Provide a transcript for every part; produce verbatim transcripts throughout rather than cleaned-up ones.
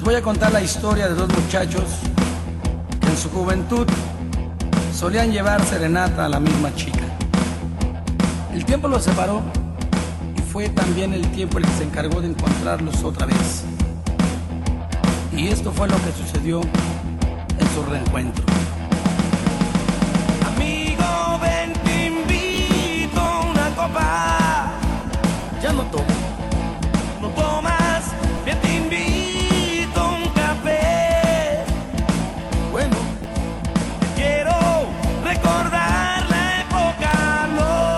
voy a contar la historia de dos muchachos que en su juventud solían llevar serenata a la misma chica. El tiempo los separó y fue también el tiempo el que se encargó de encontrarlos otra vez. Y esto fue lo que sucedió en su reencuentro. Amigo, ven, te invito a una copa. Ya no tomo. No tomas, bien te invito a un café. Bueno, quiero recordar la época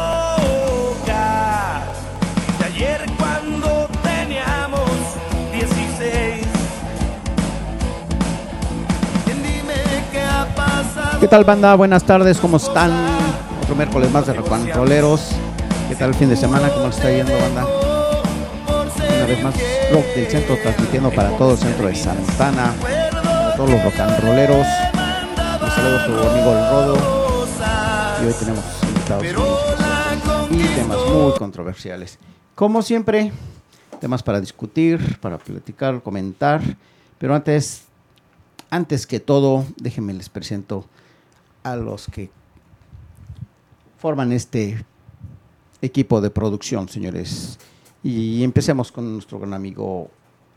loca de ayer cuando teníamos dieciséis. ¿Qué tal, banda? Buenas tardes, ¿cómo están? Otro miércoles más de Rock and Rolleros. ¿Qué tal el fin de semana? ¿Cómo les está yendo, banda? Una vez más, Rock del Centro transmitiendo para todo el centro de Santana, para todos los rock and rolleros. Un saludo a su amigo El Rodo. Y hoy tenemos invitados y temas muy controversiales. Como siempre, temas para discutir, para platicar, comentar. Pero antes, antes que todo, déjenme les presento a los que forman este equipo de producción, señores. Y empecemos con nuestro gran amigo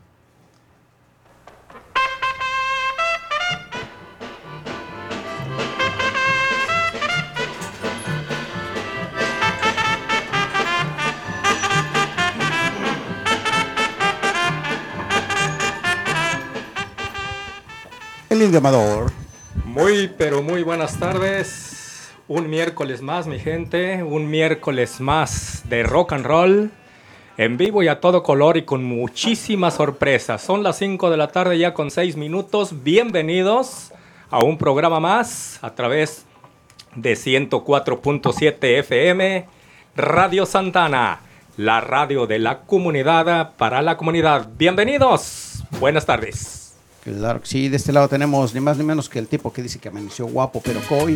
el Indio Amador. Muy, pero muy buenas tardes. Un miércoles más, mi gente. Un miércoles más de rock and roll. En vivo y a todo color y con muchísimas sorpresas. Son las cinco de la tarde ya con seis minutos. Bienvenidos a un programa más a través de ciento cuatro punto siete F M. Radio Santana, la radio de la comunidad para la comunidad. Bienvenidos. Buenas tardes. Claro que sí, de este lado tenemos ni más ni menos que el tipo que dice que amaneció guapo, pero coy.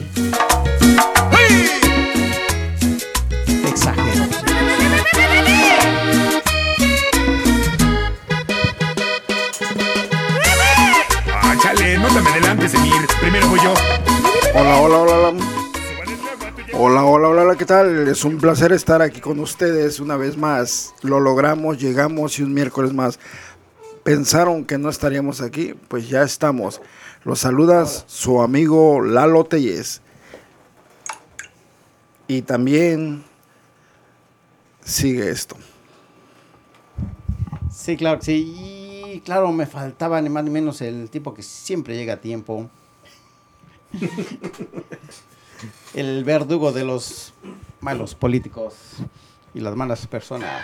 Exagero. Ah, chale, no te me adelantes, Emir. Primero voy yo. Hola, hola, hola, hola. Hola, hola, hola, hola, ¿qué tal? Es un placer estar aquí con ustedes una vez más. Lo logramos, llegamos y un miércoles más. Pensaron que no estaríamos aquí, pues ya estamos. Los saludas su amigo Lalo Tellez. Y también sigue esto. Sí, claro, sí. Y claro, me faltaba ni más ni menos el tipo que siempre llega a tiempo. El verdugo de los malos políticos y las malas personas.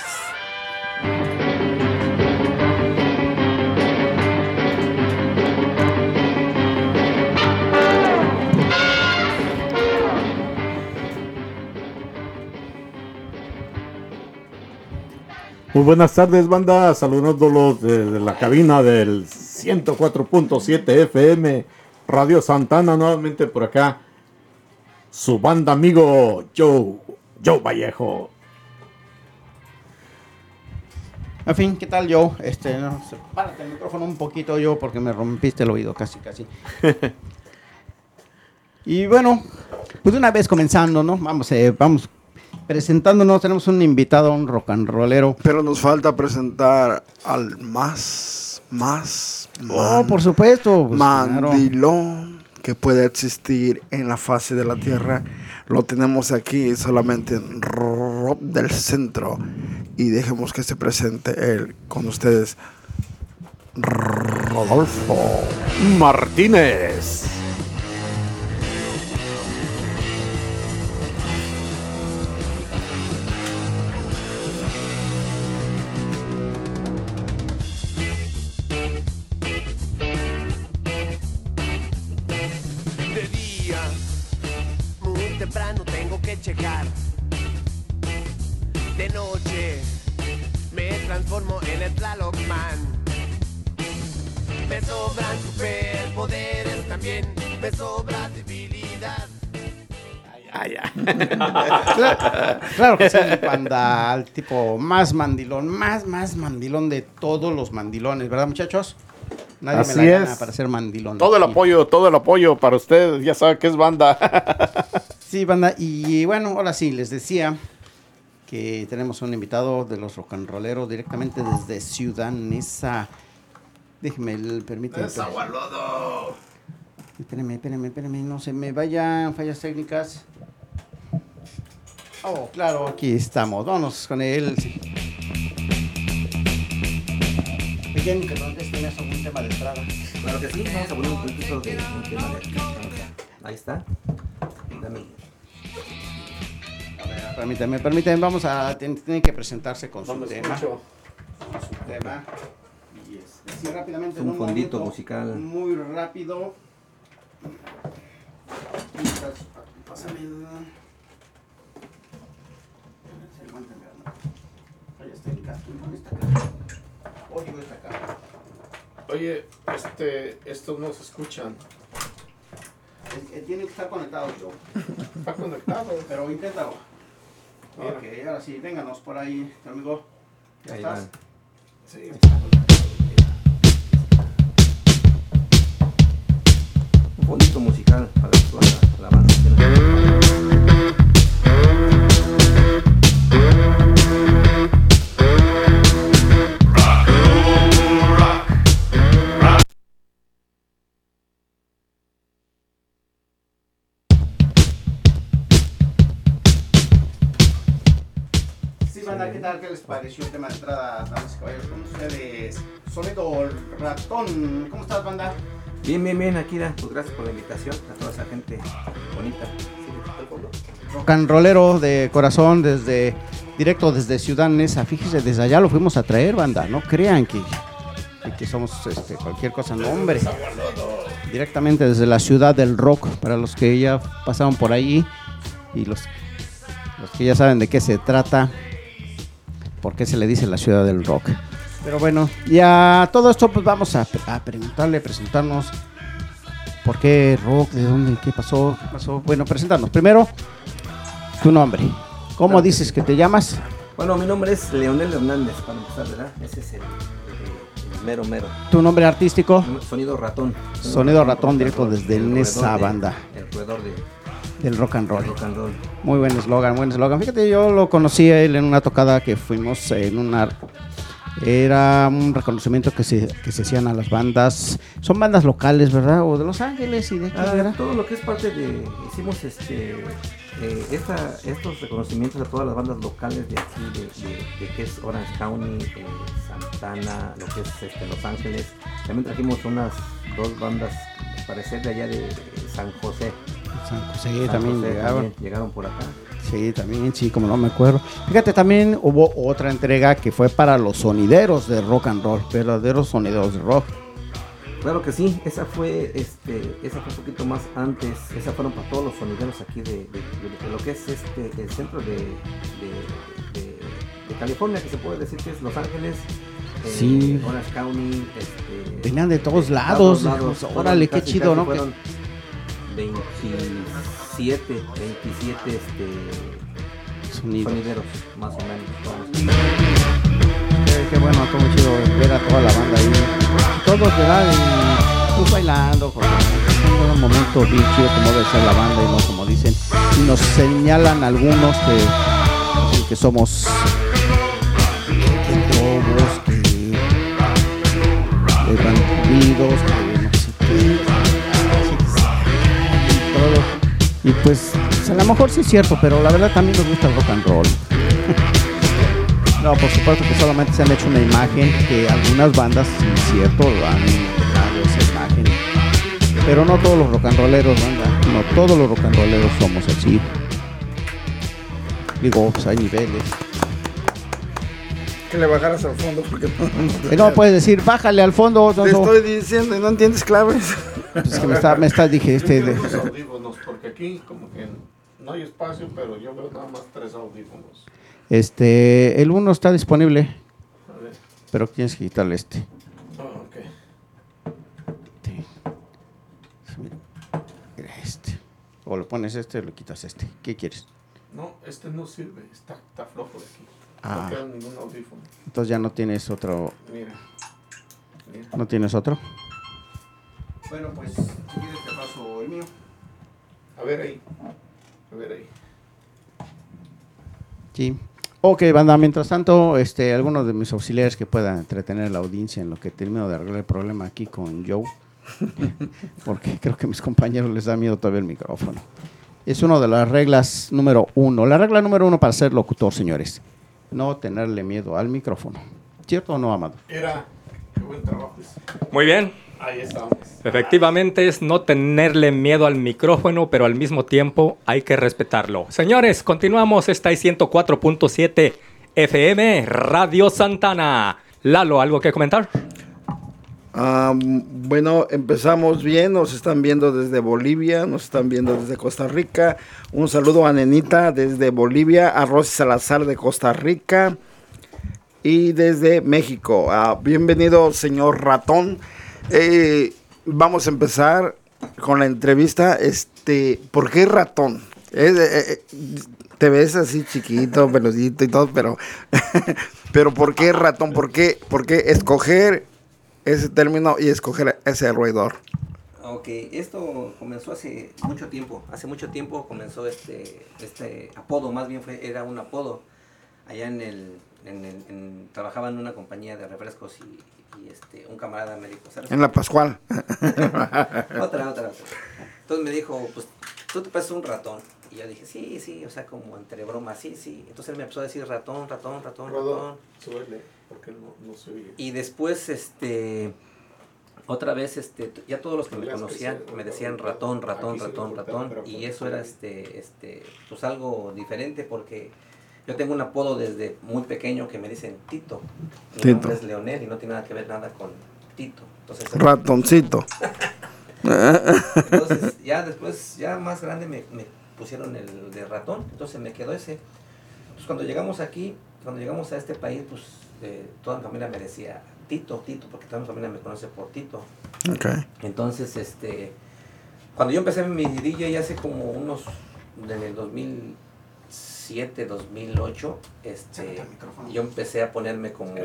Muy buenas tardes, banda, saludándolos desde la cabina del ciento cuatro punto siete F M, Radio Santana, nuevamente por acá, su banda amigo Joe, Joe Vallejo. En fin, ¿qué tal, Joe? Este, no, párate el micrófono un poquito, Joe, porque me rompiste el oído casi, casi. Y bueno, pues una vez comenzando, ¿no? Vamos, eh, vamos presentándonos, tenemos un invitado, un rock and rollero. Pero nos falta presentar al más, más, Oh, man, por supuesto. Pues, mandilón claro. que puede existir en la fase de la tierra. Lo tenemos aquí solamente en Rock del Centro. Y dejemos que se presente él con ustedes, Rodolfo Martínez. Checar. De noche me transformo en el Tlaloc Man. Me sobran superpoderes también, me sobra debilidad. Ah, ya. claro, claro que sí, panda, el tipo más mandilón, más, más mandilón de todos los mandilones, ¿verdad, muchachos? Nadie Así me la gana es. para ser mandilón. Todo el Sí. apoyo, todo el apoyo para usted. Ya sabe que es banda. Sí, banda. Y bueno, ahora sí, les decía que tenemos un invitado de los rock and rolleros directamente desde Ciudad Neza. Déjeme, el- permíteme. ¡Desagualudo! Espérame, espérame, espérame, no se me vayan fallas técnicas. Oh, claro, aquí estamos. Vámonos con él. Oigan, que no tenías algún tema de entrada. Claro que sí, vamos a poner un poquito de un tema de aquí. Ahí está. Dame. A ver, permíteme, permíteme, vamos a tiene, tiene que presentarse con su No me tema. escucho. Con su tema. Y es, así rápidamente. Es un en fondito momento musical. Muy rápido. Pásame el. Aguántame, ¿no? Fallas técnicas. ¿Dónde está acá? Oye, está acá. Oye, este, estos no se escuchan. Eh, eh, Tiene que estar conectado yo. Está conectado. Pero inténtalo. Mira. Ok, ahora sí, vénganos por ahí, amigo. ¿Ya Ahí estás? van. Sí. Un fondito musical para toda la, la banda. Sí, banda, ¿qué tal? ¿Qué les pareció el tema de entrada, damas y caballeros, con ustedes? Sonido Ratón. ¿Cómo estás, banda? Bien, bien, bien, Akira. Pues gracias por la invitación a toda esa gente bonita. Sí, al fondo. Rock and rollero de corazón, desde directo desde Ciudad Neza. Fíjese, desde allá lo fuimos a traer, banda. No crean que, que somos este, cualquier cosa, no, hombre. Directamente desde la ciudad del rock, para los que ya pasaron por ahí y los, los que ya saben de qué se trata, por qué se le dice la ciudad del rock. Pero bueno, y a todo esto pues vamos a, a preguntarle, presentarnos por qué rock, de dónde, qué pasó, qué pasó. Bueno, presentarnos. Primero, tu nombre. ¿Cómo Claro que dices sí. que te llamas? Bueno, mi nombre es Leonel Hernández, para empezar, ¿verdad? Ese es el, el- el mero, mero. Tu nombre artístico, Sonido ratón. Sonido Ratón, directo rock and desde roll, el Neza roedor de- Banda. El roedor de del rock and roll. rock and roll. Muy buen eslogan, buen eslogan. Fíjate, yo lo conocí a él en una tocada que fuimos en una... Era un reconocimiento que se, que se hacían a las bandas. Son bandas locales, ¿verdad? O de Los Ángeles y de aquí, Ah, ¿verdad? todo lo que es parte de, hicimos este, eh, esta, estos reconocimientos a todas las bandas locales de aquí, de, de, de que es Orange County, eh, Santana, lo que es este, Los Ángeles. También trajimos unas dos bandas, al parecer de allá de San José. San José San también José llegaban. también llegaron por acá. Sí, también, sí, como no me acuerdo. Fíjate, también hubo otra entrega que fue para los sonideros de rock and roll, verdaderos sonideros de rock. Claro que sí, esa fue, este, esa fue un poquito más antes, esa fueron para todos los sonideros aquí de, de, de- de lo que es este, el centro de, de, de- de California, que se puede decir que es Los Ángeles, eh, Sí. Orange County, este, Venían de todos de lados, todos lados. hijos, Fueron órale, qué casi, chido, casi ¿no? Fueron veintisiete, veintisiete este, Sonido. sonideros, más o menos. Qué, qué bueno, todo muy chido ver a toda la banda ahí. Todos, ¿verdad? Y, pues, bailando, con un momento bien chido como debe ser la banda y no como dicen. Y nos señalan algunos que, que somos que lobos, que de bandidos, que no sé qué. Y todo. Y pues, pues, a lo mejor sí es cierto, pero la verdad también nos gusta el rock and roll. No, por supuesto que solamente se han hecho una imagen, que algunas bandas, sí es cierto, han dejado esa imagen. Pero no todos los rock and rolleros, banda, no todos los rock and rolleros somos así. Digo, pues hay niveles. Que le bajaras al fondo porque no, Que no puedes decir, bájale al fondo. No, te no. estoy diciendo y no entiendes claves. Pues es que me está, me está, dije, este, Yo de- quiero unos audífonos, porque aquí como que no hay espacio, pero yo veo nada más tres audífonos. este, el uno está disponible, A ver. pero tienes que quitarle este. Ah, ok. Sí. Mira, mira este. O le pones este o le quitas este. ¿Qué quieres? No, este no sirve, está, está flojo de aquí. Ah. No queda ningún audífono. Entonces ya no tienes otro. Mira, mira. ¿No tienes otro? Bueno, pues, si quieres te paso el mío. A ver ahí. A ver ahí. Sí. Ok, banda, mientras tanto, este, algunos de mis auxiliares que puedan entretener a la audiencia en lo que termino de arreglar el problema aquí con Joe, porque creo que a mis compañeros les da miedo todavía el micrófono. Es una de las reglas número uno. La regla número uno para ser locutor, señores. No tenerle miedo al micrófono. ¿Cierto o no, Amado? Era. Qué buen trabajo. Muy bien. Ahí estamos. Efectivamente es no tenerle miedo al micrófono, pero al mismo tiempo hay que respetarlo. Señores, continuamos. Esta es ciento cuatro punto siete F M, Radio Santana. Lalo, ¿algo que comentar? Ah, bueno, empezamos bien. Nos están viendo desde Bolivia, nos están viendo desde Costa Rica. Un saludo a Nenita desde Bolivia, a Rosy Salazar de Costa Rica y desde México. Ah, bienvenido, señor Ratón. Eh, vamos a empezar con la entrevista. Este, ¿por qué ratón? Eh, eh, te ves así chiquito, peludito y todo, pero, pero ¿por qué ratón? ¿Por qué, por qué escoger ese término y escoger ese roedor? Ok, esto comenzó hace mucho tiempo. Hace mucho tiempo comenzó este, este apodo, más bien fue, era un apodo. Allá en el, en el en, trabajaba en una compañía de refrescos y y este, un camarada me dijo, ¿sabes? En la Pascual. otra, otra, otra. Entonces me dijo, pues, tú te pareces un ratón. Y yo dije, sí, sí, o sea, como entre bromas, sí, sí. Entonces él me empezó a decir ratón, ratón, ratón, ratón. Suele, porque no, no se oye. Y después, este, otra vez, este, ya todos los que me conocían me decían ratón, ratón, ratón, ratón. Y eso era, este, este, pues algo diferente porque yo tengo un apodo desde muy pequeño que me dicen Tito. Mi Tito. nombre es Leonel y no tiene nada que ver nada con Tito. Entonces, Ratoncito. entonces ya después, ya más grande me, me pusieron el de ratón, entonces me quedó ese. Pues cuando llegamos aquí, cuando llegamos a este país, pues eh, toda mi familia me decía Tito, Tito, porque toda mi familia me conoce por Tito. Okay. Entonces, este, cuando yo empecé mi D J hace como unos, en el dos mil siete, dos mil ocho, este, yo empecé a ponerme como,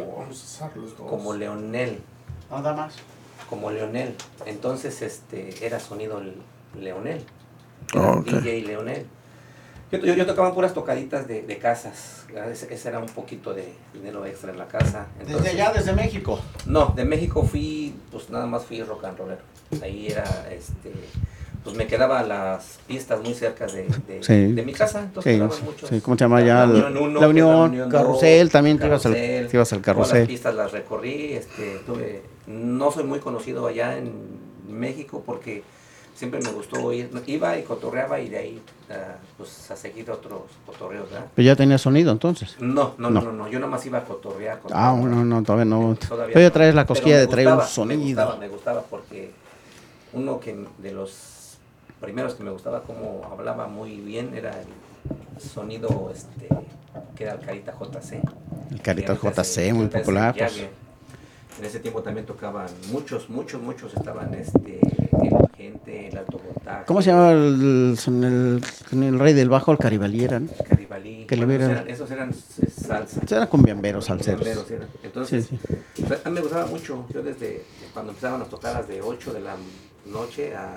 como Leonel. Nada más. Como Leonel. Entonces, este, era sonido Leonel. Oh, okay. D J Leonel. Yo, yo, yo tocaba puras tocaditas de, de casas. Ese, ese era un poquito de dinero extra en la casa. Entonces, Desde allá, desde México. No, de México fui, pues nada más fui rock and rollero. Ahí era, este, pues me quedaba las pistas muy cerca de, de, Sí. de mi casa. Entonces Sí, quedaban sí, muchos. sí, ¿cómo se llama ya? La La, Unión uno, la Unión, la Unión Carrusel, dos, también te ibas al, Carrusel, te ibas al todas Carrusel. las pistas las recorrí, este, tuve, no soy muy conocido allá en México porque siempre me gustó ir, iba y cotorreaba y de ahí uh, pues a seguir otros cotorreos, ¿verdad? Pero ya tenía sonido entonces. No, no, No. no, no, no, yo nada más iba a cotorrear. Ah, cotorrear. no, no, todavía no. Todavía Todavía no. traes la Pero cosquilla me de traer un gustaba, sonido. Me gustaba, me gustaba porque uno que de los primeros que me gustaba como hablaba muy bien era el sonido este que era el Carita J C. El Carita Que ahorita J C, se- muy ahorita es el popular. Pues. Jagger. En ese tiempo también tocaban muchos, muchos, muchos estaban este el Gente, el Alto Voltaje. ¿Cómo se llama el, son el, con el rey del bajo, el Caribalí eran? Caribalí. Que le Bueno, hubiera- esos eran, esos eran eh, salsa. Eran cumbiamberos, salseros. Cumbiamberos eran. Entonces, Sí, sí. pues, a mí me gustaba mucho. Yo desde cuando empezaban las tocadas de ocho de la noche a,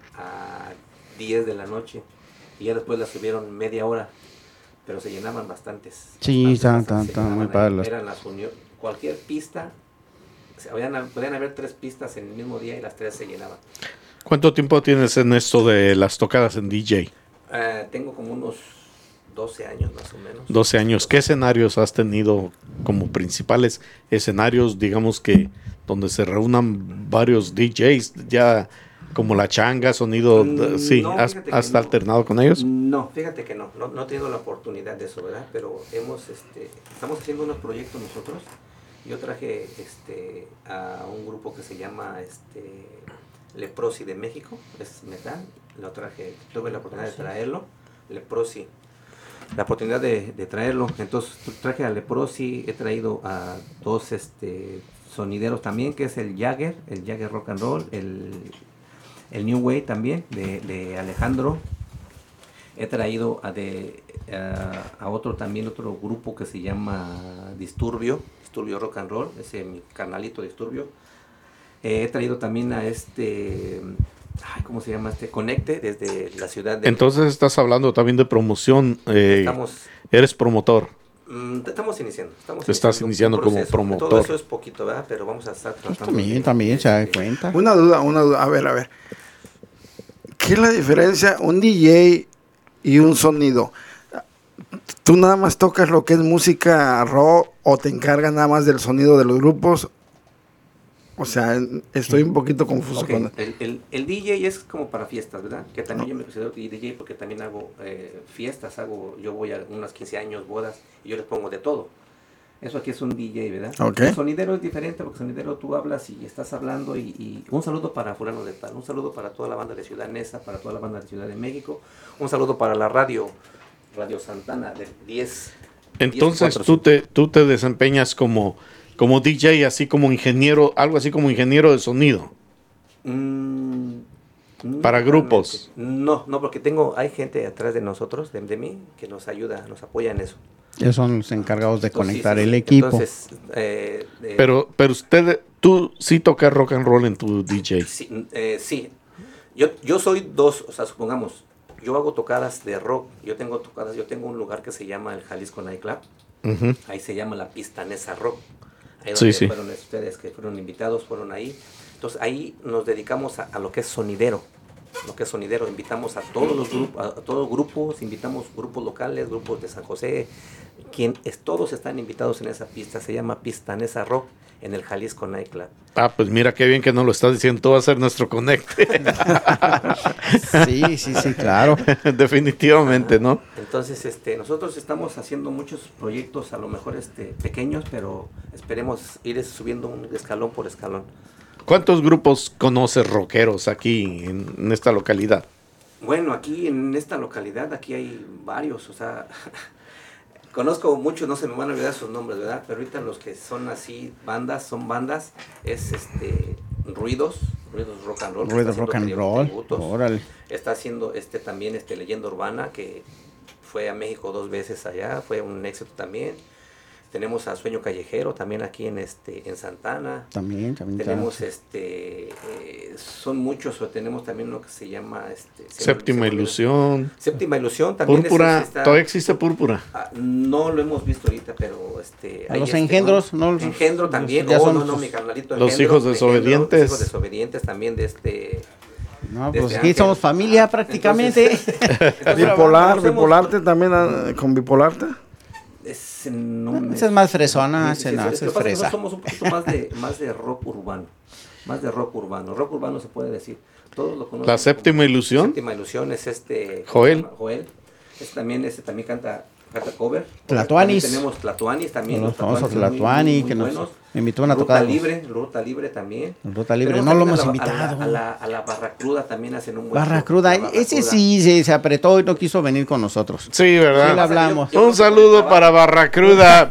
a diez de la noche. Y ya después las subieron media hora. Pero se llenaban bastantes. Sí, bastantes, están- bastantes, están- se están llenaban muy ahí. padres las- Eran las unió- cualquier pista. Se habían- podían haber tres pistas en el mismo día y las tres se llenaban. ¿Cuánto tiempo tienes en esto de las tocadas en D J? Eh, tengo como unos doce años más o menos. doce años. ¿Qué escenarios has tenido como principales escenarios, digamos que donde se reúnan varios D Js, ya como La Changa, Sonido? Mm, Sí, no, ¿has, fíjate que has no. alternado con ellos? No, fíjate que no, no, no he tenido la oportunidad de eso, ¿verdad? Pero hemos, este, estamos haciendo unos proyectos nosotros. Yo traje este, a un grupo que se llama este, Leprosi de México, es metal. Lo traje, tuve la oportunidad de traerlo, Leprosi. La oportunidad de, de traerlo. Entonces traje a Leprosi, he traído a dos este, sonideros también, que es el Jagger, el Jagger Rock and Roll, el, el New Way también, de, de Alejandro. He traído a, de, a, a otro también, otro grupo que se llama Disturbio, Disturbio Rock and Roll, ese mi canalito Disturbio. Eh, he traído también a este, ay, ¿cómo se llama este? Conecte desde la ciudad de... Entonces estás hablando también de promoción. Eh, Estamos... eres promotor. Mm, estamos iniciando. Estamos Estás iniciando un como proceso. promotor. Todo eso es poquito, ¿verdad? Pero vamos a estar tratando. También, de- también se da de- cuenta. Una duda, una duda. A ver, a ver. ¿Qué es la diferencia un D J y un sonido? ¿Tú nada más tocas lo que es música rock o te encargas nada más del sonido de los grupos? O sea, estoy un poquito confuso Ok, con... el, el, el D J es como para fiestas, ¿verdad? Que también yo me considero D J porque también hago eh, fiestas, hago, yo voy a unos quince años, bodas, y yo les pongo de todo. Eso aquí es un D J, ¿verdad? Ok. El sonidero es diferente porque sonidero tú hablas y estás hablando y, y un saludo para fulano de tal, un saludo para toda la banda de Ciudad Neza, para toda la banda de Ciudad de México, un saludo para la radio, Radio Santana de diez. Entonces diez, tú te, tú te desempeñas como, como D J, así como ingeniero, algo así como ingeniero de sonido. Mm, no Para grupos. realmente. No, no, porque tengo, hay gente atrás de nosotros, de, de mí, que nos ayuda, nos apoya en eso. Ellos son los encargados de Entonces, conectar sí, sí, el sí. equipo. Entonces, eh, eh, Pero, pero usted, tú sí tocas rock and roll en tu D J. sí, eh, sí. Yo, yo soy dos, o sea, supongamos, yo hago tocadas de rock, yo tengo tocadas, yo tengo un lugar que se llama el Jalisco Night Club, Ujú. ahí se llama la Pista Nesa Rock, ahí Sí, donde sí. fueron ustedes que fueron invitados, fueron ahí, entonces ahí nos dedicamos a, a lo que es sonidero, lo que es sonidero, invitamos a todos los grupos, a, a todos los grupos, invitamos grupos locales, grupos de San José, quien es, todos están invitados en esa pista, se llama Pista Nesa Rock, en el Jalisco Night Club. Ah, pues mira qué bien que nos lo estás diciendo. Tú vas a ser nuestro conecte. Sí, sí, sí, claro. Definitivamente, ¿no? Entonces, este, nosotros estamos haciendo muchos proyectos, a lo mejor este, pequeños, pero esperemos ir subiendo un escalón por escalón. ¿Cuántos grupos conoces rockeros aquí en, en esta localidad? Bueno, aquí en esta localidad, aquí hay varios, o sea, conozco muchos, no se me van a olvidar sus nombres, ¿verdad? Pero ahorita los que son así, bandas, son bandas, es este, Ruidos, Ruidos Rock and Roll. que Ruidos está rock and haciendo roll. tributos. Órale. Está haciendo este también este Leyenda Urbana, que fue a México dos veces allá, fue un éxito también. Tenemos a Sueño Callejero también aquí en este en Santana. También, también. Tenemos claro. este eh, son muchos, o tenemos también lo que se llama este se me- Séptima se me olvidó. Ilusión. Séptima Ilusión también. Púrpura. ese está- ¿Todavía existe Púrpura? ah, no lo hemos visto ahorita, pero este A hay los este, engendros, ¿no? Los- Engendro también. ya oh, son no, no, sus- mi carnalito los Engendro, hijos desobedientes. Engendro, los hijos desobedientes también de este No, desde pues aquí Ángel. somos familia prácticamente. Entonces, Bipolar, conocemos- bipolarte también, ah, con bipolarte. Es, no me- Esa es más fresona, Sí, ese sí, no, sí, ese lo es que pasa es que fresa. somos un poquito más de, más de rock urbano. Más de rock urbano. Rock urbano se puede decir. Todos lo conocen. ¿La Séptima como- Ilusión? Séptima Ilusión es este. Joel. ¿cómo se llama? Joel. Es también, este, también canta, canta cover. Tlatuanis. También tenemos Tlatuanis también. Los famosos Tlatuanis muy, Tlatuani, muy, muy que nos buenos. invitaron a Ruta tocar. Libre, Ruta Libre también. Ruta Libre, Tenemos no lo también hemos a la- invitado. A la, a la, a la Barra Cruda también hacen un buen Barra show. Cruda, La Barra ese Cruda. sí se, se apretó y no quiso venir con nosotros. Sí, ¿verdad? Sí, le hablamos. Yo- yo- Un saludo para Barracruda.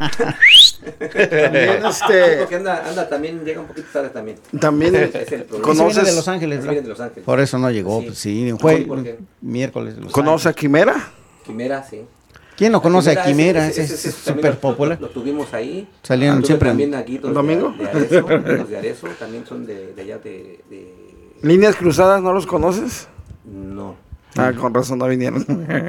También, Sí, este, porque anda, anda también, llega un poquito tarde también. también Ese es el problema. Ese conoces, viene de Los Ángeles, Ese ¿verdad? viene de Los Ángeles. Por eso no llegó, Sí. pues sí, fue ¿Por qué? miércoles. de Los ¿conoce a Ángeles. Quimera? Quimera, sí. ¿Quién no conoce a ese- Quimera? ese- Ese ese- es ese también súper lo- popular. Lo, lo tuvimos ahí. Salieron Ah, tuve siempre en- también a Guidos ¿Domingo? De, de Arezo, Guidos de Arezo, también son de, de allá de, de... ¿Líneas cruzadas no los conoces? No. Ah, con razón no vinieron.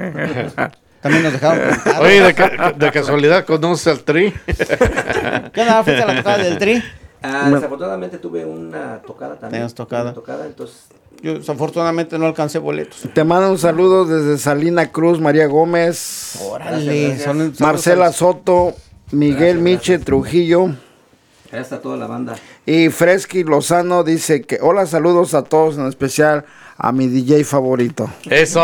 También nos dejaron plantados. Oye, de, ca- de casualidad, ¿conoces al Tri? ¿Qué onda? ¿Fuiste a la tocada del Tri? Ah, Me- desafortunadamente tuve una tocada también. Tenías tocada. Una tocada, entonces... Yo desafortunadamente no alcancé boletos. Te mando un saludo desde Salina Cruz, María Gómez, Órale, gracias. son- son- Marcela Soto, Miguel Gracias, Miche gracias. Trujillo Ahí está toda la banda. y Fresky Lozano dice que hola, saludos a todos, en especial a mi D J favorito. Eso.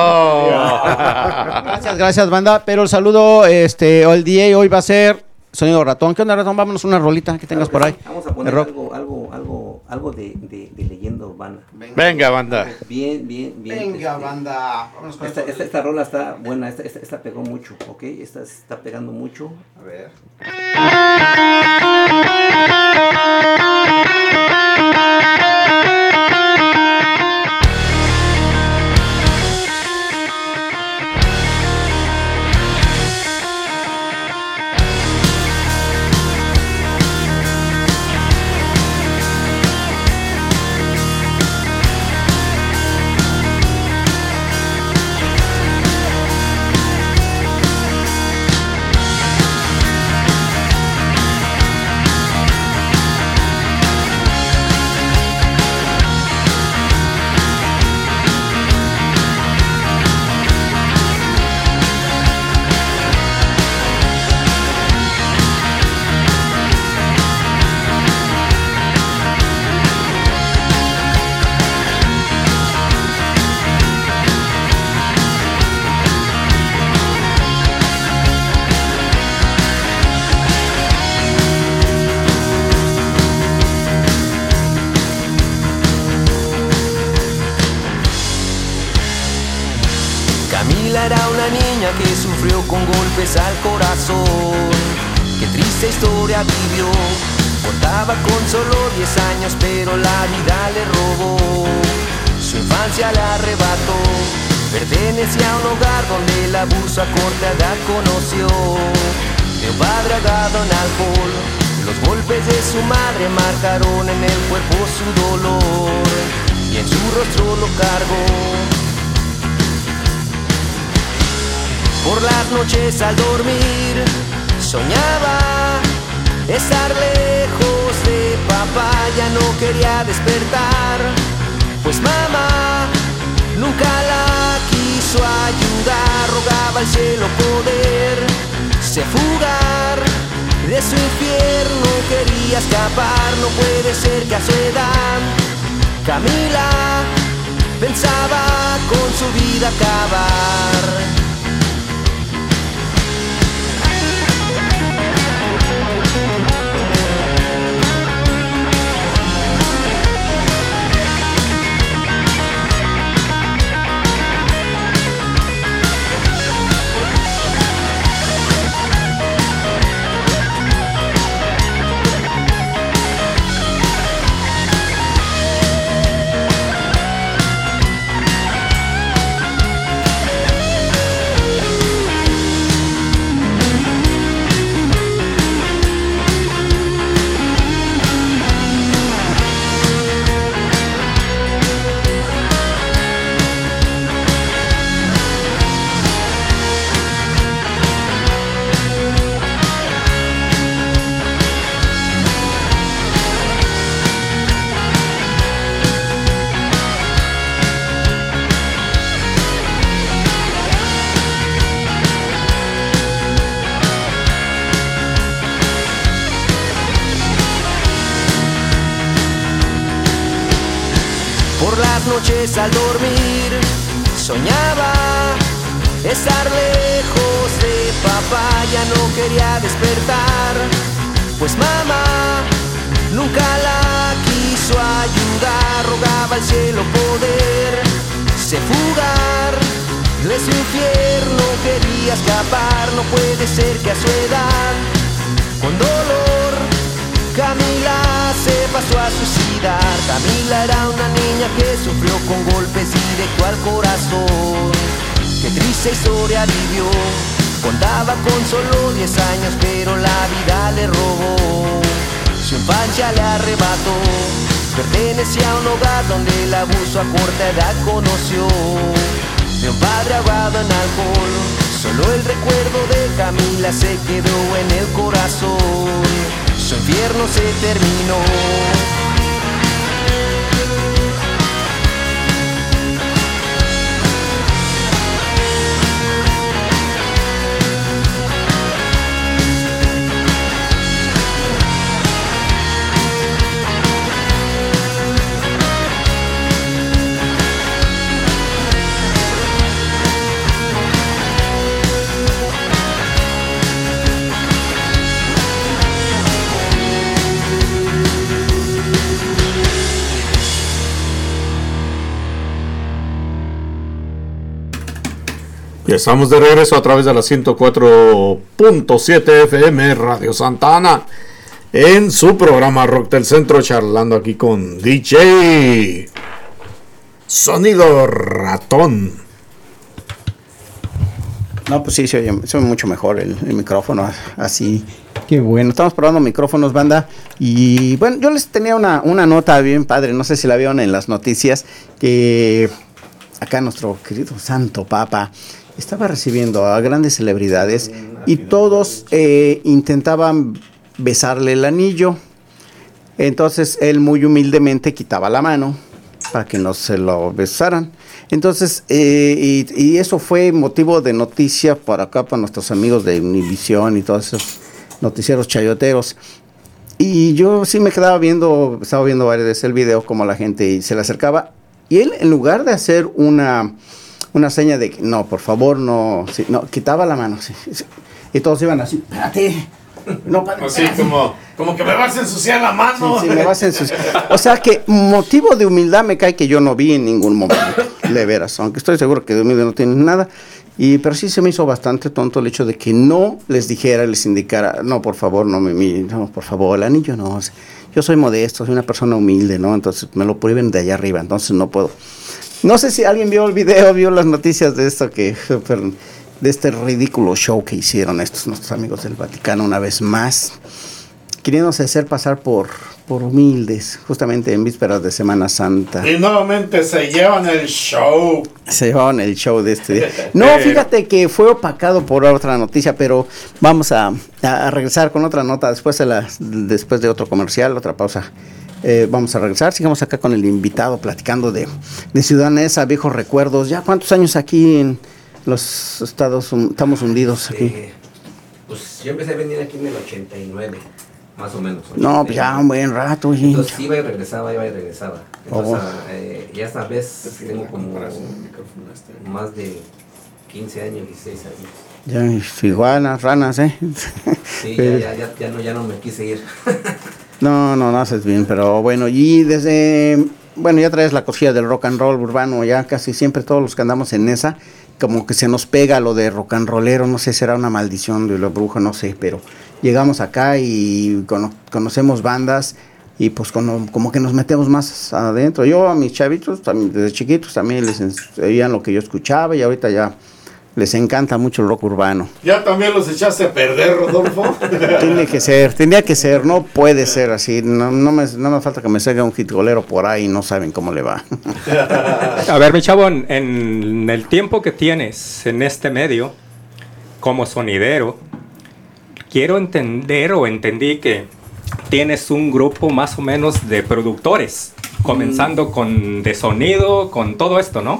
Gracias, gracias, banda. Pero el saludo, este, o el D J hoy va a ser Sonido Ratón. ¿Qué onda, Ratón? Vámonos una rolita que tengas por Claro ahí. que sí. Vamos a de poner rock. algo, algo, algo, algo de, de, de leyenda urbana. Venga, banda. Bien, bien, bien. este, banda. Vámonos con Esta, esto. esta, esta rola está buena, esta, esta, esta pegó mucho, ¿ok? Esta está pegando mucho. A ver. Thank Camila era una niña que sufrió con golpes al corazón. Qué triste historia vivió. Contaba con solo diez años, pero la vida le robó. Su infancia la arrebató. Pertenecía a un hogar donde el abuso a corta edad conoció. De un padre ahogado en alcohol, los golpes de su madre marcaron en el cuerpo su dolor, y en su rostro lo cargó. Por las noches al dormir soñaba estar lejos de papá. Ya no quería despertar, pues mamá nunca la quiso ayudar. Rogaba al cielo poder se fugar de su infierno, quería escapar. No puede ser que a su edad Camila pensaba con su vida acabar. Noches al dormir soñaba estar lejos de papá. Ya no quería despertar, pues mamá nunca la quiso ayudar. Rogaba al cielo poder se fugar de su infierno, quería escapar. No puede ser que a su edad con dolor Camila se pasó a suicidar. Camila era una niña que sufrió con golpes directo al corazón. Qué triste historia vivió. Contaba con solo diez años, pero la vida le robó. Su infancia le arrebató. Pertenecía a un hogar donde el abuso a corta edad conoció. De un padre ahogado en alcohol, solo el recuerdo de Camila se quedó en el corazón. Su infierno se terminó. Y estamos de regreso a través de la ciento cuatro punto siete F M Radio Santa Ana en su programa Rock del Centro, charlando aquí con D J Sonido Ratón. No, pues sí, se oye, se oye mucho mejor el, el micrófono así. Qué bueno, estamos probando micrófonos, banda. Y bueno, yo les tenía una, una nota bien padre, no sé si la vieron en las noticias, que acá nuestro querido Santo Papa estaba recibiendo a grandes celebridades y todos eh, intentaban besarle el anillo. Entonces él muy humildemente quitaba la mano para que no se lo besaran. Entonces, eh, y, y eso fue motivo de noticia para acá, para nuestros amigos de Univisión y todos esos noticieros chayoteros. Y yo sí me quedaba viendo, estaba viendo varias veces el video, como la gente se le acercaba. Y él, en lugar de hacer una... una seña de que no, por favor, no, sí, no, quitaba la mano, sí, sí, y todos iban así, espérate, No, padre. Así como, como que me vas a ensuciar la mano. Sí, sí, me vas a ensuciar. O sea que motivo de humildad me cae que yo no vi en ningún momento, de veras, aunque estoy seguro que de humilde no tienen nada. Y, pero sí se me hizo bastante tonto el hecho de que no les dijera, les indicara, no, por favor, no me miren, no, por favor, el anillo no. Yo soy modesto, soy una persona humilde, ¿no? Entonces me lo prohíben de allá arriba, entonces no puedo. No sé si alguien vio el video, vio las noticias de esto que, de este ridículo show que hicieron estos nuestros amigos del Vaticano una vez más, queriéndose hacer pasar por, por humildes, justamente en vísperas de Semana Santa. Y nuevamente se llevan el show. Se llevaban el show de este día. No, fíjate que fue opacado por otra noticia, pero vamos a, a regresar con otra nota después de, la, después de otro comercial, otra pausa. Eh, vamos a regresar, sigamos acá con el invitado platicando de, de Ciudad Neza, viejos recuerdos. ¿Ya cuántos años aquí en los estados um, estamos hundidos aquí? Eh, pues yo empecé a venir aquí en el ochenta y nueve, más o menos. No, pues ya un buen rato. Y... Entonces iba y regresaba, iba y regresaba. Entonces, oh. eh, ya esta vez tengo como más de quince años, dieciséis años. Ya, iguanas, ranas, ¿eh? Sí, ya, ya, ya, ya, no, ya no me quise ir. No, no, no haces bien, pero bueno, y desde, bueno, ya traes la cosilla del rock and roll urbano, ya casi siempre todos los que andamos en esa, como que se nos pega lo de rock and rollero, no sé, será una maldición de la bruja, no sé, pero llegamos acá y cono- conocemos bandas y pues como, como que nos metemos más adentro. Yo a mis chavitos, también, desde chiquitos, también les oían lo que yo escuchaba y ahorita ya les encanta mucho el rock urbano. ¿Ya también los echaste a perder, Rodolfo? Tiene que ser, tendría que ser, no puede ser así. No, no, me, no me falta que me salga un hitgolero por ahí y no saben cómo le va. A ver, mi chavo, en, en el tiempo que tienes en este medio, como sonidero, quiero entender o entendí que tienes un grupo más o menos de productores, comenzando mm. con de sonido, con todo esto, ¿no?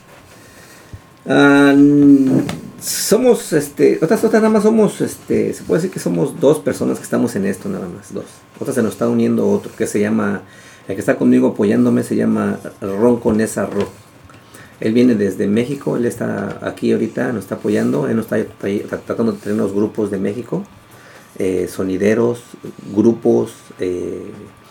Uh, somos, este, otras, otras nada más somos, este, se puede decir que somos dos personas que estamos en esto nada más, dos. Otras se nos está uniendo otro que se llama, el que está conmigo apoyándome se llama Ronco Nesa Rock. Él viene desde México, él está aquí ahorita, nos está apoyando, él nos está tratando de tener los grupos de México, eh, sonideros, grupos, eh,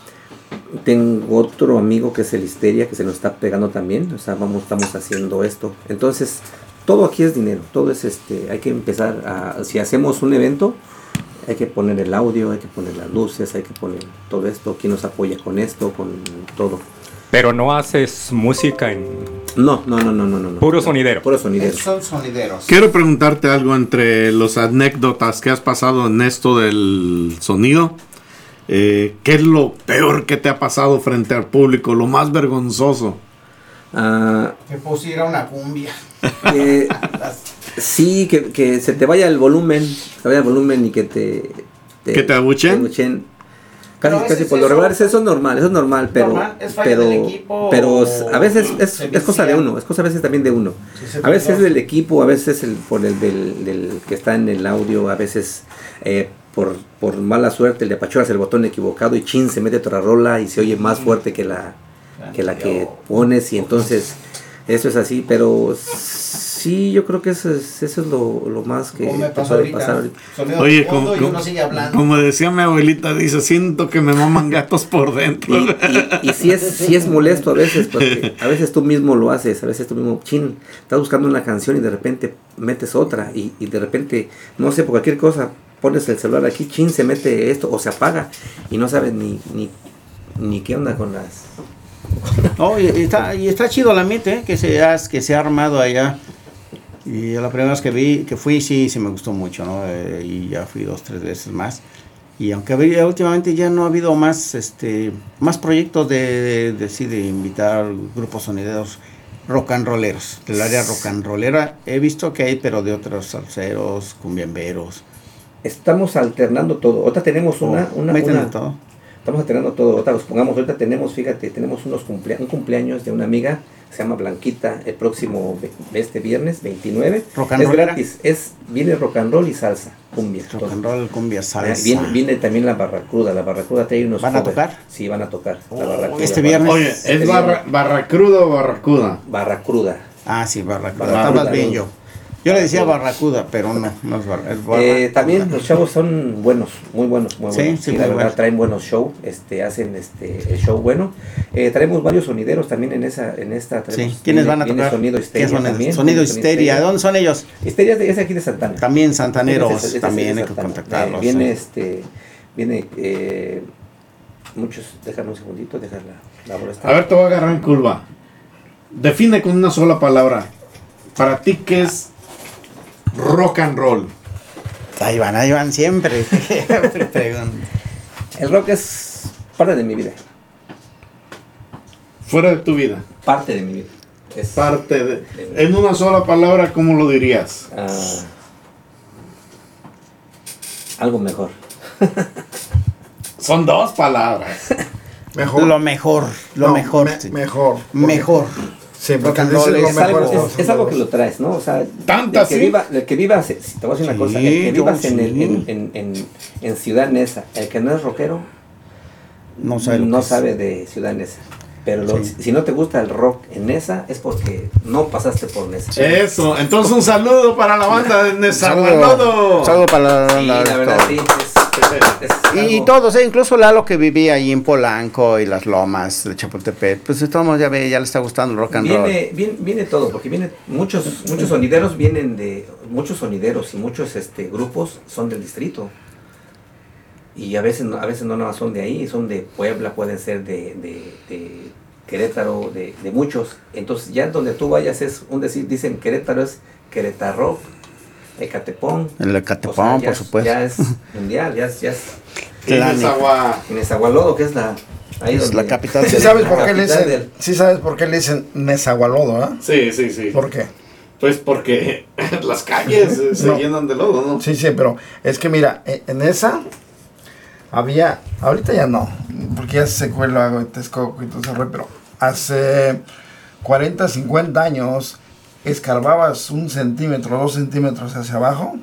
tengo otro amigo que es el Histeria, que se nos está pegando también, o sea, vamos, estamos haciendo esto. Entonces, todo aquí es dinero, todo es este, hay que empezar a, si hacemos un evento, hay que poner el audio, hay que poner las luces, hay que poner todo esto, quién nos apoya con esto, con todo. Pero no haces música en... No, no, no, no, no, no. Puro sonidero. Puro sonidero. Son sonideros. Quiero preguntarte algo entre las anécdotas que has pasado en esto del sonido. Eh, ¿Qué es lo peor que te ha pasado frente al público? Lo más vergonzoso. Uh, que pusiera una cumbia. Eh, sí, que, que se te vaya el volumen, se vaya el volumen y que te... te ¿Que te abuchen? Te abuchen. Casi, no, casi por lo regular, eso es normal, eso es normal, pero, normal, es pero, equipo, pero a veces es, es cosa de uno, es cosa a veces también de uno. Sí, a veces es del equipo, a veces el, por el del, del que está en el audio, a veces eh, por, por mala suerte le apachuras el botón equivocado y chin, se mete otra rola y se oye más fuerte que la que, la que pones y entonces eso es así, pero sí, yo creo que eso es, eso es lo, lo más que puede pasar. Oye, como, como, como decía mi abuelita, dice, siento que me maman gatos por dentro. Y, y, y sí, es, sí es molesto a veces, porque a veces tú mismo lo haces, a veces tú mismo, chin, estás buscando una canción y de repente metes otra, y, y de repente, no sé, por cualquier cosa, pones el celular aquí, chin, se mete esto, o se apaga, y no sabes ni, ni, ni qué onda con las... Oh, y, y, está, y está chido la ambiente, ¿eh? que, se ha, que se ha armado allá. Y la primera vez que vi, que fui, sí, sí me gustó mucho, ¿no? Eh, y ya fui dos, tres veces más. Y aunque había, últimamente ya no ha habido más, este, más proyectos de, de, de, sí, de invitar grupos sonideros rock and rolleros, del área rock and rollera. He visto que hay, pero de otros salseros, cumbiamberos. Estamos alternando todo. Ahorita tenemos una... Oh, una, ¿meten una todo? Estamos alternando todo. Ahorita los pongamos, ahorita tenemos, fíjate, tenemos unos cumplea, un cumpleaños de una amiga, se llama Blanquita, el próximo, este viernes, veintinueve. Rock and es roll gratis, es, viene rock and roll y salsa, cumbia. Rock todo. and roll, cumbia, salsa. Ah, viene, viene también la Barracruda, la Barracruda trae unos... ¿Van a covers. tocar? Sí, van a tocar. Oh, la Barracruda, este viernes. Oye, ¿es este barra, Barracruda o Barracuda? Barracruda. Ah, sí, Barracruda. Estabas bien yo. Yo le decía Barracuda, pero no, no es, bar, es Barracuda. Eh, también los chavos son buenos, muy buenos, muy Sí, buenos. sí, Sí, muy la verdad buenos. traen buenos shows, este, hacen este el show bueno. Eh, traemos varios sonideros también en esa, en esta. Sí, traemos- ¿quiénes viene- van a viene tocar? Sonido ¿Qué Histeria son? también. Sonido Sonido Histeria, ¿dónde son ellos? Histeria es, de- es aquí de Santana. También santaneros, Ese es- ese es también de hay que Santana. contactarlos. Eh, viene sí. este, viene eh, muchos, déjame un segundito, dejar la, la bola esta. A ver, te voy a agarrar en curva. Define con una sola palabra. Para ti, ¿qué es rock and roll? Ahí van, ahí van siempre. Siempre preguntan. El rock es parte de mi vida, Fuera de tu vida. parte de mi vida. Es Parte de... En una sola palabra, ¿cómo lo dirías? ah, algo mejor. Son dos palabras. Mejor. Lo mejor, lo No, mejor. me- sí. mejor. Mejor. Sí, Rock porque and dices roll lo es mejor. algo, todos es, son es algo dos. que lo traes, ¿no? O sea, ¿Tanta el que sí? viva, el que viva, se- si te voy a decir una Sí, cosa, el que yo vivas en, el- sí. en, en, en, en Ciudad Neza, el que no es rockero, No sabe lo no que es. sabe de Ciudad Neza. Pero lo- Sí. si, si no te gusta el rock en Neza, es porque no pasaste por Neza. Eso. Entonces, un saludo para la banda de Saludo, Nezahualcóyotl. saludo para la, Sí, la- la verdad, todo. sí. Es, es Y algo- todos, eh, incluso Lalo que vivía ahí en Polanco y las lomas de Chapultepec, pues estamos ya ve, ya le está gustando el rock and roll. Viene, viene, viene todo, porque viene muchos, muchos sonideros vienen de, muchos sonideros y muchos este grupos son del distrito. Y a veces no- a veces no nada más son de ahí, son de Puebla, pueden ser de, de, de Querétaro, de, de muchos. Entonces ya donde tú vayas es un decir, dicen Querétaro es Querétaro, Ecatepón. El O Ecatepón, sea, ya por es- supuesto. Ya es mundial, ya es, ya es Y Nezahua- en Esagualodo, que es la, ahí Es donde- la capital Sí del- sabes La por qué le capital dicen, del- sí sabes por qué le dicen Nezahualodo, ¿ah? Sí, sí, sí. ¿Por qué? Pues porque las calles eh, se No. llenan de lodo, ¿no? Sí, sí, pero es que mira, e- en esa había, ahorita ya no, porque ya se secó el lago de Texcoco y todo ese rollo, pero hace cuarenta, cincuenta años escarbabas un centímetro, dos centímetros hacia abajo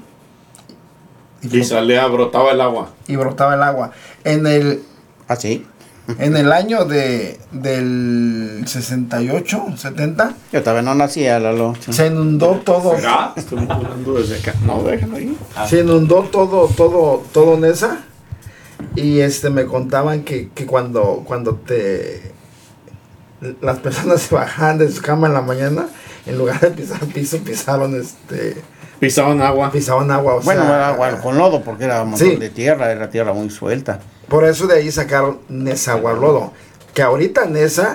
y, Y salía, brotaba el agua. y brotaba el agua. En el, Ah, sí. en el año de, del sesenta y ocho, setenta, Yo todavía no nacía, Lalo. Sí. se inundó todo. ¿Será? Estoy hablando desde acá. No, déjalo ahí. Se inundó todo, todo, todo en esa. Y este me contaban que, que cuando, cuando te las personas se bajaban de su cama en la mañana, en lugar de pisar piso, pisaron este Pisaban agua. pisaban agua. O Bueno, sea, era agua con lodo porque era un montón Sí. de tierra, era tierra muy suelta. por eso de ahí sacaron Nezahualódolo. Que ahorita Neza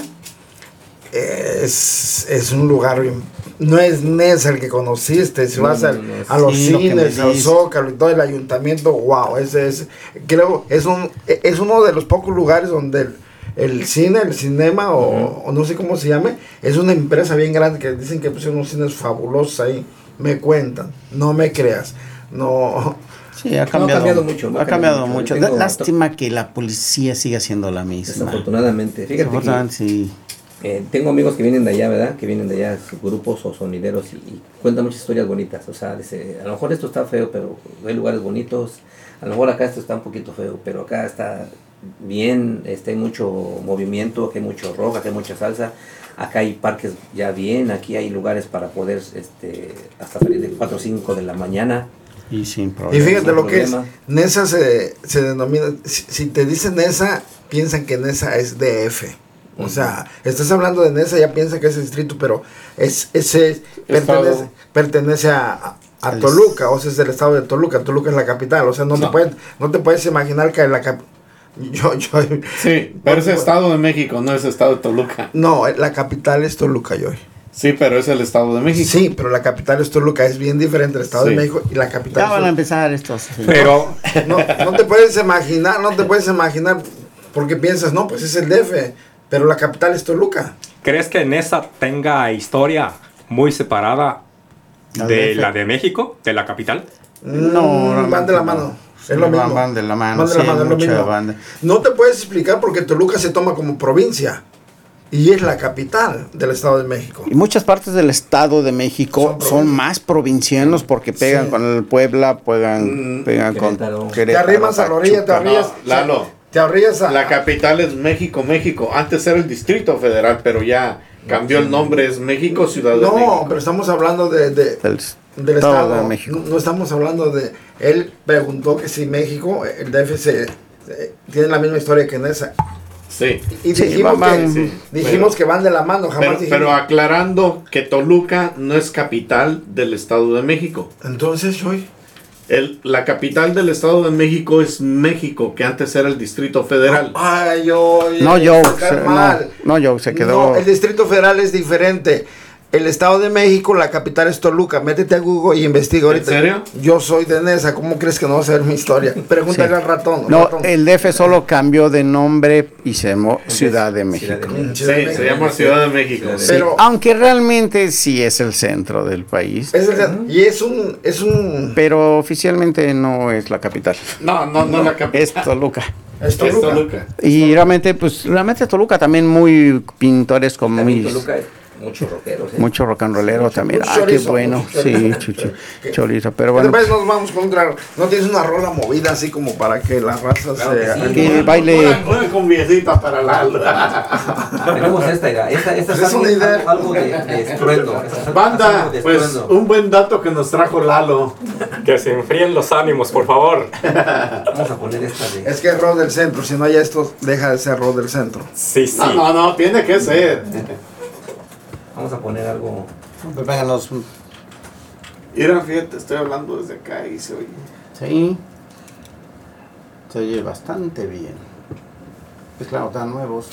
es, es un lugar bien- no es Neza el que conociste. Si No, vas no, al- no, no, a los sí, lo que cines, me al dices. Zócalo y todo el ayuntamiento, wow, ese es, creo, es un, es uno de los pocos lugares donde el, el cine, el cinema, o, o no sé cómo se llame, es una empresa bien grande que dicen que pusieron unos cines fabulosos ahí. Me cuentan, no me creas, no. Sí, ha No, ha cambiado, cambiado mucho, no Ha cambiado mucho. mucho. Tengo- Lástima que la policía siga siendo la misma. Desafortunadamente. Fíjate que Desafortunadamente, sí. eh, tengo amigos que vienen de allá, ¿verdad? Que vienen de allá, grupos o sonideros y, y cuentan muchas historias bonitas. O sea, dice, a lo mejor esto está feo, pero hay lugares bonitos. A lo mejor acá esto está un poquito feo, pero acá está bien, este, hay mucho movimiento, aquí hay mucho rock, aquí hay mucha salsa. Acá hay parques ya bien, aquí hay lugares para poder este, hasta salir de cuatro o cinco de la mañana. Y sin Y problema. fíjate sin lo que es, problema. Nesa se, se denomina, si, si te dicen Nesa, piensan que Nesa es D F. O sea, estás hablando de Nesa, ya piensan que es distrito, pero es ese pertenece, Estado. pertenece a, a- a Al- Toluca, o sea, es del estado de Toluca. Toluca es la capital, o sea, no, No. Te, puedes, no te puedes imaginar que la capital... Yo, yo, Sí, pero es Estado de México, no es Estado de Toluca. no, la capital es Toluca, yo. Sí, pero es el Estado de México. Sí, pero la capital es Toluca, es bien diferente el estado Sí. de México y la capital Ya es van a Toluca. empezar estos. Pero No, no te puedes imaginar, no te puedes imaginar porque piensas, no, pues es el D F, pero la capital es Toluca. ¿crees que Nesa tenga historia muy separada La de D F. la de México, de la capital? No, realmente van de la no. mano. Sí, Es lo van- mismo. van de la mano, Van de la sí, mano, es lo mucha mismo. banda. No te puedes explicar porque Toluca se toma como provincia y es la capital del Estado de México. Y muchas partes del Estado de México Son son, provincias. más provincianos porque pegan Sí. con el Puebla, pegan, Mm, pegan Querétaro. con Te Querétaro, arrimas a la orilla, te Pachuca. arrías. No, Lalo. Te arrías a. La capital es México, México. Antes era el Distrito Federal, pero ya cambió el nombre, es México, Ciudad de No, México. pero estamos hablando de, de, Del- Del Estado Estado de México. No, no estamos hablando de... Él preguntó que si México, el D F se, eh, tiene la misma historia que Nesa. Sí. Y Sí, dijimos, van- que, sí, dijimos pero- que van de la mano, jamás Pero, dijimos... pero aclarando que Toluca no es capital del Estado de México. Entonces, hoy... El, la capital del Estado de México es México, que antes era el Distrito Federal. Ay, yo... No, yo, sacar se- no, mal. no, yo, se quedó. No, el Distrito Federal es diferente. El Estado de México, la capital es Toluca. Métete a Google y investiga ahorita. ¿En serio? Yo soy de Nesa. ¿Cómo crees que no vas a ver mi historia? Pregúntale Sí. al ratón. No, ratón. el D F solo cambió de nombre y se llamó Ciudad de México. Mm, Sí, se llama Ciudad de México. Sí. sí. Pero Aunque realmente sí es el centro del país, es el- y es un... Es un... pero oficialmente no es la capital. No, no, no la capital. Es Toluca. Es Es Toluca. Toluca. Y realmente, pues, realmente Toluca también muy pintoresco, También muy Toluca, mucho rockero. ¿sí? mucho rock and rollero también. mucho Ah, qué chorizo, bueno. mucho Sí, chorizo. chucho, ¿Qué? chorizo. Pero ¿Qué te bueno, parece? Nos vamos con otra... ¿No tienes una rola movida así como para que la raza Claro se... que sí. que baile. Una, una cumbiecita para la Tenemos esta, mira, esta, esta es, Es algo, una idea. algo, algo de, de estruendo. Esta es algo- Banda, algo de pues estruendo. un buen dato que nos trajo Lalo. Que se enfríen los ánimos, por favor. Vamos a poner esta de... Es que es rock del centro. Si no hay esto, deja de ser rock del centro. Sí, sí. No, no, no, tiene que ser. Vamos a poner algo... vengan los. Mira, fíjate, estoy hablando desde acá y se oye. Sí. Se oye bastante bien. Pues claro, están nuevos.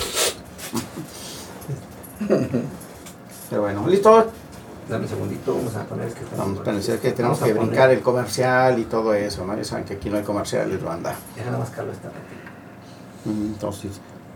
Pero bueno, ¿listo? Dame un segundito, vamos a poner... Es que Vamos a pensar que tenemos Vamos a que poner- brincar el comercial y todo eso, ¿no? Ya saben que aquí no hay comerciales, banda. Deja nada más Carlos esta rápido. Entonces.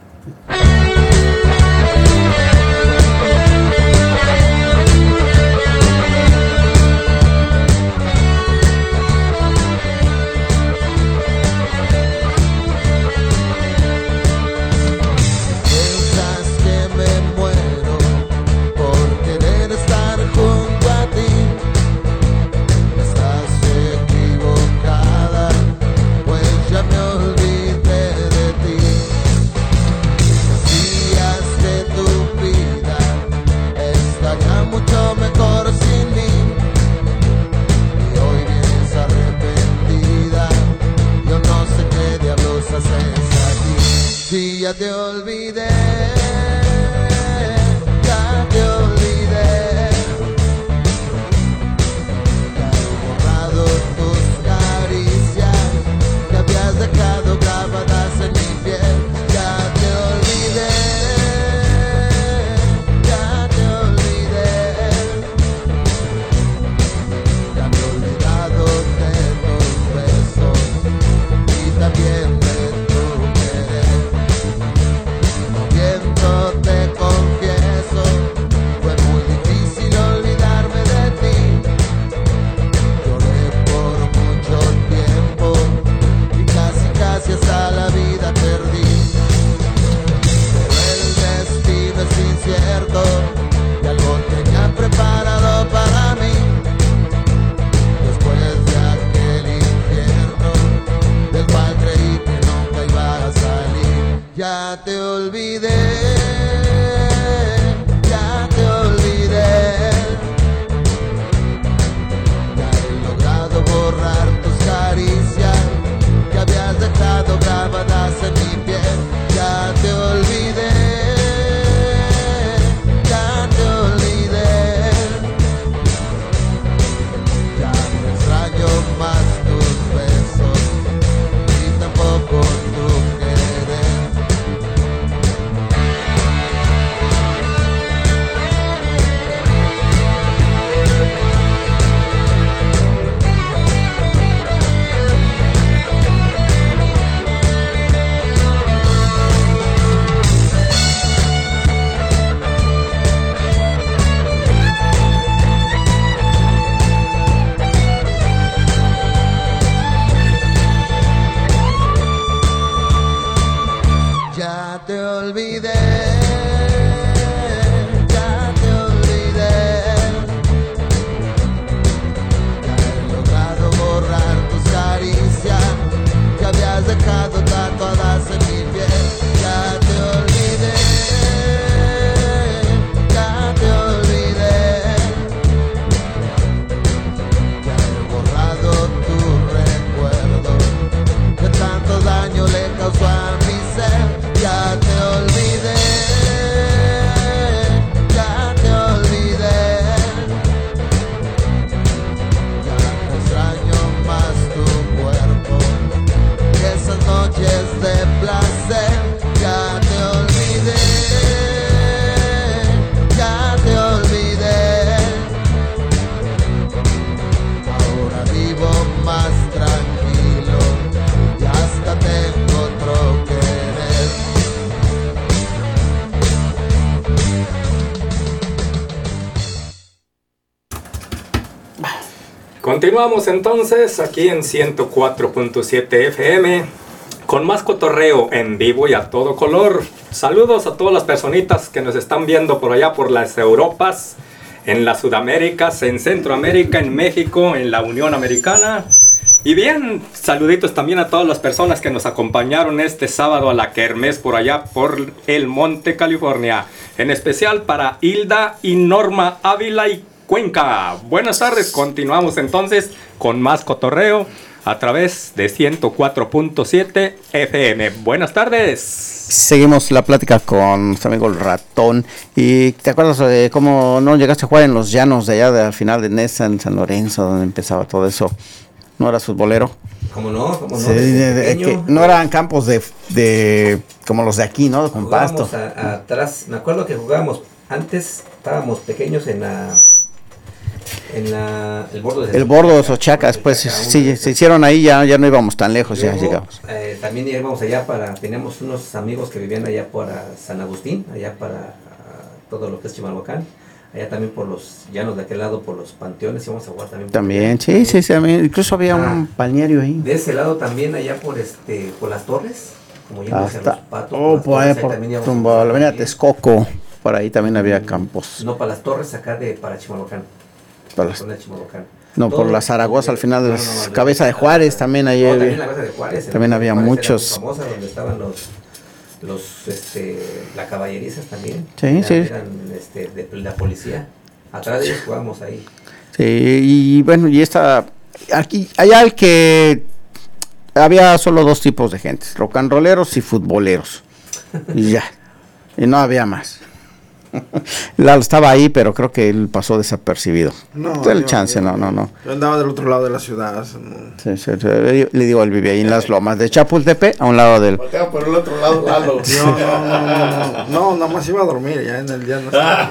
Piensas que me muero por querer estar junto a ti. Estás equivocada, pues ya me olvidé de ti. Decías que tu vida estaría mucho mejor sin mí. Y hoy vienes arrepentida, yo no sé qué diablos haces aquí. Si ya te olvidé, ya te olvidé. Ya he borrado tus caricias que habías dejado grabadas en mi piel. Ya te olvidé, ya te olvidé. Ya me he olvidado de tus besos y también de tu querer. Viento te confieso, fue muy difícil olvidarme de ti. Lloré por mucho tiempo y casi casi hasta la vida perdí. Pero el destino es incierto y algo tenía preparado para mí. Después de aquel infierno del cual creí que nunca iba a salir. Ya te olvidé, ya te olvidé. Ya he logrado borrar tus caricias que habías dejado grabadas en mi piel. Ya te olvidé, ya te olvidé. Ya no extraño más tus besos y tampoco tu querer. Continuamos entonces aquí en ciento cuatro punto siete F M con más cotorreo en vivo y a todo color. Saludos a todas las personitas que nos están viendo por allá por las Europas, en las Sudaméricas, en Centroamérica, en México, en la Unión Americana. Y bien, saluditos también a todas las personas que nos acompañaron este sábado a la kermés por allá por el Monte, California. En especial para Hilda y Norma Ávila y Cuenca. Buenas tardes, continuamos entonces con más cotorreo a través de ciento cuatro punto siete F M. Buenas tardes. Seguimos la plática con nuestro amigo el Ratón. ¿Y te acuerdas de cómo no llegaste a jugar en los llanos de allá de, al final de Nesa, en San Lorenzo, donde empezaba todo eso? ¿No eras futbolero? ¿Cómo no? ¿Cómo no? Sí, de, de, que no eran campos de, de como los de aquí, ¿no? Con jugábamos pasto. A, a atrás, me acuerdo que jugábamos, antes estábamos pequeños en la... En la, el bordo de el bordo de Sochaca, después sí, se hicieron ahí, ya, ya no íbamos tan lejos, luego, ya llegamos. Eh, también íbamos allá para, teníamos unos amigos que vivían allá para San Agustín, allá para uh, todo lo que es Chimalhuacán, allá también por los llanos de aquel lado, por los panteones, íbamos a jugar también. También, sí, sí, sí, incluso había ah, un balneario ahí. De ese lado también, allá por este, por las torres, como yendo hacia los Patos. Oh, por ahí, por rumbo a la avenida Texcoco, por ahí también había campos. No, para las torres acá de, para Chimalhuacán. Las, no, por la Zaragoza al final de no, no, no, Cabeza de Juárez también ahí no, había, también la Cabeza de Juárez, también había Juárez muchos famosa, donde estaban los los este la caballerizas también, sí, eran, sí. eran este, de, de la policía, atrás de ellos jugábamos ahí. Sí, y bueno, y esta aquí allá el que había solo dos tipos de gente, rock and rolleros y futboleros. Y ya. Y no había más. Lalo estaba ahí, pero creo que él pasó desapercibido. No, el yo, chance, yo, no, no, no. Yo andaba del otro lado de la ciudad. No. Sí, sí, sí, le digo, él vivía ahí en las lomas de Chapultepec, a un lado del. Voltea por el otro lado, Lalo. No, no, no, no, no, nada más iba a dormir, ya en el día no estaba.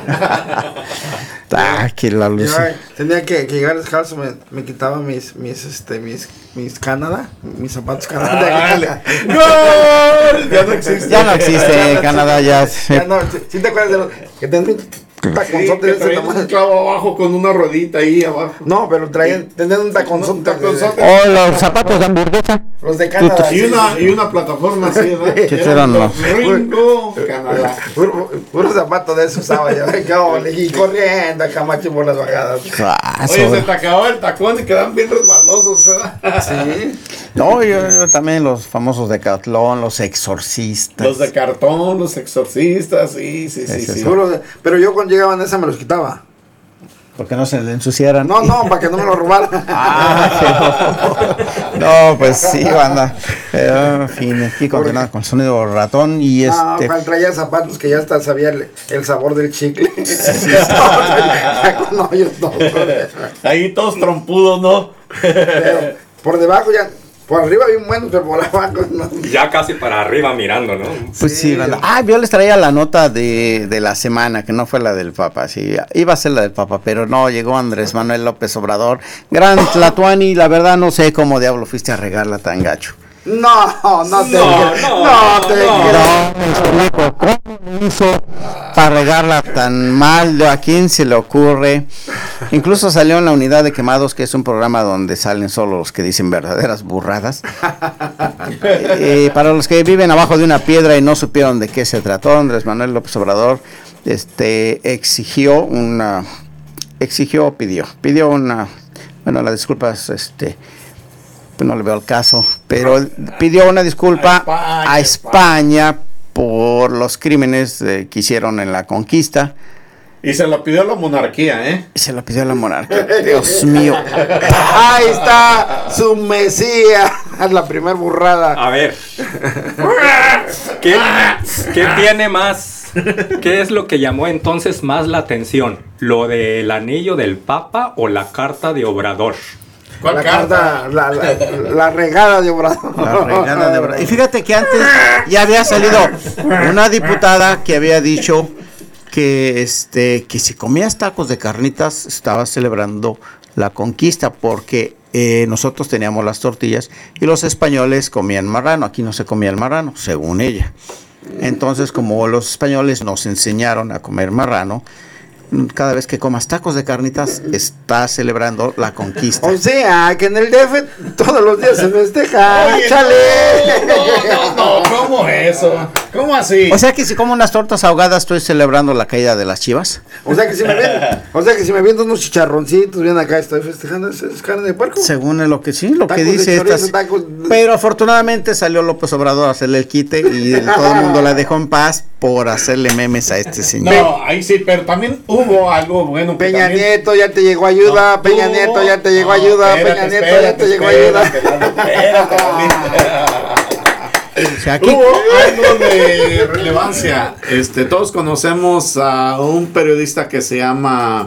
Ah, que la luz. Tenía que, que llegar descalzo, me, me quitaba mis, mis, este, mis, mis Canadá, mis zapatos Canadá. ¡Gol! Ya no existe. Ya no existe, Canadá ya. Ya no, ¿sí te acuerdas de los que tenían un taconzote sí, de ese un clavo abajo con una ruedita ahí abajo? No, pero traían, tenían un taconzote. O los zapatos de hamburguesa. Los de Canadá. Y una, y una plataforma así, ¿verdad? ¿Qué eran los? Ringo, Canadá. Puro, puro zapato de esos usaba yo. Y corriendo a Camacho por las bajadas. Ah, oye, se te acababa el tacón y quedan bien resbalosos, ¿verdad? Sí. No, yo, yo también los famosos de Catlón, los exorcistas. Los de cartón, los exorcistas, sí, sí, sí. sí. De, pero yo cuando llegaban a esa me los quitaba. Porque no se le ensuciaran. No, no, para que no me lo robaran. Ah, no. no, pues sí, banda. Pero, en fin, aquí continuamos con el sonido ratón y no, este. No, traía zapatos que ya hasta sabía el, el sabor del chicle. Sí, sí, no, no, yo no. Ahí todos trompudos, ¿no? Pero por debajo ya. Por arriba bien bueno, pero por abajo no. Ya casi para arriba mirando, ¿no? Pues sí, sí banda. Ah, yo les traía la nota de, de la semana, que no fue la del Papa, sí, iba a ser la del Papa, pero no, llegó Andrés Manuel López Obrador, gran Tlatuani, la verdad no sé cómo diablo fuiste a regarla tan gacho. No, no te no, no, no te no, ¿cómo hizo para regarla tan mal? ¿A quién se le ocurre? Incluso salió en la Unidad de Quemados, que es un programa donde salen solo los que dicen verdaderas burradas. eh, para los que viven abajo de una piedra y no supieron de qué se trató, Andrés Manuel López Obrador este, exigió una, exigió, pidió, pidió una, bueno, las disculpas, este, pues no le veo el caso, pero pidió una disculpa a España, a España por los crímenes eh, que hicieron en la conquista. Y se lo pidió la monarquía, ¿eh? Se lo pidió la monarquía. Dios mío. Ahí está su mesía. La primer burrada. A ver. ¿Qué, ¿Qué tiene más? ¿Qué es lo que llamó entonces más la atención? ¿Lo del anillo del Papa o la carta de Obrador? ¿Cuál la carta? La, la, la regada de Obrador. La regada de Obrador. Y fíjate que antes ya había salido una diputada que había dicho que este que si comías tacos de carnitas estabas celebrando la conquista, porque eh, nosotros teníamos las tortillas y los españoles comían marrano. Aquí no se comía el marrano, según ella. Entonces, como los españoles nos enseñaron a comer marrano, cada vez que comas tacos de carnitas, estás celebrando la conquista. O sea, que en el D F todos los días se festeja. Oye, ¡Chale! No, no, no, ¿cómo eso? ¿Cómo así? O sea que si como unas tortas ahogadas, estoy celebrando la caída de las Chivas. O sea que si me ven, o sea que si me ven unos chicharroncitos, bien acá, estoy festejando, ¿es, es carne de puerco? Según lo que sí, lo Tacos que de dice chorizo, estas. tacos- Pero afortunadamente salió López Obrador a hacerle el quite y el- todo el mundo la dejó en paz por hacerle memes a este señor. No, ahí sí, pero también hubo algo bueno. que Peña también- Nieto, ya te llegó ayuda, No, Peña tú- Nieto, ya te llegó no, ayuda, espérate, Peña Nieto, ya espérate, te llegó espérate, ayuda. espérate, espérate. O sea, aquí- Hubo algo de relevancia. Este, todos conocemos a un periodista que se llama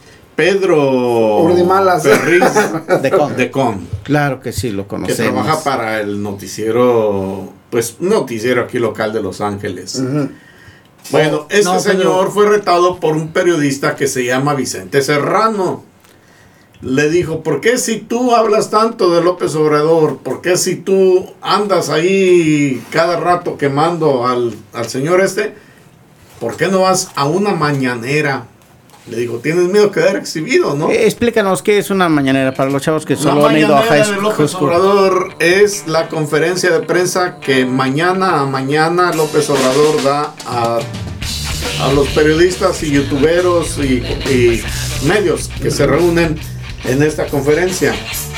Pedro Urdimalas. Ferriz De Con. de Con, Claro que sí, lo que conocemos. trabaja para el noticiero, pues un noticiero aquí local de Los Ángeles. Bueno, este No, pero- señor fue retado por un periodista que se llama Vicente Serrano. Le dijo, ¿por qué si tú hablas tanto de López Obrador? ¿Por qué si tú andas ahí cada rato quemando al, al señor este? ¿Por qué no vas a una mañanera? Le dijo, tienes miedo de quedar exhibido, ¿no? Eh, explícanos qué es una mañanera para los chavos que La solo han ido a mañanera high de López school. Obrador es la conferencia de prensa que mañana a mañana López Obrador da a, a los periodistas y youtuberos y, y medios que se reúnen en esta conferencia.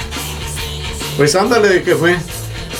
Pues ándale de qué fue.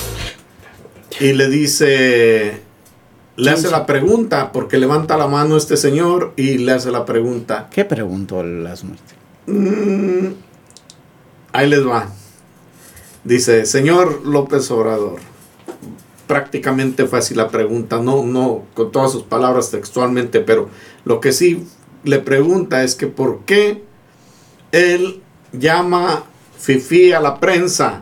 Y le dice, le hace la pregunta, porque levanta la mano este señor y le hace la pregunta. ¿Qué preguntó las muestras? Mm, ahí les va. Dice, señor López Obrador, prácticamente fue así la pregunta, no, no con todas sus palabras textualmente, pero lo que sí le pregunta es que por qué él llama fifí a la prensa,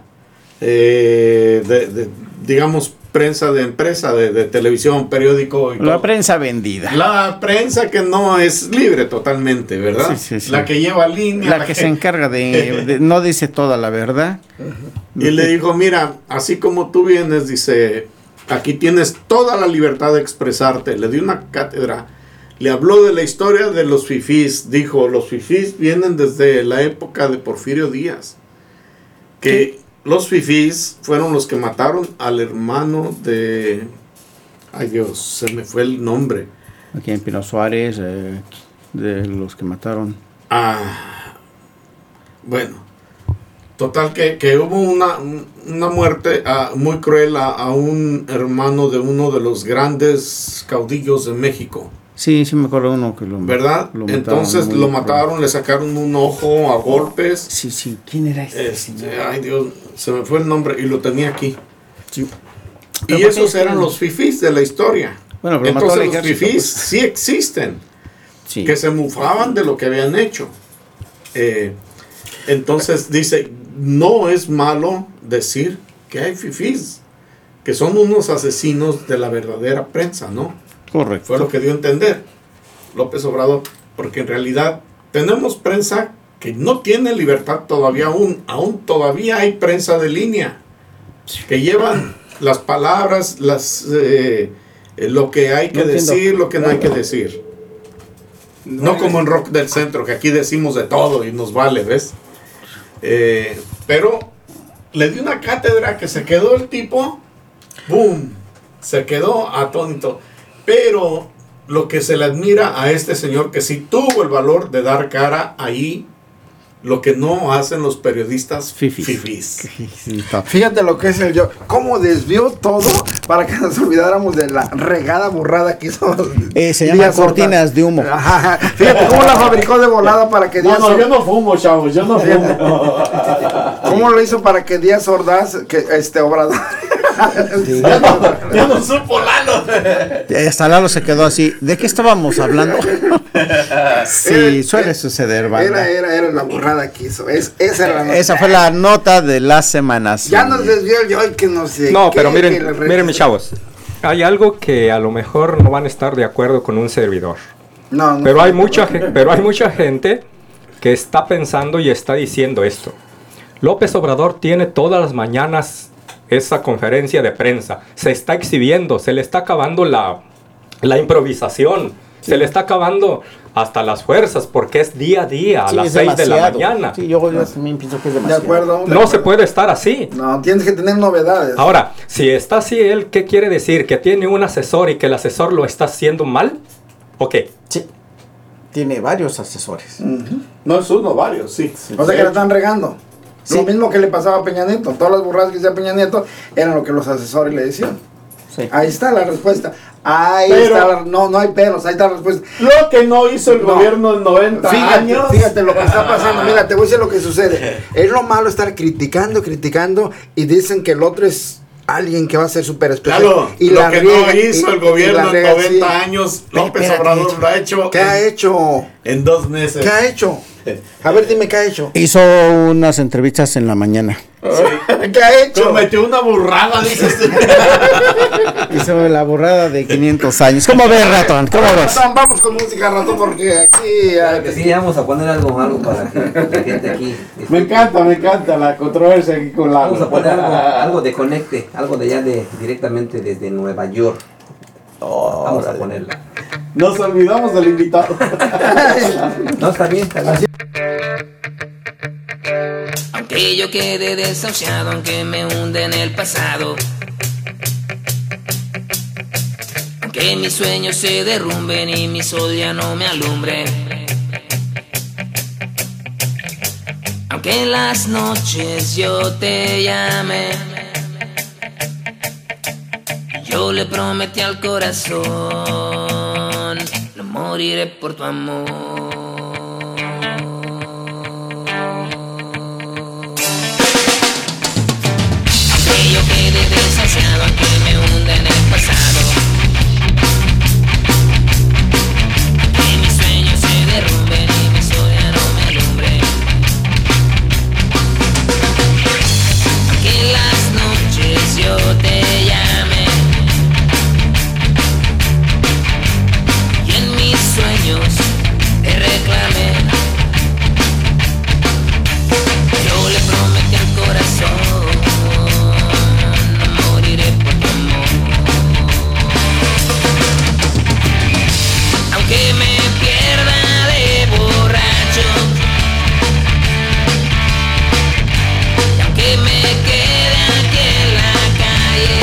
eh, de, de, digamos, prensa de empresa, de, de televisión, periódico y La todo. prensa vendida. La prensa que no es libre totalmente, ¿verdad? Sí, sí, sí. La que lleva línea. La que se encarga de, de- no dice toda la verdad. Y le dijo, mira, así como tú vienes, dice, aquí tienes toda la libertad de expresarte. Le dio una cátedra. Le habló de la historia de los fifís. Dijo, los fifís vienen desde la época de Porfirio Díaz. Que los fifís fueron los que mataron al hermano de... Ay Dios, se me fue el nombre. Aquí en Pino Suárez, eh, de los que mataron. Ah, bueno, total que, que hubo una, una muerte ah, muy cruel a, a un hermano de uno de los grandes caudillos de México, Sí, sí me acuerdo uno que lo ¿verdad? lo mataron Entonces muy lo cruel. mataron, le sacaron un ojo a golpes. Sí, sí, ¿quién era este? Este, ay Dios, se me fue el nombre y lo tenía aquí. Sí. Y Pero ¿por esos qué? eran los fifís de la historia. Bueno, pero mató Entonces al los ejército, fifís pues. sí existen. Sí. Que se mufaban de lo que habían hecho. Eh, entonces dice, no es malo decir que hay fifís, que son unos asesinos de la verdadera prensa, ¿no? Correcto. Fue lo que dio a entender López Obrador, porque en realidad tenemos prensa que no tiene libertad todavía aún, aún todavía hay prensa de línea, que llevan las palabras, las eh, eh, lo que hay que No entiendo. decir, lo que no hay que decir. No como en Rock del Centro, que aquí decimos de todo y nos vale, ¿ves? Eh, pero le di una cátedra que se quedó el tipo, ¡boom! Se quedó atónito. Pero lo que se le admira a este señor, que sí tuvo el valor de dar cara ahí, lo que no hacen los periodistas Fifís. fifís. Sí, está. Fíjate lo que es el yo. Cómo desvió todo para que nos olvidáramos de la regada burrada que hizo. Eh, se llaman Díaz Ordaz. cortinas de humo. Ajá. Fíjate cómo la fabricó de volada para que Díaz Ordaz- no fumo, chavos, yo no fumo. ¿Cómo lo hizo para que Díaz Ordaz, que este Obrador? ya, no, ya no supo Lalo. Y hasta Lalo se quedó así. ¿De qué estábamos hablando? Sí, suele suceder, banda. Era, era, era la burrada que hizo. Es, esa era la nota. Esa fue la nota de las semanas. Ya nos desvió el yo el que no sé. No, qué, pero que miren, la red- miren mis chavos. Hay algo que a lo mejor no van a estar de acuerdo con un servidor. No, no Pero sé. hay mucha, gen- pero hay mucha gente que está pensando y está diciendo esto. López Obrador tiene todas las mañanas esa conferencia de prensa. Se está exhibiendo, se le está acabando la, la improvisación. Se le está acabando hasta las fuerzas porque es día a día, a Sí, las es seis de la demasiado. mañana. Sí, yo, yo también pienso que es De demasiado. acuerdo. de No se acuerdo. puede estar así. No, tienes que tener novedades. Ahora, si está así él, ¿qué quiere decir? ¿Que tiene un asesor y que el asesor lo está haciendo mal? ¿O qué? Sí. Tiene varios asesores. No es uno, varios, sí. O sea que la están regando. Sí. Lo mismo que le pasaba a Peña Nieto. Todas las burradas que decía Peña Nieto eran lo que los asesores le decían. Sí. Ahí está la respuesta. Ahí Pero- está la, no, no hay peros, ahí está la respuesta. Lo que no hizo el No. gobierno en noventa Fíjate, años. fíjate lo que está pasando. Mira, te voy a decir lo que sucede. Es lo malo estar criticando, criticando y dicen que el otro es alguien que va a ser súper especial. Claro, y lo la que riega, no hizo y- el y gobierno la en riega, noventa sí. años, López Espérate, Obrador hecho. lo ha hecho ¿Qué ha en, hecho? en dos meses. ¿Qué ha hecho? A ver, dime qué ha hecho. Hizo unas entrevistas en la mañana. ¿Qué ha hecho? Cometió una burrada, dices. Hizo la burrada de quinientos años. ¿Cómo ves, ratón? ¿Cómo ves? Ratón, vamos con música, ratón, porque aquí... Claro que sí, vamos a poner algo, algo para que la gente aquí. Me encanta, me encanta la controversia aquí con la. Vamos a poner algo, algo de conecte, algo de allá de directamente desde Nueva York. Vamos a ponerla. Nos olvidamos del invitado. No, está bien, está bien. Aunque yo quede desahuciado, aunque me hunde en el pasado, aunque mis sueños se derrumben y mi sol ya no me alumbre, aunque en las noches yo te llame, yo le prometí al corazón, no moriré por tu amor. Que yo quede desahuciado, aunque me hunda en el pasado, que mis sueños se derrumben y mi sol ya no me alumbre, aunque en las noches yo te llame y en mis sueños te reclame, yo le prometí al corazón, aunque me pierda de borracho, y aunque me quede aquí en la calle,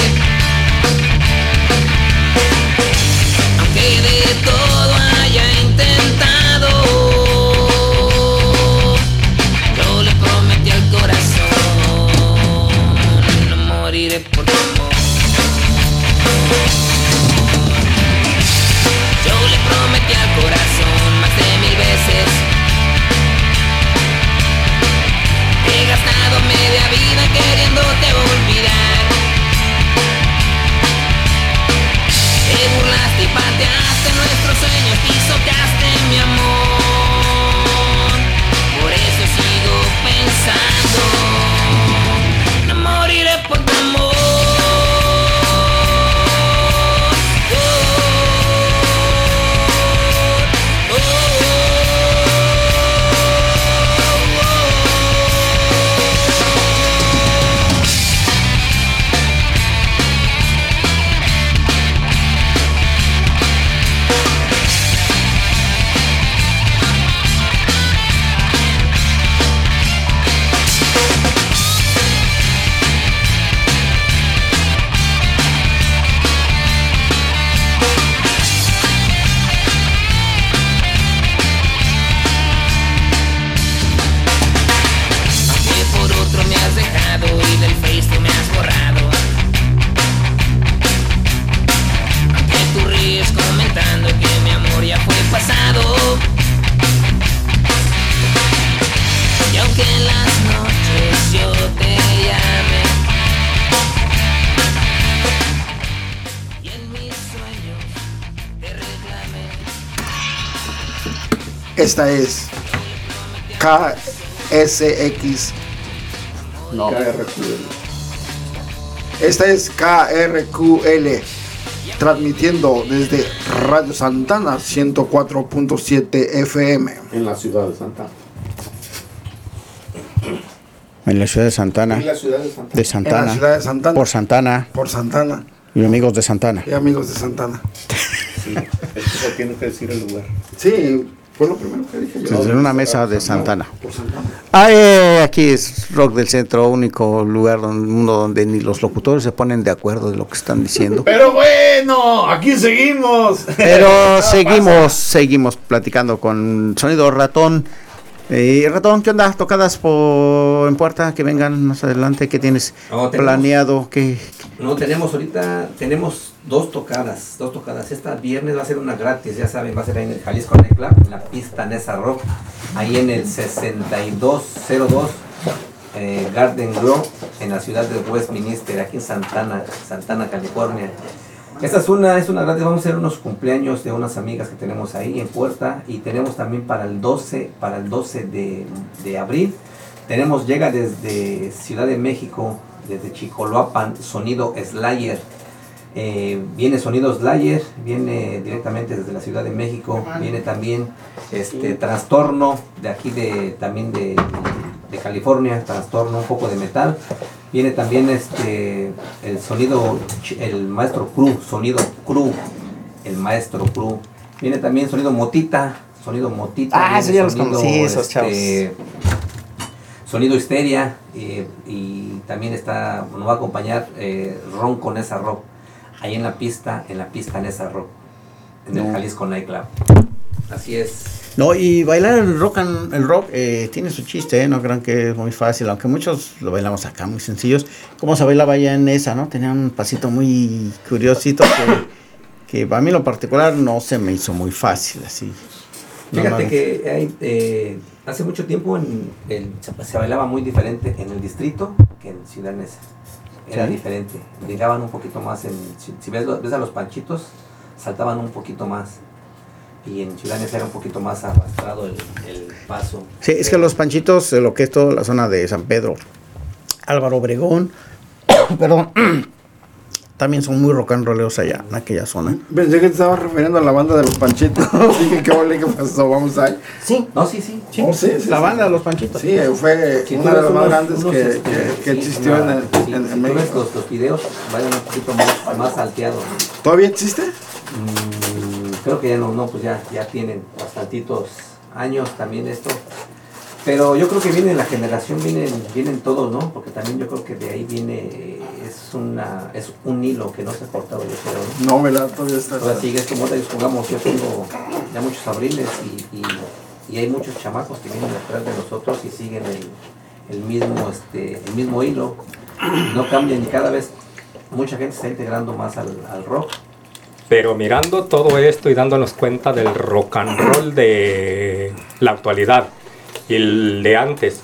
aunque de todo haya intentado, yo le prometí al corazón, no moriré por tu amor. Yo le prometí al corazón más de mil veces, he gastado media vida queriéndote olvidar, te burlaste y pateaste nuestros sueños, pisoteaste mi amor, por eso sigo pensando, no moriré por tu amor. Que por otro me has dejado y del Face tú me has borrado, aunque tú ríes comentando que mi amor ya fue pasado, y aunque en las noches yo te llame y en mis sueños te reclame. Esta es K S X. No. Esta es K R Q L, transmitiendo desde Radio Santana ciento cuatro punto siete F M. En la ciudad de Santana. En la ciudad de Santana. En la ciudad de Santana. De Santana. En la ciudad de Santana. Por Santana. Por Santana. Y amigos de Santana. Y amigos de Santana. O tiene que decir el lugar. Sí, fue lo primero que dije yo. Pues en una mesa de Santana. Por Santana. Ah, eh, aquí es Rock del Centro, único lugar del mundo donde ni los locutores se ponen de acuerdo de lo que están diciendo. Pero bueno, aquí seguimos. Pero seguimos, seguimos platicando con Sonido Ratón. Eh, Ratón, ¿qué onda? ¿Tocadas por, en puerta? Que vengan más adelante. ¿Qué tienes No, tenemos- planeado? ¿Qué? No, tenemos ahorita, tenemos dos tocadas, dos tocadas. Esta viernes va a ser una gratis, ya saben, va a ser ahí en el Jalisco Night Club, en la pista Nesa Rock, ahí en el sesenta y dos cero dos eh, Garden Grove, en la ciudad de Westminster, aquí en Santana, Santana, California. Esta es una, es una gratis, vamos a hacer unos cumpleaños de unas amigas que tenemos ahí en puerta, y tenemos también para el doce, para el doce de, de abril, tenemos, llega desde Ciudad de México, desde Chicoloapan, Sonido Slayer. Eh, viene Sonido Slayer, viene directamente desde la Ciudad de México, viene también este Trastorno de aquí de también de, de California, Trastorno, un poco de metal. Viene también este el sonido, el maestro Cru, Sonido Cru, el maestro Cru. Viene también Sonido Motita, Sonido Motita. Ah, viene eso ya los sonido, conocí, esos chavos. Sonido Histeria, eh, y también está, nos va a acompañar eh, Ron con esa rock, ahí en la pista, en la pista Nesa Rock, en el No. Jalisco Night Club. Así es. No, y bailar el rock, and- el rock eh, tiene su chiste, ¿eh? No crean que es muy fácil, aunque muchos lo bailamos acá, muy sencillos. ¿Cómo se bailaba allá en esa, no? Tenía un pasito muy curiosito que, que a mí en lo particular no se me hizo muy fácil, así. Fíjate Normalmente. que hay, eh, hace mucho tiempo en el- se, se bailaba muy diferente en el distrito que en Ciudad Neza. Era ¿Sí? diferente, llegaban un poquito más en, si, si ves, lo- ves a los panchitos, saltaban un poquito más. Y en Ciudad Neza era un poquito más arrastrado el, el paso. Sí, es que los panchitos, eh, lo que es toda la zona de San Pedro, Álvaro Obregón, perdón, también son muy rock and rolleros allá, en aquella zona. Pensé que te estabas refiriendo a la banda de los Panchitos. Dije, ¿qué ole, qué pasó? Vamos ahí. Sí. No, sí, sí. Sí, Oh, sí, sí, la sí. banda de los panchitos. Sí, fue Si tú una de ves las más unos- grandes unos, que, este, que- que sí, existió una- en, el- sí, en- si en tú ves México. los, los videos, vayan un poquito más, más salteados. ¿Todavía existe? Mm, creo que ya no, no, pues ya, ya tienen bastantitos años también esto. Pero yo creo que viene la generación, vienen, vienen todos, ¿no? Porque también yo creo que de ahí viene, eh, es una, es un hilo que no se ha cortado, yo creo, ¿no? No, ¿verdad? Todavía está. Todavía sigue, es como ahorita pongamos, yo tengo ya muchos abriles y, y, y hay muchos chamacos que vienen detrás de nosotros y siguen el, el mismo, este, el mismo hilo, no cambian y cada vez mucha gente se está integrando más al, al rock. Pero mirando todo esto y dándonos cuenta del rock and roll de la actualidad y el de antes,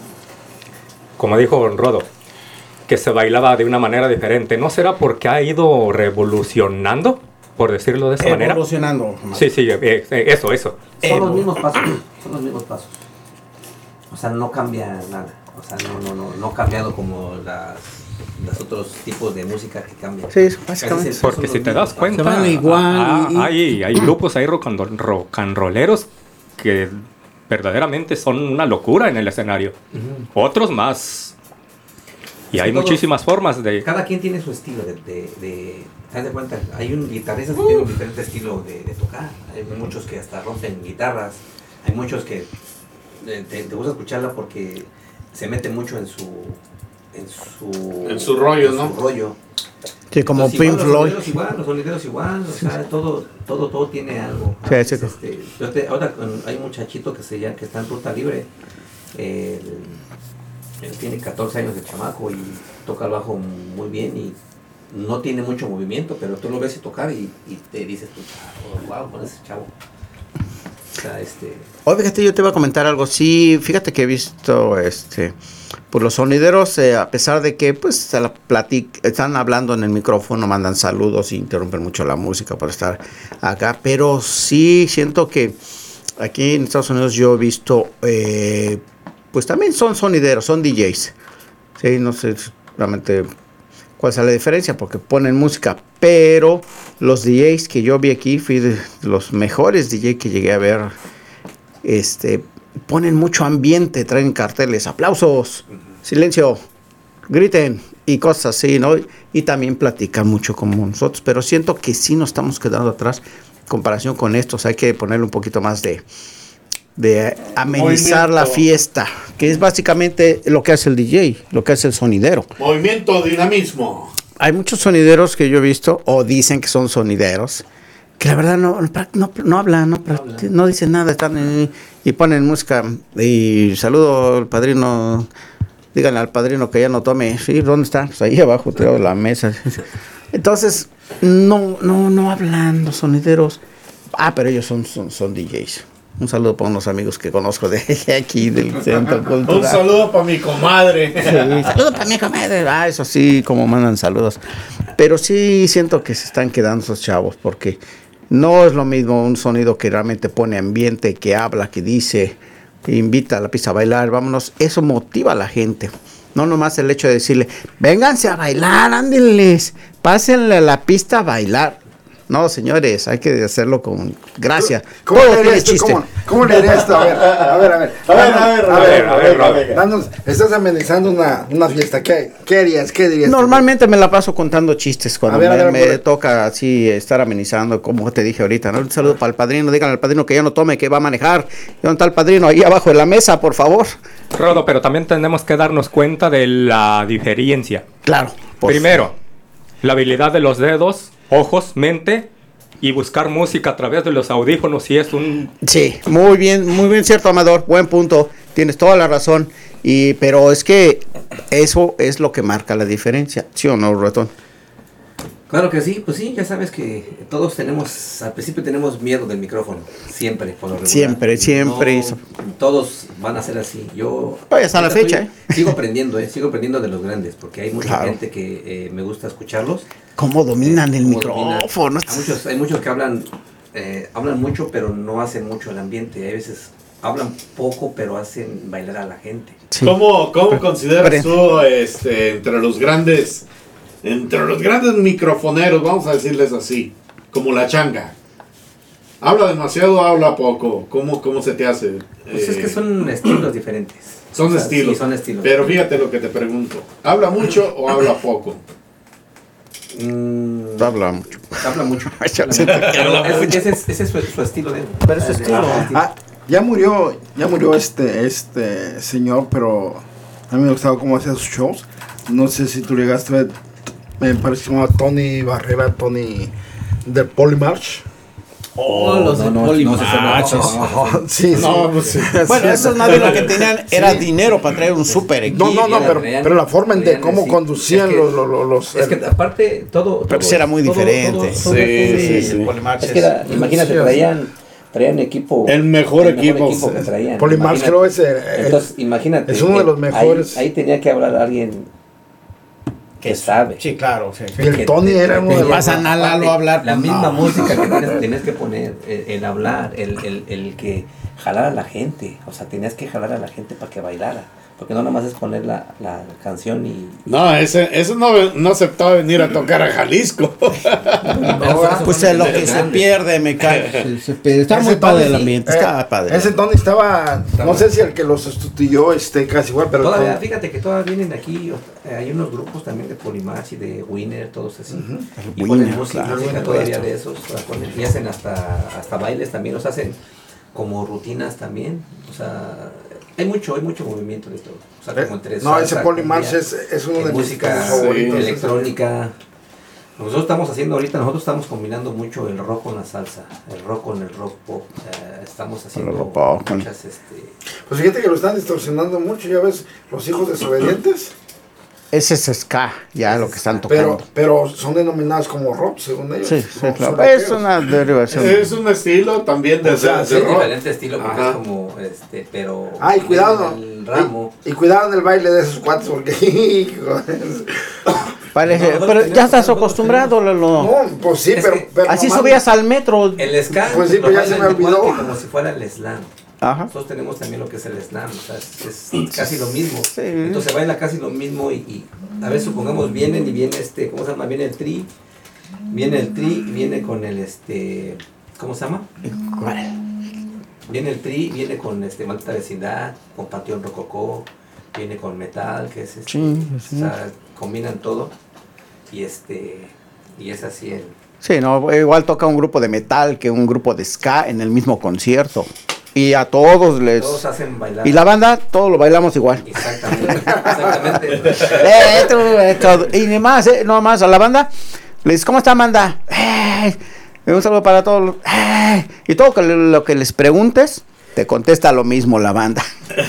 como dijo Don Rodo, que se bailaba de una manera diferente, ¿no será porque ha ido revolucionando, por decirlo de esa manera? Evolucionando. Sí, sí, eh, eh, eso, eso. Son los mismos pasos, son los mismos pasos. O sea, no cambia nada. O sea, no, no, no, no ha cambiado como las, los otros tipos de música que cambian. Sí, Casi básicamente. siempre Porque son si los te mismos das pasos. cuenta, Se van igual ah, y- hay, hay grupos, hay rock and, rock and rolleros que verdaderamente son una locura en el escenario. Otros más. Y Es hay que todos- muchísimas formas de... Cada quien tiene su estilo de, de, de haz de cuenta, hay un guitarrista que tiene un diferente estilo de, de tocar. Hay muchos que hasta rompen guitarras. Hay muchos que eh, te, te gusta escucharla porque se mete mucho en su en su En su rollo, en ¿no? su rollo. Sí, como Entonces, Pink igual, Floyd. Los sonideros igual, los sonideros igual, o sea, todo, todo, todo tiene algo. Sí, A sí. veces, este, yo te- ahora con- hay un muchachito que se llama, que está en ruta libre. eh, él, él tiene catorce años de chamaco y toca el bajo muy bien y no tiene mucho movimiento, pero tú lo ves y tocar y, y te dices tú, oh, wow, con ese chavo. O sea, este. Oye, fíjate, yo te iba a comentar algo. Sí, fíjate que he visto, este, pues los sonideros, eh, a pesar de que, pues, se la platic- están hablando en el micrófono, mandan saludos y interrumpen mucho la música por estar acá, pero sí siento que aquí en Estados Unidos yo he visto, eh, pues también son sonideros, son D Js. Sí, no sé realmente cuál es la diferencia, porque ponen música, pero los D Js que yo vi aquí, fui de los mejores D Js que llegué a ver, este, ponen mucho ambiente, traen carteles, aplausos, silencio, griten y cosas así, ¿no? Y también platican mucho como nosotros, pero siento que sí nos estamos quedando atrás comparación con estos hay que ponerle un poquito más de, de amenizar la fiesta, que es básicamente lo que hace el D J, lo que hace el sonidero. Movimiento, dinamismo. Hay muchos sonideros que yo he visto, o dicen que son sonideros, que la verdad no, no, no hablan, no, no, no dicen nada, están en, y ponen música. Y saludo al padrino, díganle al padrino que ya no tome. Sí, ¿dónde está? Pues ahí abajo, tirado de la mesa. Entonces, no, no, no hablan los sonideros. Ah, pero ellos son, son, son D Js. Un saludo para unos amigos que conozco de aquí del Centro Cultural. Un saludo para mi comadre. Sí, saludo para mi comadre. Ah, eso sí, como mandan saludos. Pero sí siento que se están quedando esos chavos, porque no es lo mismo un sonido que realmente pone ambiente, que habla, que dice, que invita a la pista a bailar, vámonos. Eso motiva a la gente. No nomás el hecho de decirle, vénganse a bailar, ándenles, pásenle a la pista a bailar. No, señores, hay que hacerlo con gracia. ¿Cómo Todo le haría tiene esto? chiste. ¿Cómo, ¿Cómo le haría esto? A ver, a ver, a ver. A ver, a ver, a ver, a ver, a ver. Danos, estás amenizando una, una fiesta. ¿Qué, ¿Qué harías? ¿Qué dirías? Normalmente me la paso contando chistes cuando A ver, me, a ver, me por- toca así estar amenizando, como te dije ahorita, ¿no? Un saludo para el padrino, díganle al padrino que ya no tome, que va a manejar. ¿Y dónde está el padrino? Ahí abajo de la mesa, por favor. Rodo, pero también tenemos que darnos cuenta de la diferencia. Claro. por Primero, la habilidad de los dedos, ojos, mente y buscar música a través de los audífonos, y es un... Sí, muy bien, muy bien, cierto, Amador, buen punto, tienes toda la razón, y pero es que eso es lo que marca la diferencia, ¿sí o no, Ratón? Claro que sí, pues sí, ya sabes que todos tenemos, al principio tenemos miedo del micrófono, siempre, por lo regular. Siempre, siempre. No, todos van a ser así. Yo Vaya, hasta la ahorita fecha, estoy- sigo aprendiendo, eh, sigo aprendiendo de los grandes, porque hay mucha Claro. gente que eh, me gusta escucharlos. ¿Cómo dominan el Cómo micrófono? Hay muchos, hay muchos que hablan, eh, hablan mucho, pero no hacen mucho el ambiente. Hay veces hablan poco, pero hacen bailar a la gente. Sí. ¿Cómo, cómo consideras Pre- tú este, entre los grandes, entre los grandes microfoneros, vamos a decirles así, como la changa? ¿Habla demasiado o habla poco? ¿Cómo, cómo se te hace? Pues es Eh, que son estilos diferentes. son O sea, estilos. sí, son estilos. Pero fíjate lo que te pregunto. ¿Habla mucho o habla poco? Mm, Habla mucho. habla mucho. Yo Habla siento mucho. que habla Pero mucho. Ese, ese- ese es su, su estilo de él. Pero es su Ah, estilo. ah, Ah, ya murió, ya murió este, este señor, pero a mí me gustaba cómo hacía sus shows. No sé si tú llegaste a ver, me parece que se llamaba Tony Barrera, Tony del Polymarch. Oh, los no, no, no, no, Oh, sí, sí. No, pues sí. Bueno, esos más bien lo que tenían era dinero para traer un super equipo. No, no, no, pero, traían- pero la forma en de traían cómo así. conducían Es que- los, los, los, los- Es que aparte todo, Pero todo sí era muy todo- diferente. todo- todo Sí, eso- sí, sí. Es que era, imagínate, Sí, traían, traían equipo. El mejor equipo. que traían. Polymarch Imagínate. creo es el- el- Entonces, imagínate. es uno de eh, los mejores. Ahí, ahí tenía que hablar alguien que sabe. Sí, claro. Sí. y el que Tony te- era te- uno te de los pasan a Lalo a hablar, La pues, misma no. música que tienes, tenías que poner, el, el hablar, el, el, el que jalar a la gente. O sea, tenías que jalar a la gente para que bailara. Porque no nada más es poner la, la canción y. No, ese, ese no, no aceptaba venir a tocar a Jalisco. Pero Pues son es lo los que se grandes. pierde, me cae. Se- se pierde. Está Ese muy padre Tony, el sí. ambiente, Eh, está padre. Ese Tony estaba, no sé si el que los sustituyó este casi igual, pero Todavía, Tony- fíjate que todavía vienen aquí, eh, hay unos grupos también de Polymarch y de Winner, todos así. Y Winner, ponen música, claro. música Winner, todavía esto. de esos, o sea, ponen- y hacen hasta, hasta bailes también, los hacen como rutinas también. O sea, hay mucho, hay mucho movimiento de todo. O sea, como entre Eh, no, ese salsa, Polymarch cumbia, es, es uno eh, de mis música favoritos. electrónica. Nosotros estamos haciendo ahorita, nosotros estamos combinando mucho el rock con la salsa, el rock con el rock pop. Eh, estamos haciendo rock pop, muchas, este, Pues fíjate que lo están distorsionando mucho, ya ves, los hijos desobedientes, Ese es ska, ya lo que están pero, tocando. pero son denominados como rock, según ellos. Sí, sí, Rock claro. son Es raperos. una derivación. Es un estilo también de, O sea, de- sí, de es rock. diferente estilo porque Ajá. es como este, pero Ay, cuidado. en el ramo. Y, y cuidado en el baile de esos cuates, porque hijo, Parece, No, no, pero tenemos- ya estás no, acostumbrado, Lalo. no, pues sí, Es pero, que pero Así nomás- subías al metro. El ska Pues sí, lo pero ya se bailan me igual olvidó. que como si fuera el slam. Ajá. Nosotros tenemos también lo que es el slam, o sea, es, es casi lo mismo. Sí. Entonces baila casi lo mismo y, y a veces supongamos vienen y viene este, ¿cómo se llama? Viene el tri, viene el tri, viene con el este, ¿cómo se llama? Viene el tri, viene con este Maldita Vecindad, con Panteón Rococó, viene con metal, que es este, Sí, sí. o sea, combinan todo y este Y es así el... Sí, no, igual toca un grupo de metal que un grupo de ska en el mismo concierto. Y a todos les... Todos hacen bailar. Y la banda, todos lo bailamos igual. Exactamente, exactamente. eh, tú, eh, todo. Y ni más, eh, no más, a la banda, les dices, ¿cómo está, banda? Eh, un saludo para todos. Eh, y todo que, lo que les preguntes, te contesta lo mismo la banda.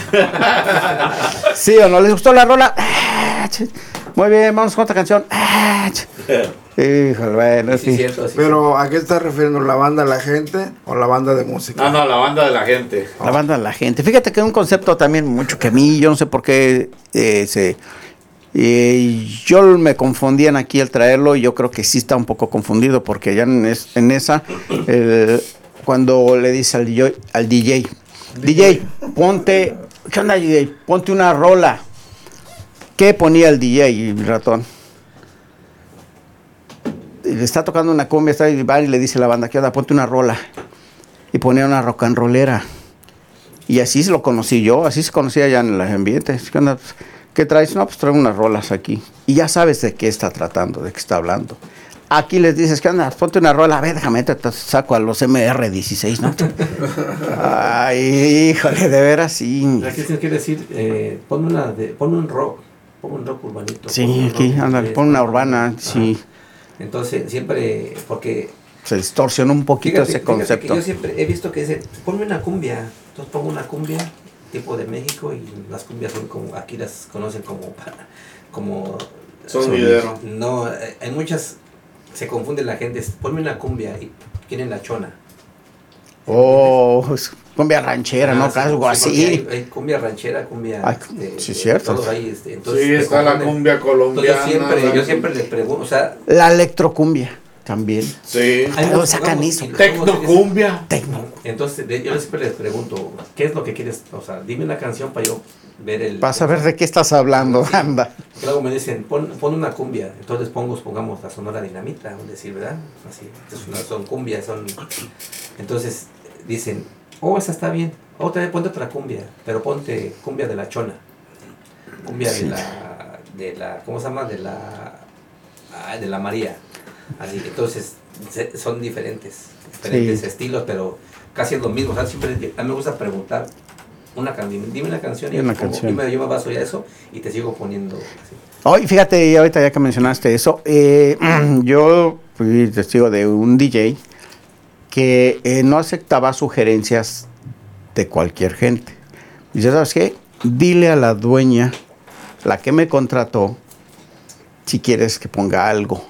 ¿Sí o no? ¿Les gustó la rola? Eh, muy bien, vamos con otra canción. Eh, Híjole, bueno, sí. sí. Cierto, sí. Pero, ¿a qué está refiriendo? ¿La banda de la gente o la banda de música? No, no, la banda de la gente. La banda de la gente. Fíjate que es un concepto también mucho que a mí, yo no sé por qué eh, se... Eh, yo me confundían aquí al traerlo y yo creo que sí está un poco confundido porque ya en, es, en esa, eh, cuando le dice al D J, al D J, D J, ponte, ¿qué onda D J? Ponte una rola. ¿Qué ponía el D J, el ratón? Le está tocando una cumbia, está y va y le dice a la banda, ¿qué onda? Ponte una rola. Y ponía una rock and rollera. Y así se lo conocí yo, así se conocía ya en el ambiente. ¿Qué onda? ¿Qué traes? No, pues traigo unas rolas aquí. Y ya sabes de qué está tratando, de qué está hablando. Aquí les dices, ¿qué onda? Ponte una rola. A ver, déjame, te, te saco a los M R dieciséis, ¿no? Ay, híjole, de veras, sí. Aquí se quiere decir, eh, ponme, una de, ponme un rock, ponme un rock urbanito. Sí, aquí, ándale, pon una urbana, sí. Ajá. Entonces, siempre, porque... Se distorsionó un poquito fíjate, ese concepto. Que yo siempre he visto que dice, ponme una cumbia. Entonces pongo una cumbia tipo de México y las cumbias son como, aquí las conocen como... como sonidero. No, hay muchas, se confunde la gente, ponme una cumbia y quieren la chona. Oh, cumbia ranchera, ah, ¿no? Sí, algo sí, así. Hay, hay cumbia ranchera, cumbia... Ay, este, sí, cierto. Todo ahí, este, entonces, sí, está la cumbia colombiana. Yo siempre, yo siempre les pregunto, o sea... La electrocumbia también. Sí. Pero sacan eso. Tecnocumbia. Tecno. Entonces, de, yo siempre les pregunto, ¿qué es lo que quieres? O sea, dime una canción para yo ver el... Para saber de qué estás hablando, sí. Anda. Y luego me dicen, pon, pon una cumbia. Entonces pongo, pongamos la Sonora Dinamita, un decir, ¿verdad? Así, entonces, son cumbias, son... Entonces, dicen, oh, esa está bien. Otra vez ponte otra cumbia, pero ponte cumbia de la chona. Cumbia sí. de la... de la... ¿Cómo se llama? De la... de la María. Así, entonces se, son diferentes, diferentes sí. estilos, pero casi es lo mismo. O sea, siempre a mí me gusta preguntar una canción, dime una canción y una pongo, canción. Dime, yo me baso ya eso y te sigo poniendo. Así. Hoy, fíjate, ahorita ya que mencionaste eso, eh, yo fui testigo de un D J que eh, no aceptaba sugerencias de cualquier gente. Dice, ¿sabes qué? Dile a la dueña, la que me contrató, si quieres que ponga algo.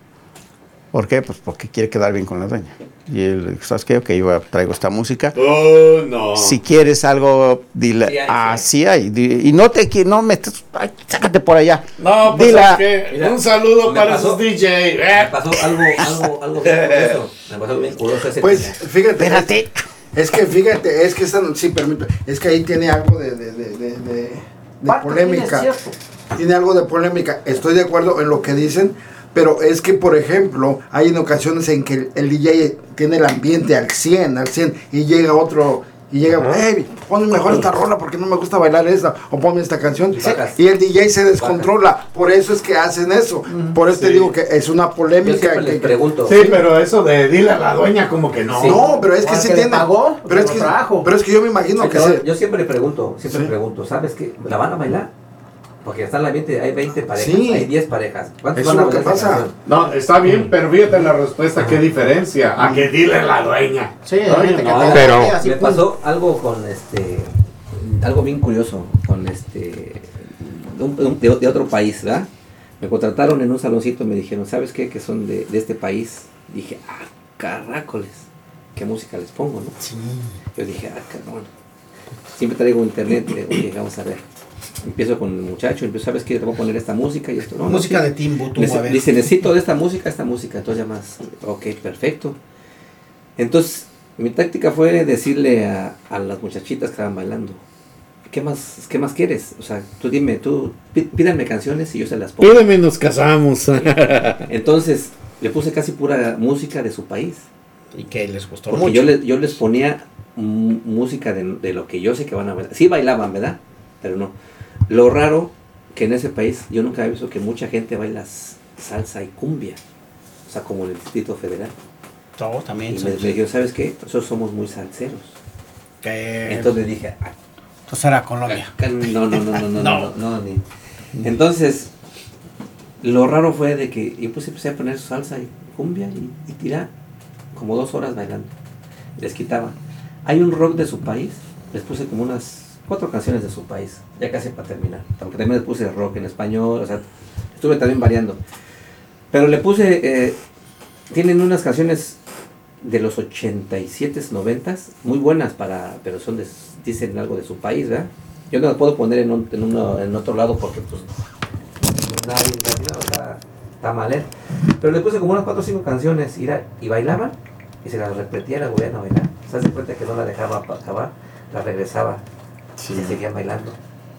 ¿Por qué? Pues porque quiere quedar bien con la dueña. Y él dijo, ¿sabes qué? Ok, yo traigo esta música. Oh, no. Si quieres algo, dile, sí hay, así sí. hay. Y no te, no me, ay, sácate por allá. No, pues es que, mira, un saludo para pasó, esos D J. Eh. Me pasó algo, algo, algo bien curioso. Me pasó bien curioso ese Pues, día. fíjate. Espérate. Es, es que, fíjate, es que esta, sí, permíteme, es que ahí tiene algo de, de, de, de, de, de polémica. Tiene algo de polémica. Estoy de acuerdo en lo que dicen. Pero es que, por ejemplo, hay en ocasiones en que el, el D J tiene el ambiente al cien, al cien, y llega otro, y llega, hey, ponme mejor esta rola porque no me gusta bailar esta, o ponme esta canción, y, y el D J se descontrola, por eso es que hacen eso, por eso sí. te digo que es una polémica. Yo que, les pregunto. Sí, pero eso de dile a la dueña como que no. Sí. No, pero es que sí que tiene, pagó, pero, es que, pero es que yo me imagino sí, que yo, se... yo siempre pregunto, siempre sí. pregunto, ¿sabes qué? ¿La van a bailar? Porque está en la veinte, hay veinte parejas, sí. hay diez parejas. ¿Cuántos Eso van a es lo que pasa. canción? No, está bien, pero fíjate la respuesta, qué diferencia. A que dile a la dueña. Sí, Oye, no, no, pero me pasó algo con este, algo bien curioso, con este, de, de, de otro país, ¿verdad? Me contrataron en un saloncito y me dijeron, ¿sabes qué? Que son de, de este país. Dije, ah, caracoles, ¿qué música les pongo, no? Sí. Yo dije, ah, cabrón. Siempre traigo internet, oye, vamos a ver. Empiezo con el muchacho, empiezo, ¿sabes qué? Te voy a poner esta música y esto. No, música no, de Timbuktu, Nece- a ver. Dice, necesito de esta música, esta música. Entonces ya más, ok, perfecto. Entonces, mi táctica fue decirle a, a las muchachitas que estaban bailando, ¿qué más, qué más quieres? O sea, tú dime, tú pí- pídanme canciones y yo se las pongo. Pídeme y nos casamos. Entonces, le puse casi pura música de su país. Y que les gustó Porque mucho. yo, le, yo les ponía m- música de, de lo que yo sé que van a bailar. Sí bailaban, ¿verdad? Pero no. Lo raro que en ese país yo nunca he visto que mucha gente baila salsa y cumbia. o sea, como en el Distrito Federal. Todos también. Y son- me, me dijeron, ¿sabes qué? Nosotros somos muy salseros. Que- Entonces le dije, ah, Entonces era Colombia. acá no, no, no, no, no, No. no, no, ni. Entonces, lo raro fue de que yo pues empecé a poner salsa y cumbia y, y tirar como dos horas bailando. Les quitaba. Hay un rock de su país, les puse como unas cuatro canciones de su país, ya casi para terminar. Porque también les puse rock en español, o sea, estuve también variando. Pero le puse, eh, tienen unas canciones de los ochenta y siete, noventa, muy buenas para, pero son de, dicen algo de su país, ¿verdad? Yo no las puedo poner en, un, en, uno, en otro lado porque pues nadie no, está, está mal, ¿eh? Pero le puse como unas cuatro o cinco canciones y, era, y bailaban y se las repetía la gobierno a bailar. Se hace cuenta que no la dejaba para acabar, la regresaba y se seguían bailando.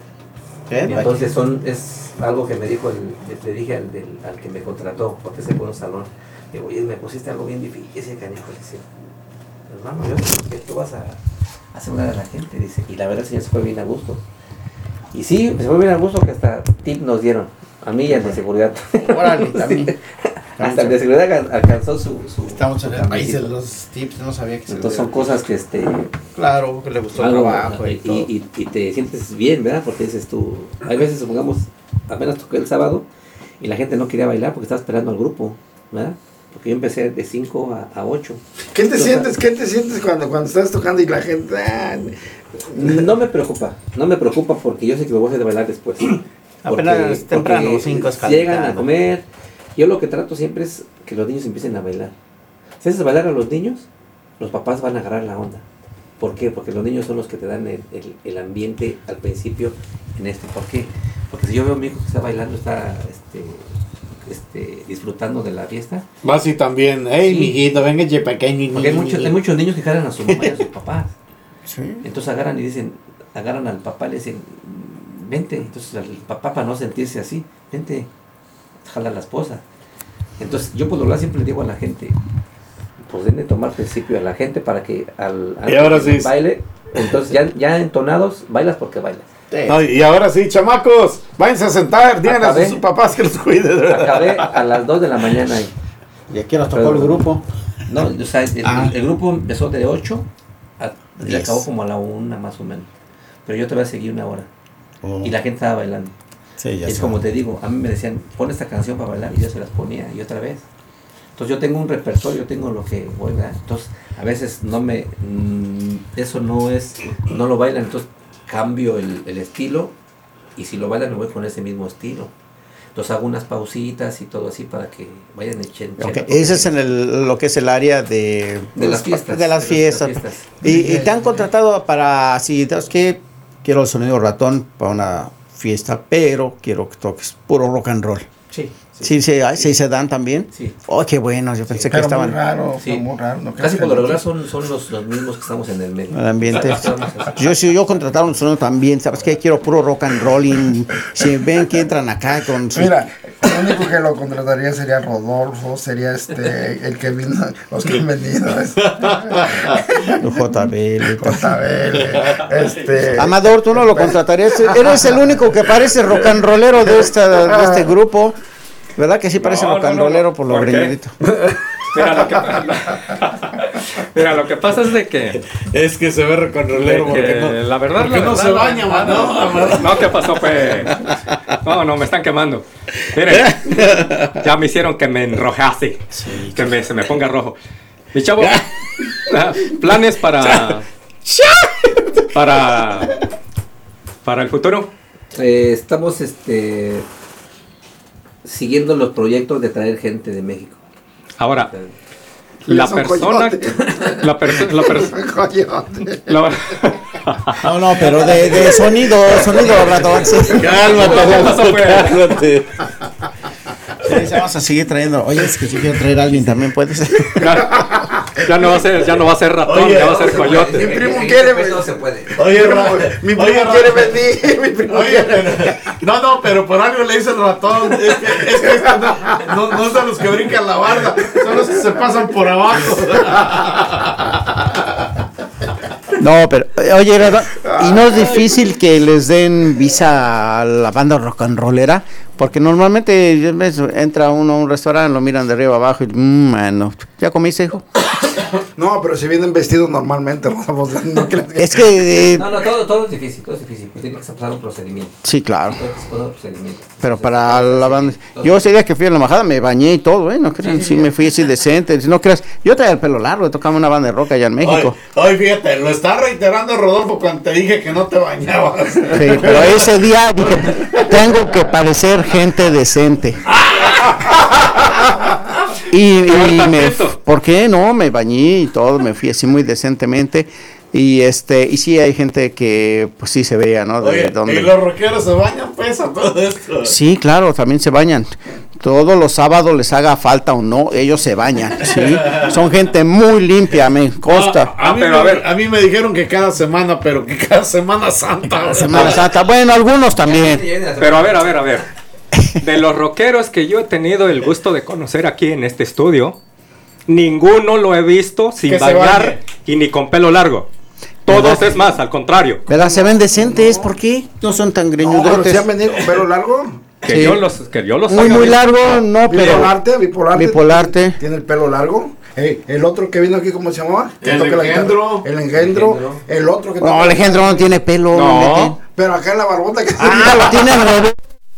¿Eh? Y entonces son, es algo que me dijo, el, le dije al, del, al que me contrató, porque se fue un salón. Digo, oye, me pusiste algo bien difícil, canijo. Dice, hermano, yo creo que tú vas a asegurar a la gente. Dice, y la verdad, el señor se fue bien a gusto. Y sí, se fue bien a gusto que hasta tip nos dieron, a mí y al de seguridad. Órale, también. Hasta el de seguridad alcan- alcanzó su. su Estamos en su el país de camisita. los tips, no sabía que se Entonces son cosas que este. Claro, que le gustó el algo, trabajo y y, todo. y, y te sientes bien, ¿verdad? Porque dices tú, hay veces, supongamos, apenas toqué el sábado y la gente no quería bailar porque estaba esperando al grupo, ¿verdad? Porque yo empecé de cinco a ocho. ¿Qué te Entonces, sientes? ¿Qué te sientes cuando, cuando estás tocando y la gente... ah, No me preocupa, no me preocupa porque yo sé que me voy a hacer de bailar después. Apenas Porque- es temprano, porque cinco es llegan a calentando. comer. Yo lo que trato siempre es que los niños empiecen a bailar. Si haces bailar a los niños, los papás van a agarrar la onda. ¿Por qué? Porque los niños son los que te dan el, el- el ambiente al principio en esto. ¿Por qué? Porque si yo veo a mi hijo que está bailando, está este, este, disfrutando de la fiesta. Vas y también, hey, Sí. mijito, venga, che pequeño. Porque hay muchos, hay muchos niños que jalan a su mamá y a sus papás. Sí. Entonces agarran y dicen, agarran al papá y le dicen, vente. Entonces el papá, para no sentirse así, vente, jala a la esposa. Entonces yo por lo general siempre le digo a la gente, pues den de tomar principio a la gente para que al, Y ahora antes de sí. baile, entonces ya, ya entonados, bailas porque bailas. No, y ahora sí, chamacos, váyanse a sentar, díganle a Acabé. sus papás que los cuiden. Acabé a las dos de la mañana ahí. ¿Y aquí nos tocó el grupo? No, o sea, el, Ah. el grupo empezó de ocho a, y Diez. acabó como a la una más o menos. Pero yo todavía seguí una hora. Oh. Y la gente estaba bailando. Sí, ya Es sé. como te digo, a mí me decían, pon esta canción para bailar y yo se las ponía y otra vez. Entonces yo tengo un repertorio, tengo lo que voy, ¿verdad? Entonces a veces no me, mm, eso no es, no lo bailan, entonces cambio el, el estilo y si lo bailan me voy con ese mismo estilo. Entonces hago unas pausitas y todo así para que vayan echando. Ok, ese es en el, lo que es el área de, De las fiestas. De las fiestas. De las fiestas. Y, y te han contratado para, si es que quiero el sonido ratón para una fiesta, pero quiero que toques puro rock and roll. Sí. Sí, sí, sí, sí se dan también. Sí. Oh, qué bueno, yo pensé que Pero estaban muy raro, Sí. muy raro. ¿no? Casi por lo regular son, son los, los mismos que estamos en el medio. en el ambiente. Estamos así. Yo si yo contratar un sonido también, ¿sabes qué? Quiero puro rock and roll. Y si ven que entran acá con su... Mira, el único que lo contrataría sería Rodolfo, sería este el que vino, los que han venido, es J B L. J B L, este Amador, tú no lo contratarías. Eres el único que parece rock and rollero de, esta, de este grupo. ¿Verdad que sí parece No, rock no, and no, rollero no. por lo ¿Por qué? greñudito? Mira lo, que, mira, lo que pasa es de que, Es que se ve reconrolero de que porque no, la verdad, porque la no verdad, se la baña, verdad, mano. no, no, ¿qué pasó, pues? No, no, me están quemando. Miren, ya me hicieron que me enrojase, que me, se me ponga rojo. Mi chavo, ah, planes para, para, para el futuro. Eh, estamos este siguiendo los proyectos de traer gente de México. Ahora, la Es un persona, coyote. la persona, la persona, Coyote. la, No, no, pero de, de sonido, sonido ratón. Sí. Cálmate, ¿Qué pasó, pues? cálmate. Sí, sí, vamos a seguir trayendo. Oye, es que si quiero traer a alguien también, puedes. ya, ya no va a ser, ya no va a ser ratón, Oye, ya va a no ser se coyote. Mi primo En- en quiere este país ver- no se puede. Oye, Ra- Mi oye, primo Ra- quiere venir, mi primo Oye, quiere pero- no, no, pero por algo le dice el ratón. Es que, es que estos no, no, no son los que brincan la barda, son los que se pasan por abajo. No, pero, oye, ¿verdad? ¿Y no es difícil que les den visa a la banda rock and rollera? Porque normalmente ves, entra uno a un restaurante, lo miran de arriba abajo y, mmm, mano, ¿ya comiste, hijo? No, pero si vienen vestidos normalmente, no, no creas que... Es que... Eh, No, no, todo, todo es difícil, todo es difícil, pues tiene que pasar un procedimiento. Sí, claro. Todo es todo un procedimiento. Pero para la banda... Yo ese día que fui a la embajada me bañé y todo, ¿eh? No creas, sí, sí, sí, me fui así decente. No creas, yo traía el pelo largo, tocaba una banda de rock allá en México. Hoy, fíjate, lo está reiterando Rodolfo cuando te dije que no te bañabas. Sí, pero ese día dije, tengo que parecer gente decente. Y, y me, ¿por qué no? Me bañé y todo, me fui así muy decentemente. Y este, y sí hay gente que pues sí se veía, ¿no? De, Oye, donde... ¿y los rockeros se bañan, pesa todo esto? Sí, claro, también se bañan. Todos los sábados les haga falta o no, ellos se bañan, ¿sí? Son gente muy limpia, me consta. Ah, a, mí pero me, a ver. a mí me dijeron que cada semana, pero que cada Semana Santa. Semana Santa, bueno, algunos también. Pero a ver, a ver, a ver. De los rockeros que yo he tenido el gusto de conocer aquí en este estudio, ninguno lo he visto sin Que se bañar bañe. y ni con pelo largo. Todos es más, al contrario. ¿Verdad? Se ven decentes, ¿por qué? No son tan No, pero greñudotes. si han venido con pelo largo. Que Sí. yo los, que yo los Muy, haya muy visto. largo, no, pero... Bipolarte, bipolarte. Bipolarte. Tiene el pelo largo. Hey, el otro que vino aquí, ¿cómo se llamaba? Que El toca la engendro. guitarra. El engendro. El otro que No, toca- Alejandro no tiene pelo. No. nete. Pero acá en la barbota que Ah, lo tiene al revés.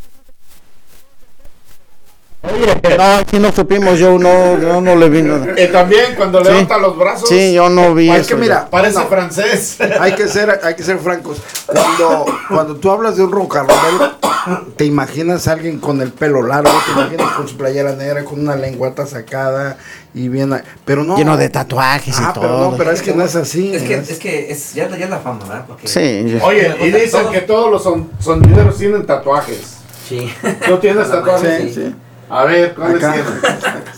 Oye, no, aquí no supimos, yo no, yo no le vi nada. Y también cuando Sí. levanta los brazos. Sí, yo no vi Es eso. que mira, Parece no, francés. hay que ser, hay que ser francos. Cuando, cuando tú hablas de un rock and roll, te imaginas a alguien con el pelo largo, te imaginas con su playera negra, con una lengüeta sacada y bien, a- pero no. Lleno de tatuajes y Ah, todo. pero no, pero es que no es así. Es que, ¿no? es que es, ya, ya es la fama, ¿verdad? Porque Sí. Oye, y dicen que todos los son, sonideros tienen tatuajes. Sí. ¿Tú tienes tatuajes? Sí, sí. A ver, ¿cuáles Acá. tienes?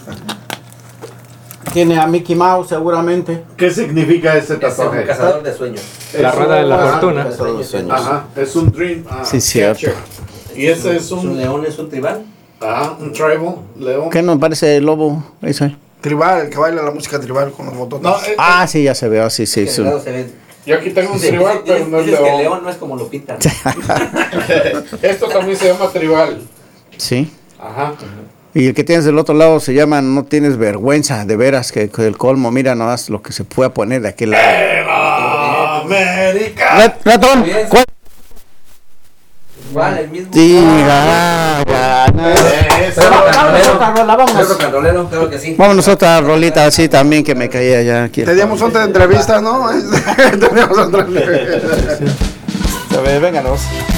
Tiene a Mickey Mouse seguramente. ¿Qué significa ese Es un tatuaje? cazador de sueños. La Es rueda de la un- fortuna. Cazador de sueños. Ajá, es un dream. ah, Sí, cierto. catcher. Y ese es Es un un, león, es un tribal. ajá, un tribal, león. ¿Qué nos parece el lobo? Ese. Tribal, el que baila la música tribal con los botones. No, eh, Ah, sí, ya se ve, sí, sí. Que sí. de lado se ve. yo aquí tengo un Dices tribal, pero no es dices que el león. león no es como lo pintan. Esto también se llama tribal. Sí. Ajá. Y el que tienes del otro lado se llama No tienes vergüenza, de veras, que, que el colmo, mira nomás lo que se puede poner de aquel lado. América. Rat- Ratón, Bien. ¿cuál? Igual, el mismo. Sí, ya, ya, no. Eso. Vámonos otra rola, Es vámonos. rock and rollero, claro que sí. Vámonos otra rolita así también que me caía ya aquí. Teníamos otra entrevista, ¿no? Teníamos otra entrevista. A ver, vénganos.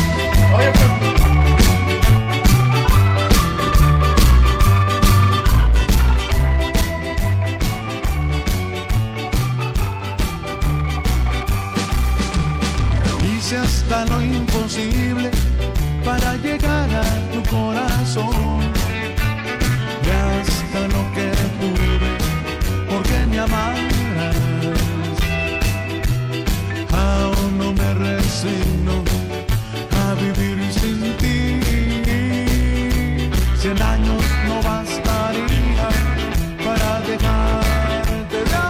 Hice hasta lo imposible para llegar a tu corazón y hasta lo que pude porque me amaras. Aún no me resigno a vivir sin ti. Cien años no bastaría para dejarte de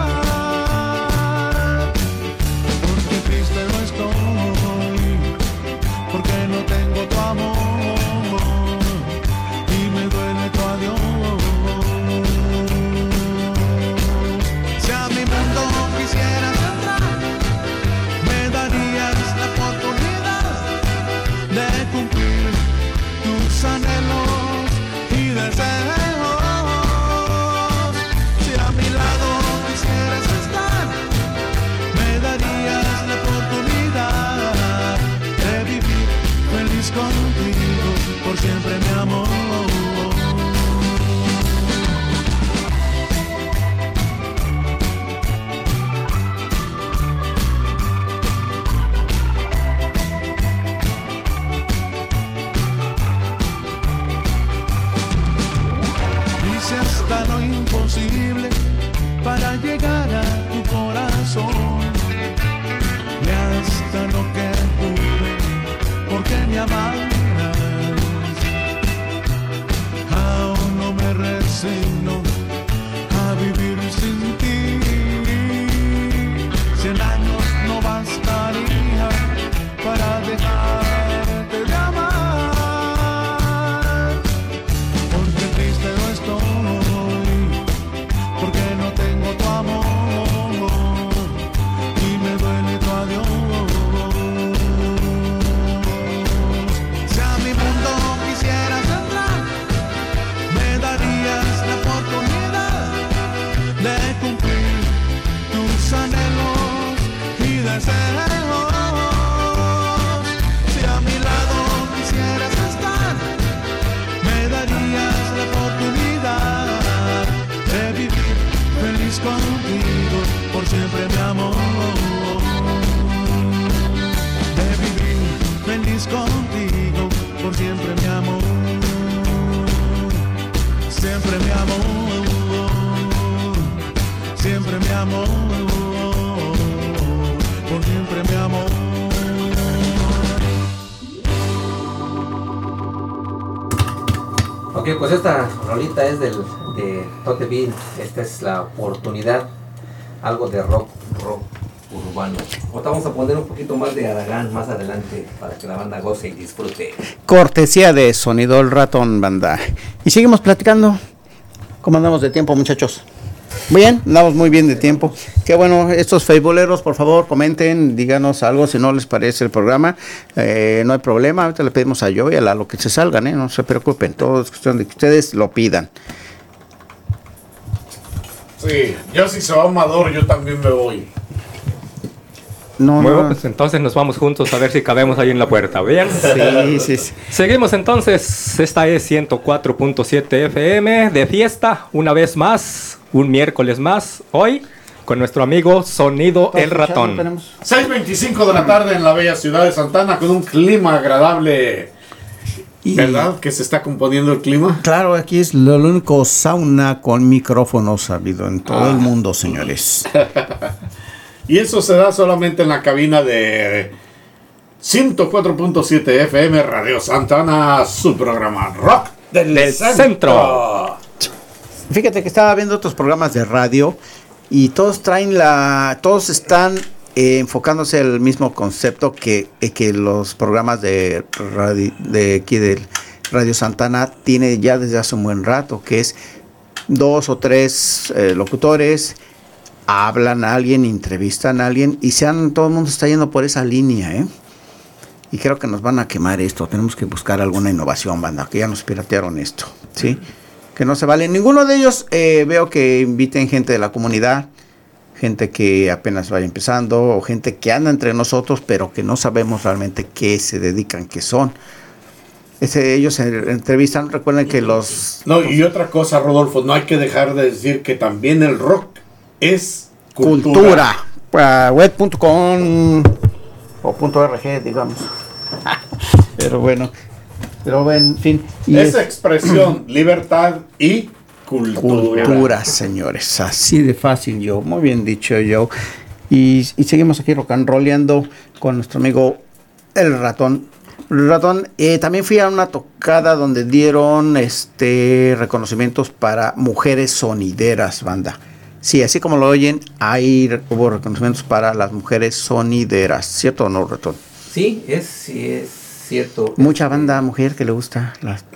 amar. Porque triste no estoy, porque no tengo tu amor y me duele tu adiós. Si a mi mundo quisieras entrar, me darías la oportunidad de cumplir tus anhelos y deseos. Si a mi lado quisieras estar, me darías la oportunidad de vivir feliz contigo por siempre, mi amor. Hice hasta lo imposible para llegar a tu corazón y hasta lo que pude porque me amaras. Aún no me resigno a vivir sin ti. Cien años siempre mi amor, siempre mi amor, siempre mi amor, por siempre mi amor. Ok, pues esta rolita es del, de Tote Bean. Esta es la oportunidad, algo de rock, rock urbano. Ahorita vamos a poner un poquito más de Aragán más adelante para que la banda goce y disfrute. Cortesía de Sonido El Ratón, banda. Y seguimos platicando. ¿Cómo andamos de tiempo, muchachos? Bien, andamos muy bien de tiempo. Qué bueno, estos facebooleros, por favor, comenten, díganos algo si no les parece el programa. Eh, no hay problema, ahorita le pedimos a yo y a Lalo que se salgan, ¿eh? No se preocupen, todo es cuestión de que ustedes lo pidan. Sí, yo si se va Amador, yo también me voy. No, bueno, no. pues entonces nos vamos juntos a ver si cabemos ahí en la puerta, ¿bien? Sí, sí, sí. Seguimos entonces, esta es ciento cuatro punto siete F M de fiesta, una vez más, un miércoles más, hoy con nuestro amigo Sonido El Ratón. seis veinticinco de la tarde en la bella ciudad de Santana con un clima agradable. Y- ¿Verdad? Que se está componiendo el clima. Claro, aquí es lo único sauna con micrófonos habido en todo Ah. el mundo, señores. Y eso se da solamente en la cabina de ciento cuatro punto siete F M Radio Santana, su programa Rock del, Del centro. centro. Fíjate que estaba viendo otros programas de radio y todos traen la, todos están eh, enfocándose al mismo concepto que, eh, que los programas de radio, de aquí del Radio Santana tiene ya desde hace un buen rato, que es dos o tres eh, locutores hablan a alguien, entrevistan a alguien y sean, todo el mundo está yendo por esa línea, ¿eh? Y creo que nos van a quemar esto. Tenemos que buscar alguna innovación, banda, que ya nos piratearon esto, ¿sí? Que no se vale. Ninguno de ellos eh, veo que inviten gente de la comunidad, gente que apenas vaya empezando, o gente que anda entre nosotros, pero que no sabemos realmente qué se dedican, qué son. Ese, ellos se entrevistan, recuerden que los... No, y otra cosa, Rodolfo, no hay que dejar de decir que también el rock es cultura. Cultura. Uh, web punto com o .org, digamos. Pero bueno, pero en fin. Y Esa es expresión, libertad y cultura. cultura, señores. Así de fácil, yo. Muy bien dicho, yo. Y, y seguimos aquí rock and rolleando con nuestro amigo El Ratón. El Ratón, eh, también fui a una tocada donde dieron este reconocimientos para mujeres sonideras, banda. Sí, así como lo oyen, hay hubo reconocimientos para las mujeres sonideras, ¿cierto o no, Ratón? Sí, es, sí, es cierto. Mucha banda mujer que le gusta las-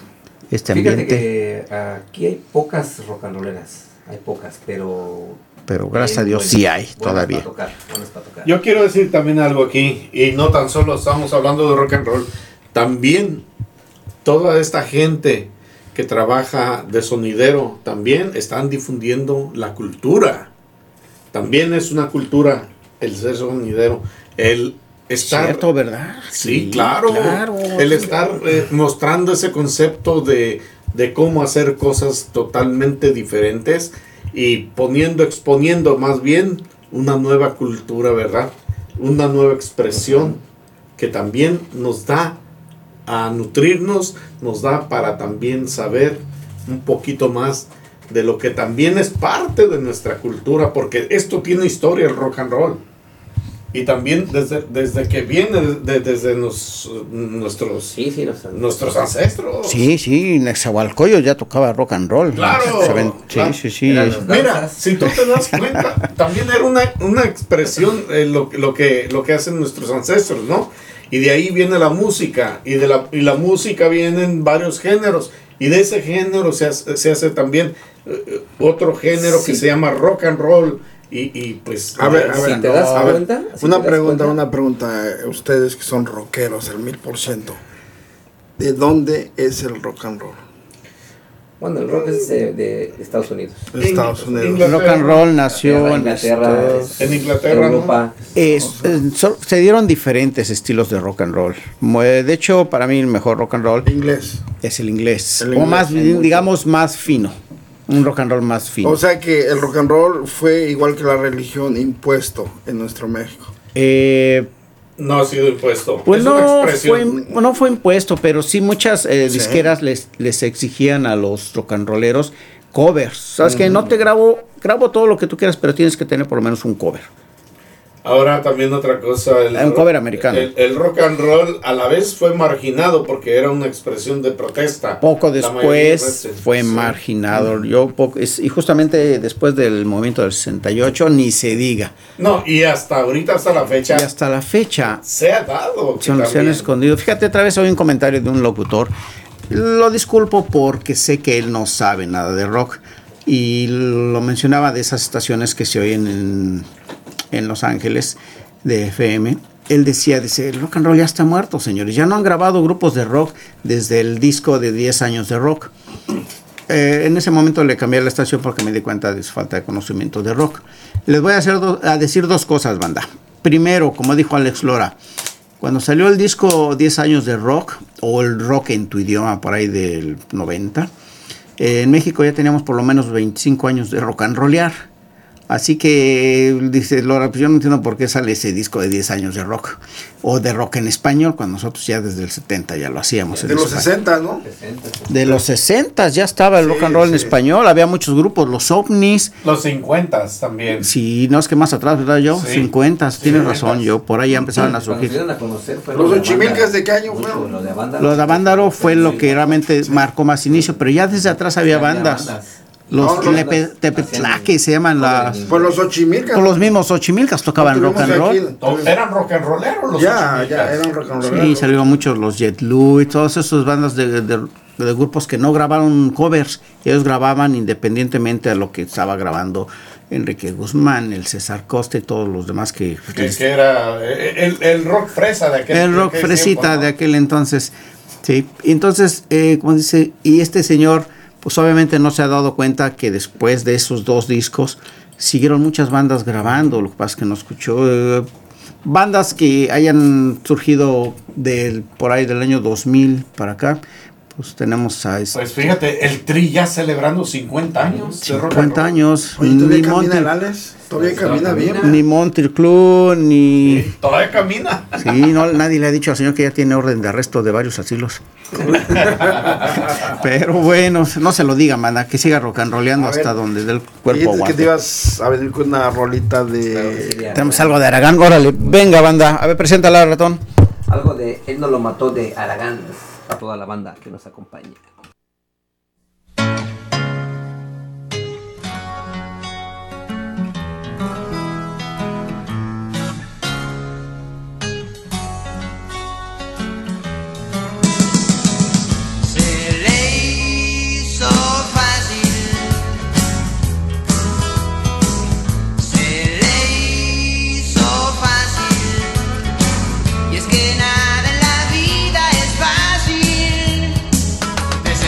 este Fíjate ambiente, que aquí hay pocas rock and rolleras, hay pocas, pero... pero gracias a bien Dios buenas, sí hay buenas todavía. para tocar, buenas para tocar. Yo quiero decir también algo aquí, y no tan solo estamos hablando de rock and roll, también toda esta gente que trabaja de sonidero también están difundiendo la cultura. También es una cultura el ser sonidero, el estar... Cierto, ¿verdad? Sí, Sí, claro, claro. el estar eh, mostrando ese concepto de, de cómo hacer cosas totalmente diferentes y poniendo, exponiendo más bien una nueva cultura, ¿verdad? Una nueva expresión que también nos da a nutrirnos, nos da para también saber un poquito más de lo que también es parte de nuestra cultura, porque esto tiene historia, el rock and roll. Y también desde, desde que viene de- desde nos- nuestros, Sí, sí, los- nuestros ancestros. Sí, sí, Nezahualcóyotl ya tocaba rock and roll. Claro, Se ven- sí, claro. sí, sí. Eran los- Mira, danzas. si tú te das cuenta, también era una, una expresión eh, lo, lo, que, lo que hacen nuestros ancestros, ¿no? Y de ahí viene la música, y de la, y la música vienen varios géneros, y de ese género se hace, se hace también eh, otro género Sí. que se llama rock and roll, y, y pues... A ver, a Si ver, te das a ver, cuenta, si una te das pregunta, cuenta. una pregunta, eh, ustedes que son rockeros, el mil por ciento, ¿de dónde es el rock and roll? Bueno, el rock es de, de Estados Unidos. De Estados Unidos. Inglaterra. Rock and roll nació en Inglaterra, Estados- En Inglaterra, ¿no? Europa. Es- eh, so- se dieron diferentes estilos de rock and roll. Mu- De hecho, para mí el mejor rock and roll Inglés. es el inglés. El o inglés, más, sí, bien, mucho. digamos, más fino. Un rock and roll más fino. O sea que el rock and roll fue igual que la religión impuesto en nuestro México. Eh, No ha sido impuesto. Pues Es no una fue, expresión. no fue impuesto, pero sí muchas eh, Sí. disqueras les, les exigían a los rock and rolleros covers. Sabes que no te grabo, grabo todo lo que tú quieras, pero tienes que tener por lo menos un cover. Ahora también otra cosa. El Un cover americano. El, el rock and roll a la vez fue marginado porque era una expresión de protesta. Poco La mayoría de después veces. fue Sí. marginado. Yo poco- es- y justamente después del movimiento del sesenta y ocho, ni se diga. No, y hasta ahorita, hasta la fecha. Y hasta la fecha se ha dado. que se han, se han también- escondido. Fíjate, otra vez oí un comentario de un locutor. Lo disculpo porque sé que él no sabe nada de rock. Y lo mencionaba de esas estaciones que se oyen en, en Los Ángeles de F M. Él decía, dice, el rock and roll ya está muerto, señores. Ya no han grabado grupos de rock desde el disco de diez años de rock. Eh, en ese momento le cambié la estación porque me di cuenta de su falta de conocimiento de rock. Les voy a, hacer do- a decir dos cosas, banda. Primero, como dijo Alex Lora, cuando salió el disco diez años de rock, o el rock en tu idioma por ahí del noventa, eh, en México ya teníamos por lo menos veinticinco años de rock and rollear. Así que dice Lora, pues yo no entiendo por qué sale ese disco de diez años de rock, o de rock en español, cuando nosotros ya desde el setenta ya lo hacíamos. De en los español. sesenta, ¿no? De los sesenta ya estaba el rock and roll en español, había muchos grupos, los ovnis. Los cincuenta también. Sí, no es que más atrás, ¿verdad, yo? Sí. cincuenta, tienes cincuenta. razón, yo, por ahí ya empezaban a Cuando se surgir. dieron a conocer fue ¿Los lo de Ochimilcas Avándaro. de qué año Mucho, fueron? Lo de Avándaro. Los de Avándaro fue lo que realmente marcó más inicio, pero ya desde atrás había Ya había bandas. bandas. Los No, no, Tepe- Tepetlaque se llaman las... Pues los Ochimilcas. Por los mismos Ochimilcas tocaban rock and roll. No, eran rock and rolleros los Ya, Ochimilcas. ya, eran rock and roll. Sí, salieron muchos los Jet Lu y todas esas bandas de, de- de grupos que no grabaron covers, ellos grababan independientemente a lo que estaba grabando Enrique Guzmán, el César Costa y todos los demás que... Que, que era eh, el, el rock fresa de aquel el de rock aquel fresita tiempo, ¿no? de aquel entonces. Sí, entonces, eh, como dice, y este señor, pues obviamente no se ha dado cuenta que después de esos dos discos siguieron muchas bandas grabando, lo que pasa es que no escuchó. Eh, bandas que hayan surgido del, por ahí del año dos mil para acá, pues tenemos a este, Pues fíjate, el Tri ya celebrando cincuenta años de rock and cincuenta roll. años, Oye, ¿todavía ni camina Monty, el Alex? ¿Todavía camina bien? ni Monty Club, ni... Sí, todavía camina. Sí, no, nadie le ha dicho al señor que ya tiene orden de arresto de varios asilos. Pero bueno, no se lo diga, manda, que siga rock and rolleando A ver, hasta donde del cuerpo Dijiste que te aguante. ibas a venir con una rolita de... Tenemos algo de Aragán, órale, venga, banda, a ver, preséntala, ratón. Algo de Él no lo mató de Aragán. A toda la banda que nos acompaña. Se le hizo fácil, se le hizo fácil, y es que nada en la vida es fácil.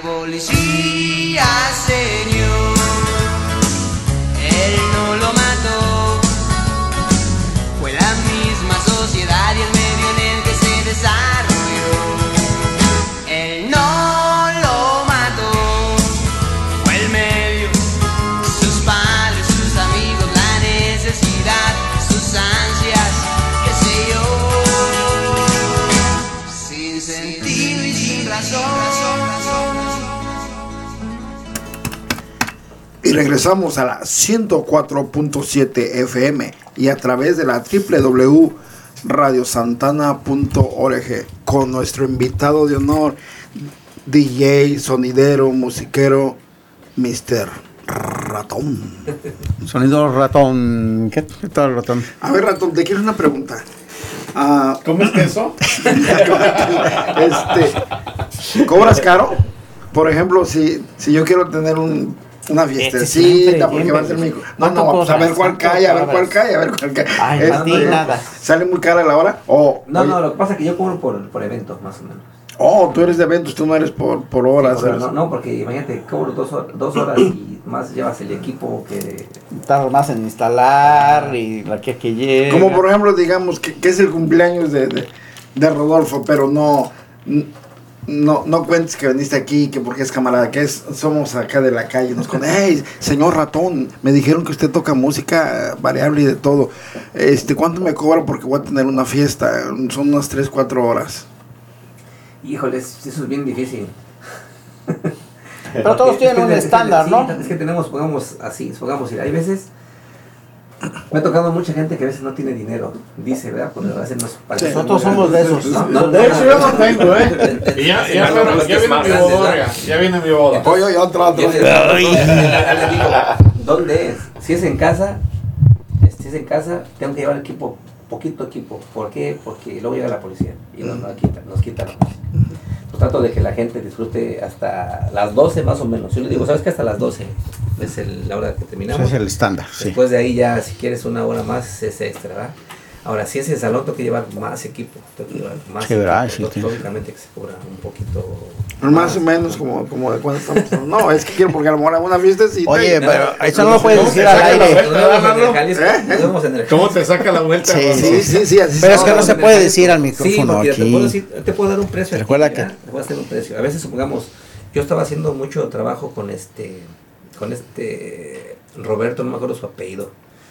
policía, señor. Él no lo mató. Fue la misma sociedad y el medio en el que se desarrolló. Él no lo mató. Fue el medio, sus padres, sus amigos, la necesidad, sus ansias, qué sé yo. Sin sentido y sin razón. Y regresamos a la ciento cuatro punto siete F M y a través de la doble u doble u doble u punto radio santana punto org con nuestro invitado de honor, D J, sonidero, musiquero, mister Ratón. Sonido Ratón. ¿Qué, qué tal, Ratón? A ver, Ratón, te quiero una pregunta. Uh, ¿Cómo es que eso? este, ¿cobras caro? Por ejemplo, si, si yo quiero tener un una fiestecita, porque va a ser mi hijo. No, no, vamos a ver cuál cae, a ver cuál cae, a ver cuál cae. Ay, este, no, nada. ¿Sale muy cara la hora? O, no, oye, no, lo que pasa es que yo cobro por, por eventos, más o menos. Oh, tú eres de eventos, tú no eres por, por horas. Sí, no, no, porque imagínate, cobro dos, hor dos horas y más llevas el equipo que... Tardas más en instalar y la que, que llega. Como por ejemplo, digamos, que, que es el cumpleaños de, de, de Rodolfo, pero no... No, no cuentes que veniste aquí, que porque es camarada, que es, somos acá de la calle, nos con, hey, señor Ratón, me dijeron que usted toca música variable y de todo, este, ¿cuánto me cobra? Porque voy a tener una fiesta, son unas tres, cuatro horas. Híjoles, eso es bien difícil. Pero todos tienen un estándar, ¿no? Sí, es que tenemos, pongamos así, pongamos, hay veces... Me ha tocado mucha gente que a veces no tiene dinero, dice, ¿verdad? Cuando hacen los sí, nosotros somos de esos. No, no, de hecho, yo no tengo, ¿eh? Y ya, ya, ya, ya viene mi boda, ya viene mi boda. Oye, oye, otro, otro. ¿Dónde es? Si es en casa, si es en casa, tengo que llevar equipo, poquito equipo. ¿Por qué? Porque luego llega la policía y nos, nos quitan, nos quitan la música. Pues trato de que la gente disfrute hasta las doce más o menos. Yo le digo, ¿sabes qué? Hasta las doce es el, la hora que terminamos. Ese es el estándar, sí. Después de ahí ya, si quieres una hora más, es extra, ¿verdad? Ahora, si es el salón, tengo que llevar más equipo. Tengo que llevar más sí, equipo. verdad, sí, Lógicamente que se cobra un poquito... Más o menos como, como de cuánto estamos. No, es que quiero porque a lo mejor una fiesta sí. Oye, no, pero no, eso no lo puedes decir al aire. ¿Cómo te saca la vuelta? Sí, sí, sí, sí, así. Pero es que no se puede decir al micrófono sí, aquí. Te puedo, decir, te puedo dar un precio. Recuerda aquí, que... Te voy a hacer un precio. A veces, supongamos, yo estaba haciendo mucho trabajo con este, con este Roberto, no me acuerdo su apellido.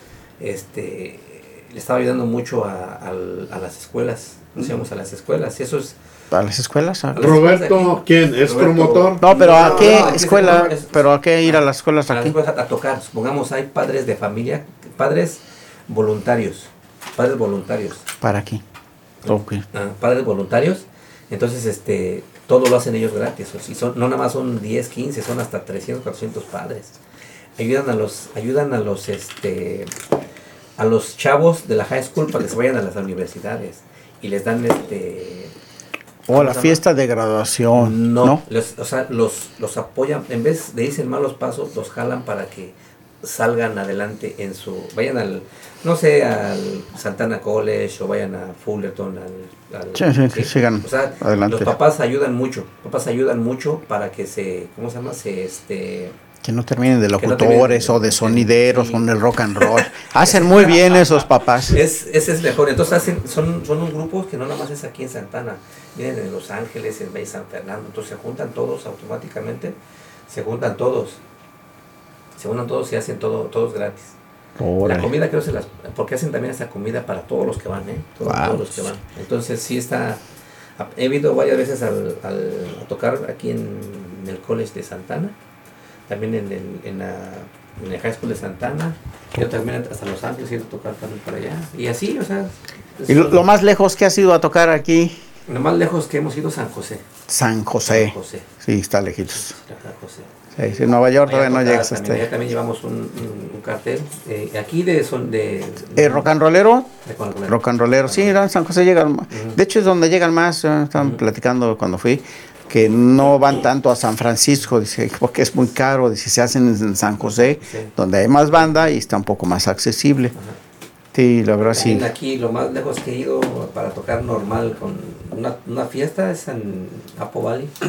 Este, le estaba ayudando mucho a, a, a las escuelas. Nos íbamos a las escuelas. Y eso es... ¿A las escuelas? ¿A Roberto, ¿quién? ¿Es Roberto, promotor? No, pero ¿a no, qué no, escuela? Es, ¿Pero a qué ir a las escuelas a aquí? Las escuelas a, a tocar. Supongamos, hay padres de familia, padres voluntarios. Padres voluntarios. ¿Para aquí? Okay. Ah, padres voluntarios. Entonces, este, todo lo hacen ellos gratis. O si son, no nada más son diez, quince, son hasta trescientos, cuatrocientos padres. Ayudan a los, ayudan a los, este, a los chavos de la high school para que se vayan a las universidades y les dan, este. O la fiesta de graduación. No, ¿no? Los, o sea, los, los apoyan, en vez de irse en malos pasos, los jalan para que salgan adelante en su, vayan al, no sé, al Santana College o vayan a Fullerton, al, al sí, sí, que sigan o sea, adelante. Los papás ayudan mucho, papás ayudan mucho para que se, ¿cómo se llama? Se, este... Que no terminen de locutores no terminen, o de sonideros sí. o del rock and roll. Hacen muy bien esos papás. Es, ese es mejor. Entonces hacen, son, son un grupo que no nada más es aquí en Santana. Vienen en Los Ángeles, en Bay San Fernando. Entonces se juntan todos automáticamente. Se juntan todos. Se juntan todos y hacen todo, todos gratis. Órale. La comida creo se las... Porque hacen también esa comida para todos los que van, ¿eh? Todos, wow. todos los que van. Entonces sí está... He ido varias veces al, al, a tocar aquí en, en el College de Santana. También en el, en, la, en el High School de Santana. Yo también hasta Los Ángeles he ido a tocar también para allá. Y así, o sea... ¿Y lo, lo más lejos que has ido a tocar aquí? Lo más lejos que hemos ido San José. San José. San José. Sí, está lejitos. San José. Sí, sí, en Nueva York todavía no llegas hasta ahí. También llevamos un, un, un cartel. Eh, aquí de... Son de ¿Eh, rock and rollero? De rock and rollero. Sí, en San José llegan más. Uh-huh. De hecho es donde llegan más. Uh, estaban uh-huh. platicando cuando fui. Que no van tanto a San Francisco, dice, porque es muy caro, dice, se hacen en San José, sí. donde hay más banda y está un poco más accesible. Ajá. Sí, la verdad sí. Aquí lo más lejos que he ido para tocar normal con una, una fiesta es en Apo Valley.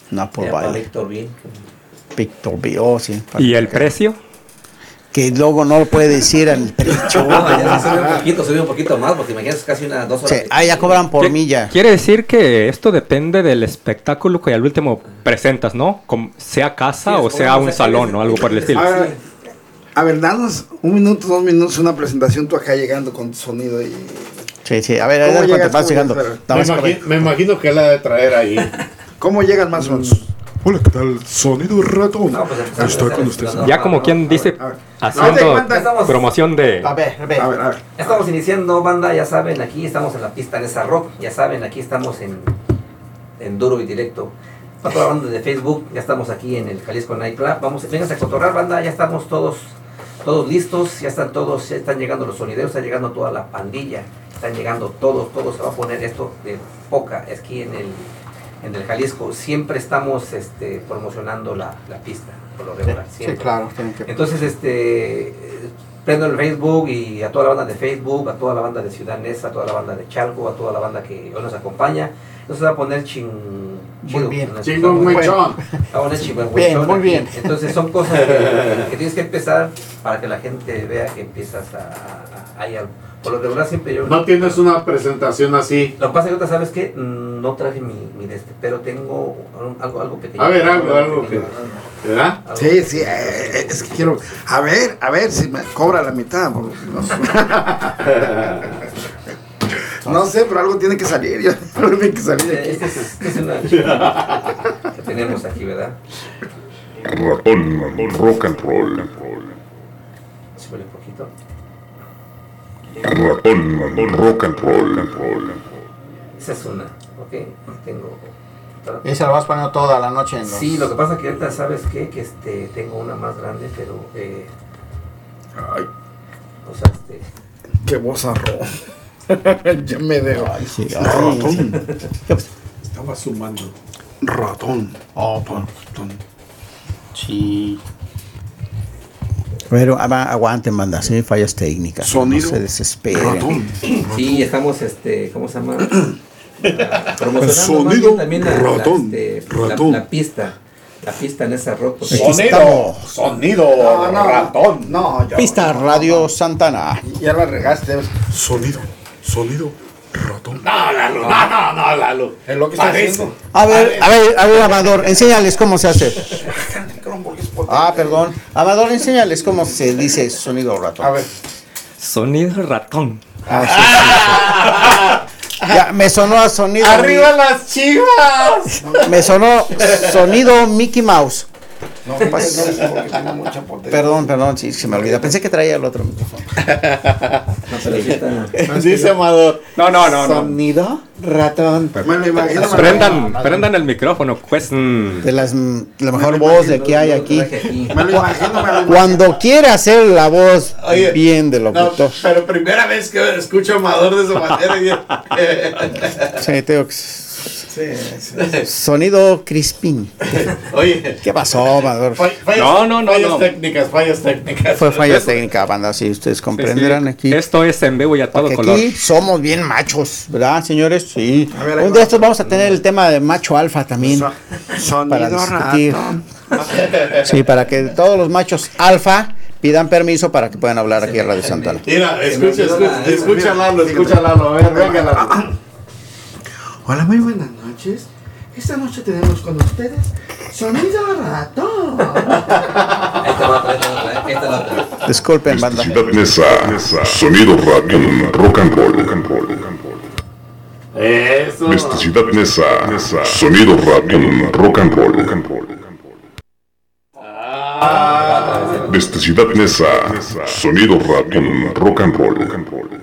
No, por Ya, para baile. Víctor Bill. Víctor Bill, oh, sí. ¿Y el precio? Que luego no lo puede decir al precio. No, ya se subió un poquito, subió un poquito más, porque imagínate, es casi unas dos horas. Sí, ah, ya cobran por ¿Qué- milla. Quiere decir que esto depende del espectáculo que al último presentas, ¿no? Como sea casa Sí, o es sea como un ese- salón ese- o algo por el estilo. A ver, a ver, danos un minuto, dos minutos, una presentación, tú acá llegando con tu sonido y... Sí, sí. A ver, ¿Cómo a ver cuando llegas? vas ¿Cómo llegando. llegas? Me, Damas, imagi- me imagino que él ha de traer ahí. ¿Cómo llegan más o menos? Hola, ¿qué tal? Sonido Ratón. No, pues empezamos Estoy a con hacer- ustedes. no, no, Ya no, como no, quien no, dice, a ver. haciendo cuenta, estamos- promoción de... A ver, a ver. A ver, a ver. Estamos iniciando, banda, ya saben, aquí estamos en la pista de esa rock, ya saben, aquí estamos en, en duro y directo. Para toda la banda de Facebook, ya estamos aquí en el Jalisco Night Club. Vamos, vengan a cotorrar, banda, ya estamos todos, todos listos, ya están todos, ya están llegando los sonideros, está llegando toda la pandilla, están llegando todos, todos, se va a poner esto de poca, es aquí en el, en el Jalisco. Siempre estamos este, promocionando la, la pista, por lo regular, Sí, siempre. claro. Tienen que... Entonces, este, eh, prendo el Facebook y a toda la banda de Facebook, a toda la banda de Ciudad Neza, a toda la banda de Chalco, a toda la banda que hoy nos acompaña. Entonces va a poner ching... chido, bien. ¿no? Chingüengüenchón. Va a poner chingüengüenchón Bien, muy aquí. bien. Entonces son cosas que, que tienes que empezar para que la gente vea que empiezas a... a, a, a- por lo regular siempre yo... No tienes una presentación así. Lo que pasa es que ahorita sabes que mm, no traje mi, mi de este, pero tengo un- algo, algo pequeño. A ver, algo, algo que... pequeño. ¿Verdad? Algo Sí, sí, eh, es que quiero... A ver, a ver si me cobra la mitad. porque No, no sé, pero algo tiene que salir. Ya, algo tiene que salir de aquí. Esta es, esta es una chica que tenemos aquí, ¿verdad? Ratón, rock and roll. Súbele un poquito. Ratón, rock and roll. Esa es una, ¿ok? Tengo otra. Esa la vas poniendo toda la noche en los... Sí, lo que pasa que ahorita, ¿sabes qué? Que este, tengo una más grande, pero... Eh, Ay, o sea, este... qué bozarrón. Ya me dejo. Ay, sí. Ay, Ratón. ¿Qué pasa? Estaba sumando. Ratón. Oh, pues, Ratón. sí. Pero ah, aguanten, banda, sí, fallas técnicas. Sonido. No se desesperen. Ratón. Sí, estamos, este, ¿cómo se llama? Ah, promocionando Sonido más bien también la, la, ratón, este, la- ratón. la pista. La pista en esa rock. porque- Aquí estamos. Sonido No, no, ratón. No, ya. Pista Radio Santana. Ya la regaste. Sonido, sonido, ratón. No, Lalo, no, no, no, Lalo. Es lo que está Parece. haciendo. A ver, a ver, a ver, Amador, enséñales cómo se hace. Ah, perdón. Amador, enséñales cómo se dice sonido ratón. A ver. Sonido ratón. Ah, sí, sí. Ya, me sonó a sonido. ¡Arriba las chivas! Me sonó sonido Mickey Mouse. No, no, no, porque tengo mucha potencia. Perdón, perdón, sí, se me olvida. Pensé que traía el otro micrófono. No, pero sí está- Dice Amador. No, no, no, no. Sonido ratón. Me lo imagino. me lo Prendan, prendan el micrófono, pues. mm. De las, mm, la mejor voz de que hay aquí. traje aquí. Me lo imagino, me lo imagino. Cuando quiere hacer la voz Oye, bien de No, locutor. pero primera vez que escucho a Amador de esa manera. Sí, tengo que- Sí, sí. Sonido crispín. Oye. ¿Qué pasó, Amador? Fall- fallas- No, no, no, Fallas no. técnicas, fallas técnicas. Fue falla técnica, banda, si ustedes comprenderán aquí. Esto es en vivo y a todo Porque color. aquí somos bien machos, ¿verdad, señores? Sí. A ver, ahí Un va. de estos vamos a tener el tema de macho alfa también. So- Para Sonido discutir. ratón. Sí, para que todos los machos alfa pidan permiso para que puedan hablar aquí en Radio Santana. Mira, escucha, olvidó escucha, la- escucha Lalo, escucha Lalo. A ver, venga, Lalo. Hola, muy buenas noches. Esta noche tenemos con ustedes Sonido Ratón. Ahí te va otra, ahí te va otra, esta es la otra. Disculpen, banda. Ciudad Neza, sonido ratón, rock and roll. Rock and roll. Eso. Desde Ciudad Neza, sonido ratón, rock and roll. Rock and roll. Desde Ciudad Neza, sonido ratón, rock and roll. Rock and roll.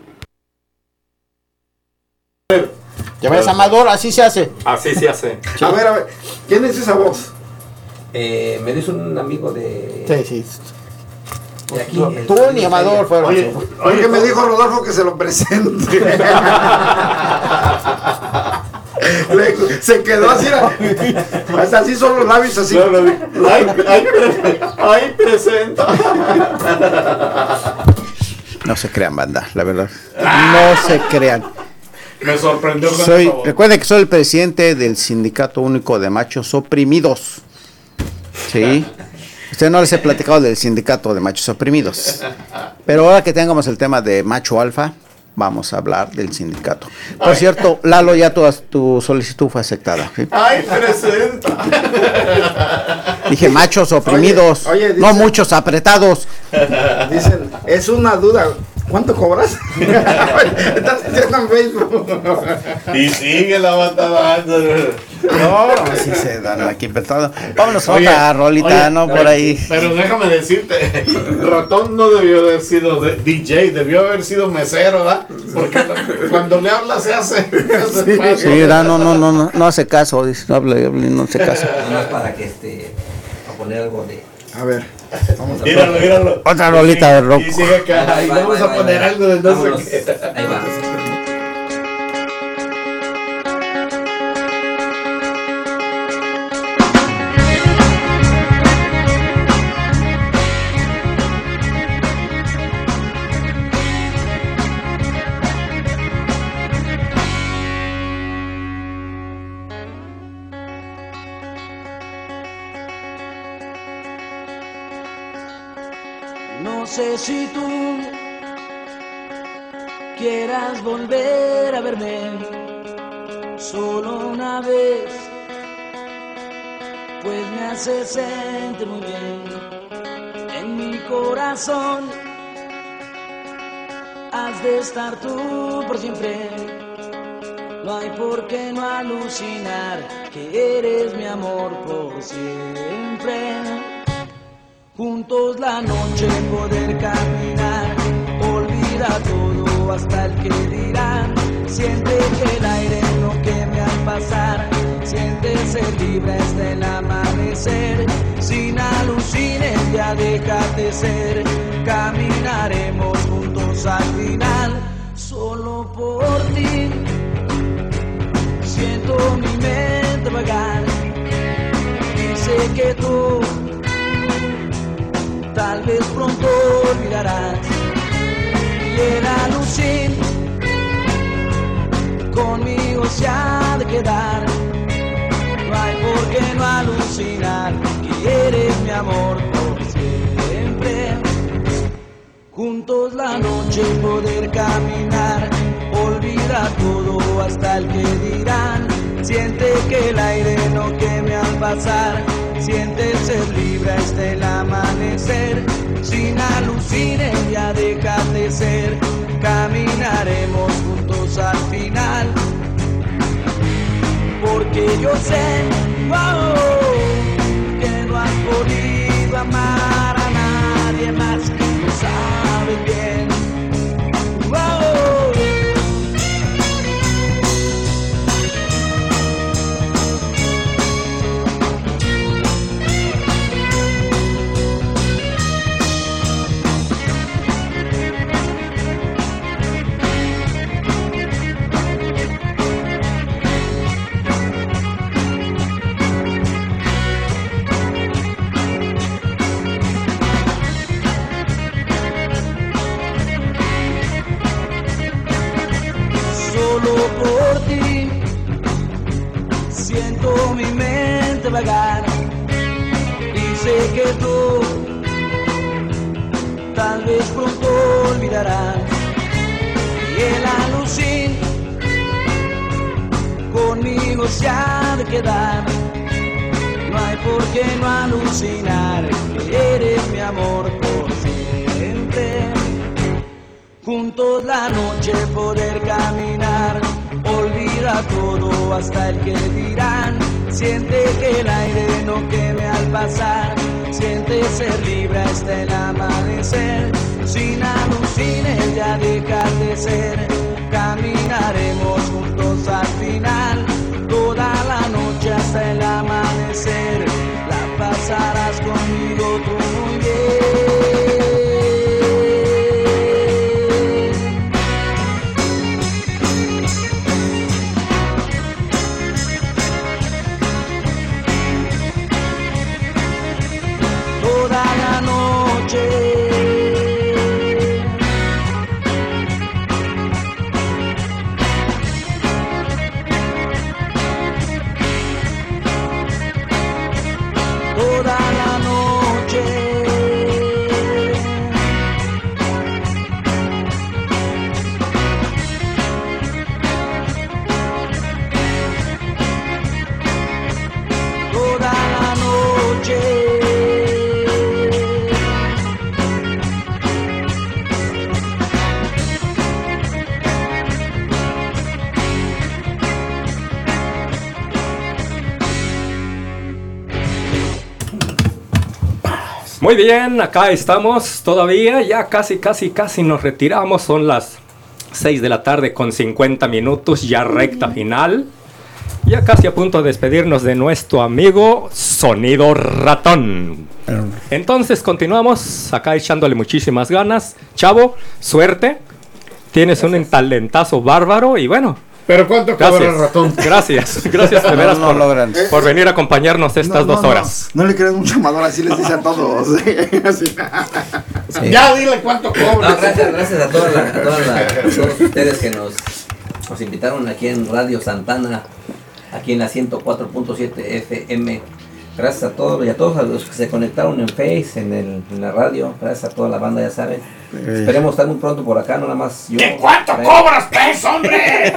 ¿Ya ves, Amador? Así se hace. Así se hace. A ver, a ver. ¿Quién es esa voz? Eh, me dice un amigo de, Sí, sí. de aquí. el- Tú ni Amador fueron. Oye, Porque oye, me dijo Rodolfo que se lo presente. Le- se quedó así. Hasta así son los labios así. no, no, ay, ay, pre- ay, presenta. No se crean, banda, la verdad. No se crean. Me sorprendió con Soy, esa voz. recuerden que soy el presidente del Sindicato Único de Machos Oprimidos. Sí. Usted no les he platicado del Sindicato de Machos Oprimidos. Pero ahora que tengamos el tema de macho alfa, vamos a hablar del sindicato. Por Ay. cierto, Lalo, ya tu, tu solicitud fue aceptada. ¿Sí? Ay, presenta. Dije machos oprimidos, Oye, oye, no dice- muchos apretados. Dicen, es una duda. ¿Cuánto cobras? Estás diciendo en Facebook. Y sigue la banda dando. No, así se dan aquí petado. Vámonos a Oye, otra rolita, oye, ¿no? Por pero- ahí. Pero déjame decirte, Ratón no debió haber sido de- D J, debió haber sido mesero, ¿verdad? Porque cuando le habla se hace. se hace Sí, da, no, no, no, no, no hace caso, dice, no habla, habla y no hace caso. Nada más para que este, a poner algo de. A ver, vamos a Míralo, míralo. Otra rolita de rock. Y sigue acá. Ahí Y va, vamos ahí a va, poner ahí va. algo de no Vámonos. sé qué. Ahí va. No sé si tú quieras volver a verme solo una vez, pues me hace sentir muy bien en mi corazón. Has de estar tú por siempre, no hay por qué no alucinar que eres mi amor por siempre. Juntos la noche poder caminar, olvida todo hasta el que dirán. Siente que el aire no queme al pasar, siente ser libre hasta el amanecer. Sin alucines ya déjate ser, caminaremos juntos al final. Solo por ti siento mi mente vagar y sé que tú tal vez pronto olvidarás. Y el alucín conmigo se ha de quedar. No hay por qué no alucinar que eres mi amor por siempre. Juntos la noche poder caminar, olvida todo hasta el que dirán. Siente que el aire no queme al pasar, siente ser libre hasta el amanecer. Sin alucines ya déjate ser, caminaremos juntos al final. Porque yo sé, wow, que no has podido amar a nadie más, lo sabes bien. Wow. Solo por ti siento mi mente vagar y sé que tú tal vez pronto olvidarás. Y el alucín conmigo se ha de quedar. No hay por qué no alucinar que eres mi amor por siempre. Juntos la noche poder caminar, olvida todo hasta el que dirán. Siente que el aire no queme al pasar, siente ser libre hasta el amanecer. Sin alucines ya dejar de ser, caminaremos juntos al final. Toda la noche hasta el amanecer, la pasarás conmigo tú muy bien. Toda la noche Muy bien, acá estamos todavía, ya casi, casi, casi nos retiramos, son las seis de la tarde con cincuenta minutos, ya recta final, ya casi a punto de despedirnos de nuestro amigo Sonido Ratón. Entonces continuamos acá echándole muchísimas ganas. Chavo, suerte, tienes un talentazo bárbaro y bueno. Pero ¿cuánto cobra el ratón? Gracias, gracias de veras No, no, por, logran. por venir a acompañarnos estas No, no, dos no. horas. No le creas mucho amador, así les dice a todos. Así. Sí. Ya dile cuánto cobra. No, gracias, gracias a, toda la, a, toda la, a todos ustedes que nos, nos invitaron aquí en Radio Santana, aquí en la ciento cuatro punto siete F M. Gracias a todos y a todos a los que se conectaron en Face, en, el, en la radio. Gracias a toda la banda, ya saben. Eh. Esperemos estar muy pronto por acá, no nada más yo. ¿Qué cuánto Trae- cobras, pez, hombre?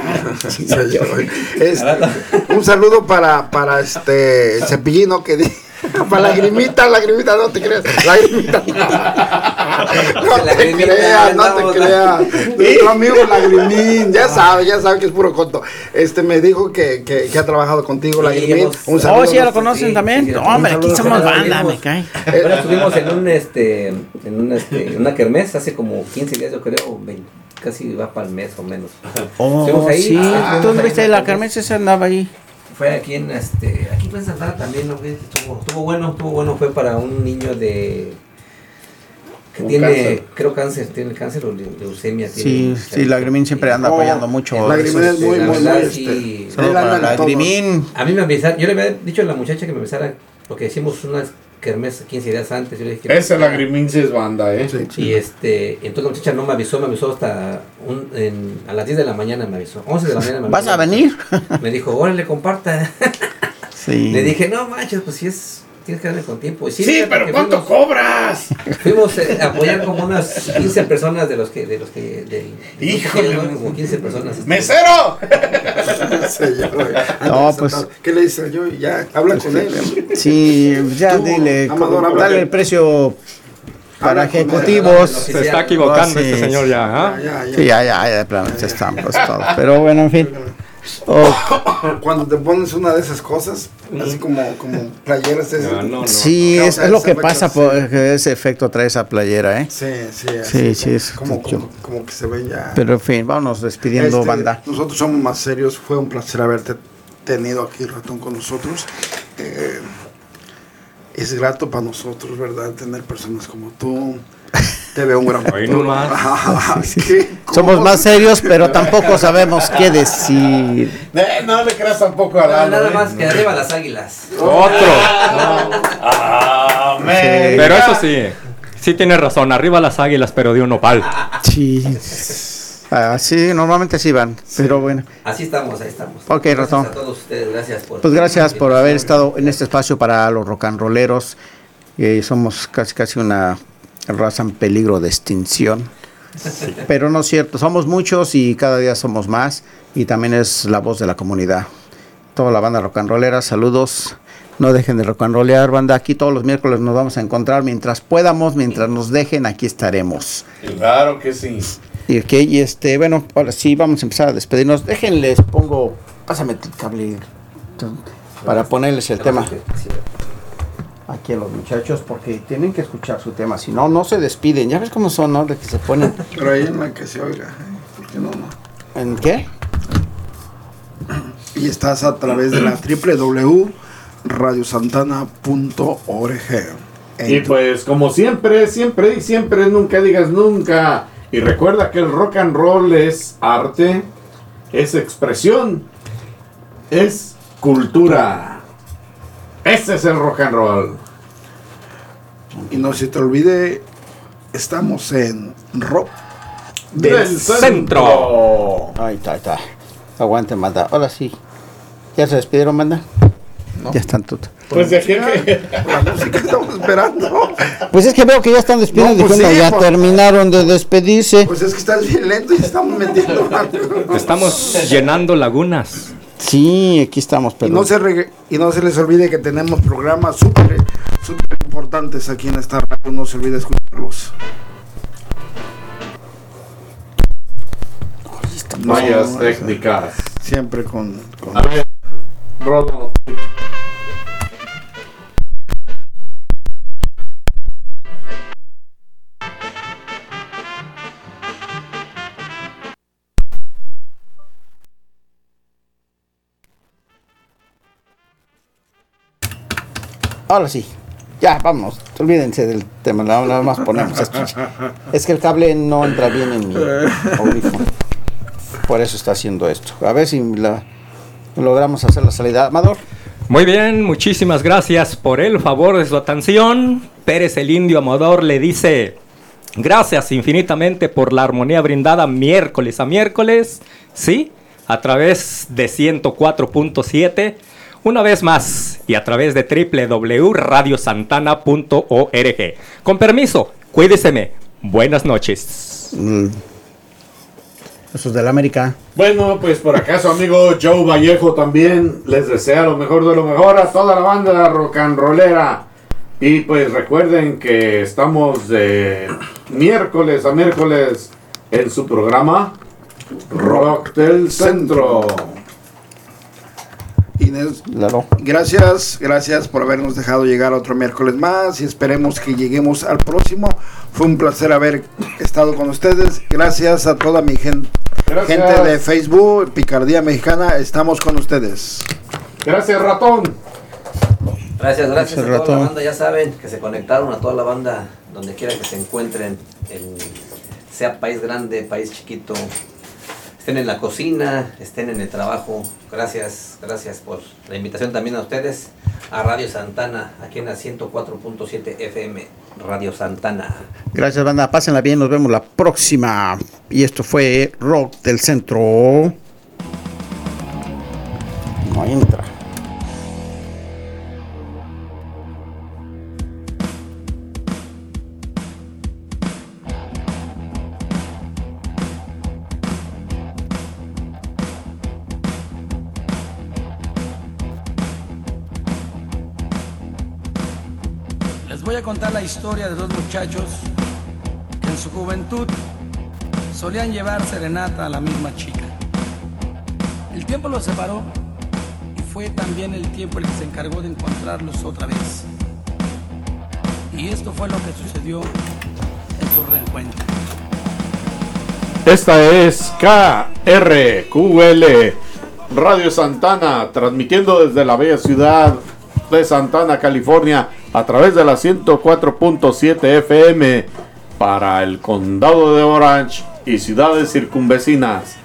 Es- un saludo para, para este Cepillino que di- para Lagrimita, Lagrimita, no te creas, Lagrimita. No te Lagrimita, creas, no andamos. te creas. Nuestro amigo Lagrimín, ya sabe, ya sabe que es puro conto. Este me dijo que, que, que ha trabajado contigo, Lagrimín. hemos- Un saludo. Oh, sí, ya lo conocen también. sí, No, hombre, un aquí saludo. somos banda, Estuvimos- me cae. Bueno, estuvimos en un este en una este en una kermés hace como quince días, yo creo, veinte, casi va para el mes o menos. Oh, Estuvimos ahí, sí. ah, ¿Tú dónde ahí viste en la kermés. Carmen? Ese andaba ahí. Fue aquí en este aquí fue en Santana también, ¿no? Estuvo, estuvo bueno, estuvo bueno, fue para un niño de que Un tiene, cáncer. creo cáncer, tiene cáncer o leu- leucemia. Sí, tiene, sí, Lagrimín siempre anda Oh, apoyando mucho. Lagrimín es muy, la muy, muy, verdad, este. sí. Solo él para anda en todo. Lagrimín. A mí me avisaron, yo le había dicho a la muchacha que me avisara, porque hicimos unas kermés quince días antes. Yo le dije que Ese Lagrimín sí es banda, ¿eh? Sí. Y este, entonces la muchacha no me avisó, me avisó hasta un, en, a las diez de la mañana me avisó, once de la mañana me avisó. ¿Vas a venir? Me dijo, órale, comparta. Sí. Le dije, no manches, pues si es, tienes que darle con tiempo. Y sí, Sí, fíjate pero que ¿cuánto fuimos, cobras? fuimos eh, a apoyar como unas quince personas de los que, de los que, de, de Híjole, ¿no? Como quince personas. ¡Mesero! Sí, ya, güey. No, pues- ¿Qué le dice yo? Ya, habla con él. Sí, ya Tú, dile. Amador, habla. Dale el precio para Habla con él. ejecutivos. Se está equivocando Oh, sí. este señor ya, ¿ah? Ya, ya, Sí, ya, ya, ya, de plano, ya estamos todos. Pero bueno, en fin. Oh, Cuando te pones una de esas cosas, así como, como playeras, es, No, no, no. sí, no. es, es lo que pasa, por, que ese efecto trae esa playera, ¿eh? Sí, sí, Sí, así sí, es- como, como, como que se ven ya. Pero en fin, vámonos despidiendo, Este, banda. Nosotros somos más serios. Fue un placer haberte tenido aquí, Ratón, con nosotros. Eh, es grato para nosotros, ¿verdad? Tener personas como tú. Te veo un gran Hoy futuro. nomás. Ah, ¿qué? ¿Cómo? Somos más serios, pero tampoco sabemos qué decir. Eh, no le creas tampoco a No, Lalo, nada ¿eh? más que arriba las águilas. Otro. Amén. Pero eso sí, sí tiene razón. Arriba las águilas, pero de un nopal. Sí. Ah, sí, normalmente sí van, pero bueno. Así estamos, ahí estamos. Ok, Gracias Ratón. a todos ustedes, gracias por. Pues gracias por haber invitación. estado en este espacio para los rock and rolleros. Eh, somos casi casi una raza en peligro de extinción. Pero no es cierto, somos muchos y cada día somos más. Y también es la voz de la comunidad. Toda la banda rock and rollera, saludos. No dejen de rock and rollear, banda. Aquí todos los miércoles nos vamos a encontrar. Mientras podamos, mientras nos dejen, aquí estaremos. Claro que sí. Y, ok, y este, bueno, ahora sí, vamos a empezar a despedirnos. Déjenles, pongo, pásame el cable para ponerles el tema aquí a los muchachos, porque tienen que escuchar su tema, si no, no se despiden. Ya ves cómo son, ¿no? De que se ponen. Pero ahí en la que se oiga. ¿eh? ¿Por qué no, no? ¿En qué? Y estás a través de la doble u doble u doble u punto radio santana punto org. Y pues como siempre, siempre y siempre, nunca digas nunca. Y recuerda que el rock and roll es arte, es expresión, es cultura. Ese es el rock and roll. Y no se te olvide, estamos en Rock Del centro. Ahí está, ahí está. Aguanten, banda. Ahora sí. ¿Ya se despidieron, banda? No. Ya están todos. Pues de aquí que... La música estamos esperando. Pues es que veo que ya están despidiendo. No, pues diciendo, sí, ya pues- terminaron de despedirse. Pues es que estás bien lento y estamos metiendo. Estamos llenando lagunas. Sí, aquí estamos, Y pero no, se reg- y no se les olvide que tenemos programas súper súper importantes aquí en esta radio. No se olvide escucharlos. Mallas No, técnicas. Siempre con, con A ver, Rodo. Ahora sí. Ya, vámonos. Olvídense del tema. Nada más ponemos esto. Es que el cable no entra bien en mi audífono. Por eso está haciendo esto. A ver si la, logramos hacer la salida. Amador. Muy bien, muchísimas gracias por el favor de su atención. Pérez el Indio Amador le dice: gracias infinitamente por la armonía brindada miércoles a miércoles, sí, a través de ciento cuatro punto siete, una vez más, y a través de doble u doble u doble u punto radio santana punto org. Con permiso, cuídeseme. Buenas noches. Mm. Eso es del América. Bueno, pues por acá su amigo Joe Vallejo también les desea lo mejor de lo mejor a toda la banda rock and rollera. Y pues recuerden que estamos de miércoles a miércoles en su programa Rock del Centro. Inés, claro. Gracias, gracias por habernos dejado llegar otro miércoles más y esperemos que lleguemos al próximo. Fue un placer haber estado con ustedes. Gracias a toda mi gente, gente de Facebook, Picardía Mexicana, estamos con ustedes. Gracias, Ratón. Gracias, gracias, gracias a toda ratón. la banda. Ya saben que se conectaron, a toda la banda, donde quiera que se encuentren, en, sea país grande, país chiquito, estén en la cocina, estén en el trabajo. Gracias, gracias por la invitación también a ustedes, a Radio Santana, aquí en la ciento cuatro punto siete F M, Radio Santana. Gracias, banda. Pásenla bien. Nos vemos la próxima. Y esto fue Rock del Centro. No entra. Les voy a contar la historia de dos muchachos que en su juventud solían llevar serenata a la misma chica. El tiempo los separó y fue también el tiempo el que se encargó de encontrarlos otra vez. Y esto fue lo que sucedió en su reencuentro. Esta es K R Q L Radio Santana, transmitiendo desde la bella ciudad de Santana, California, a través de la ciento cuatro punto siete F M para el condado de Orange y ciudades circunvecinas.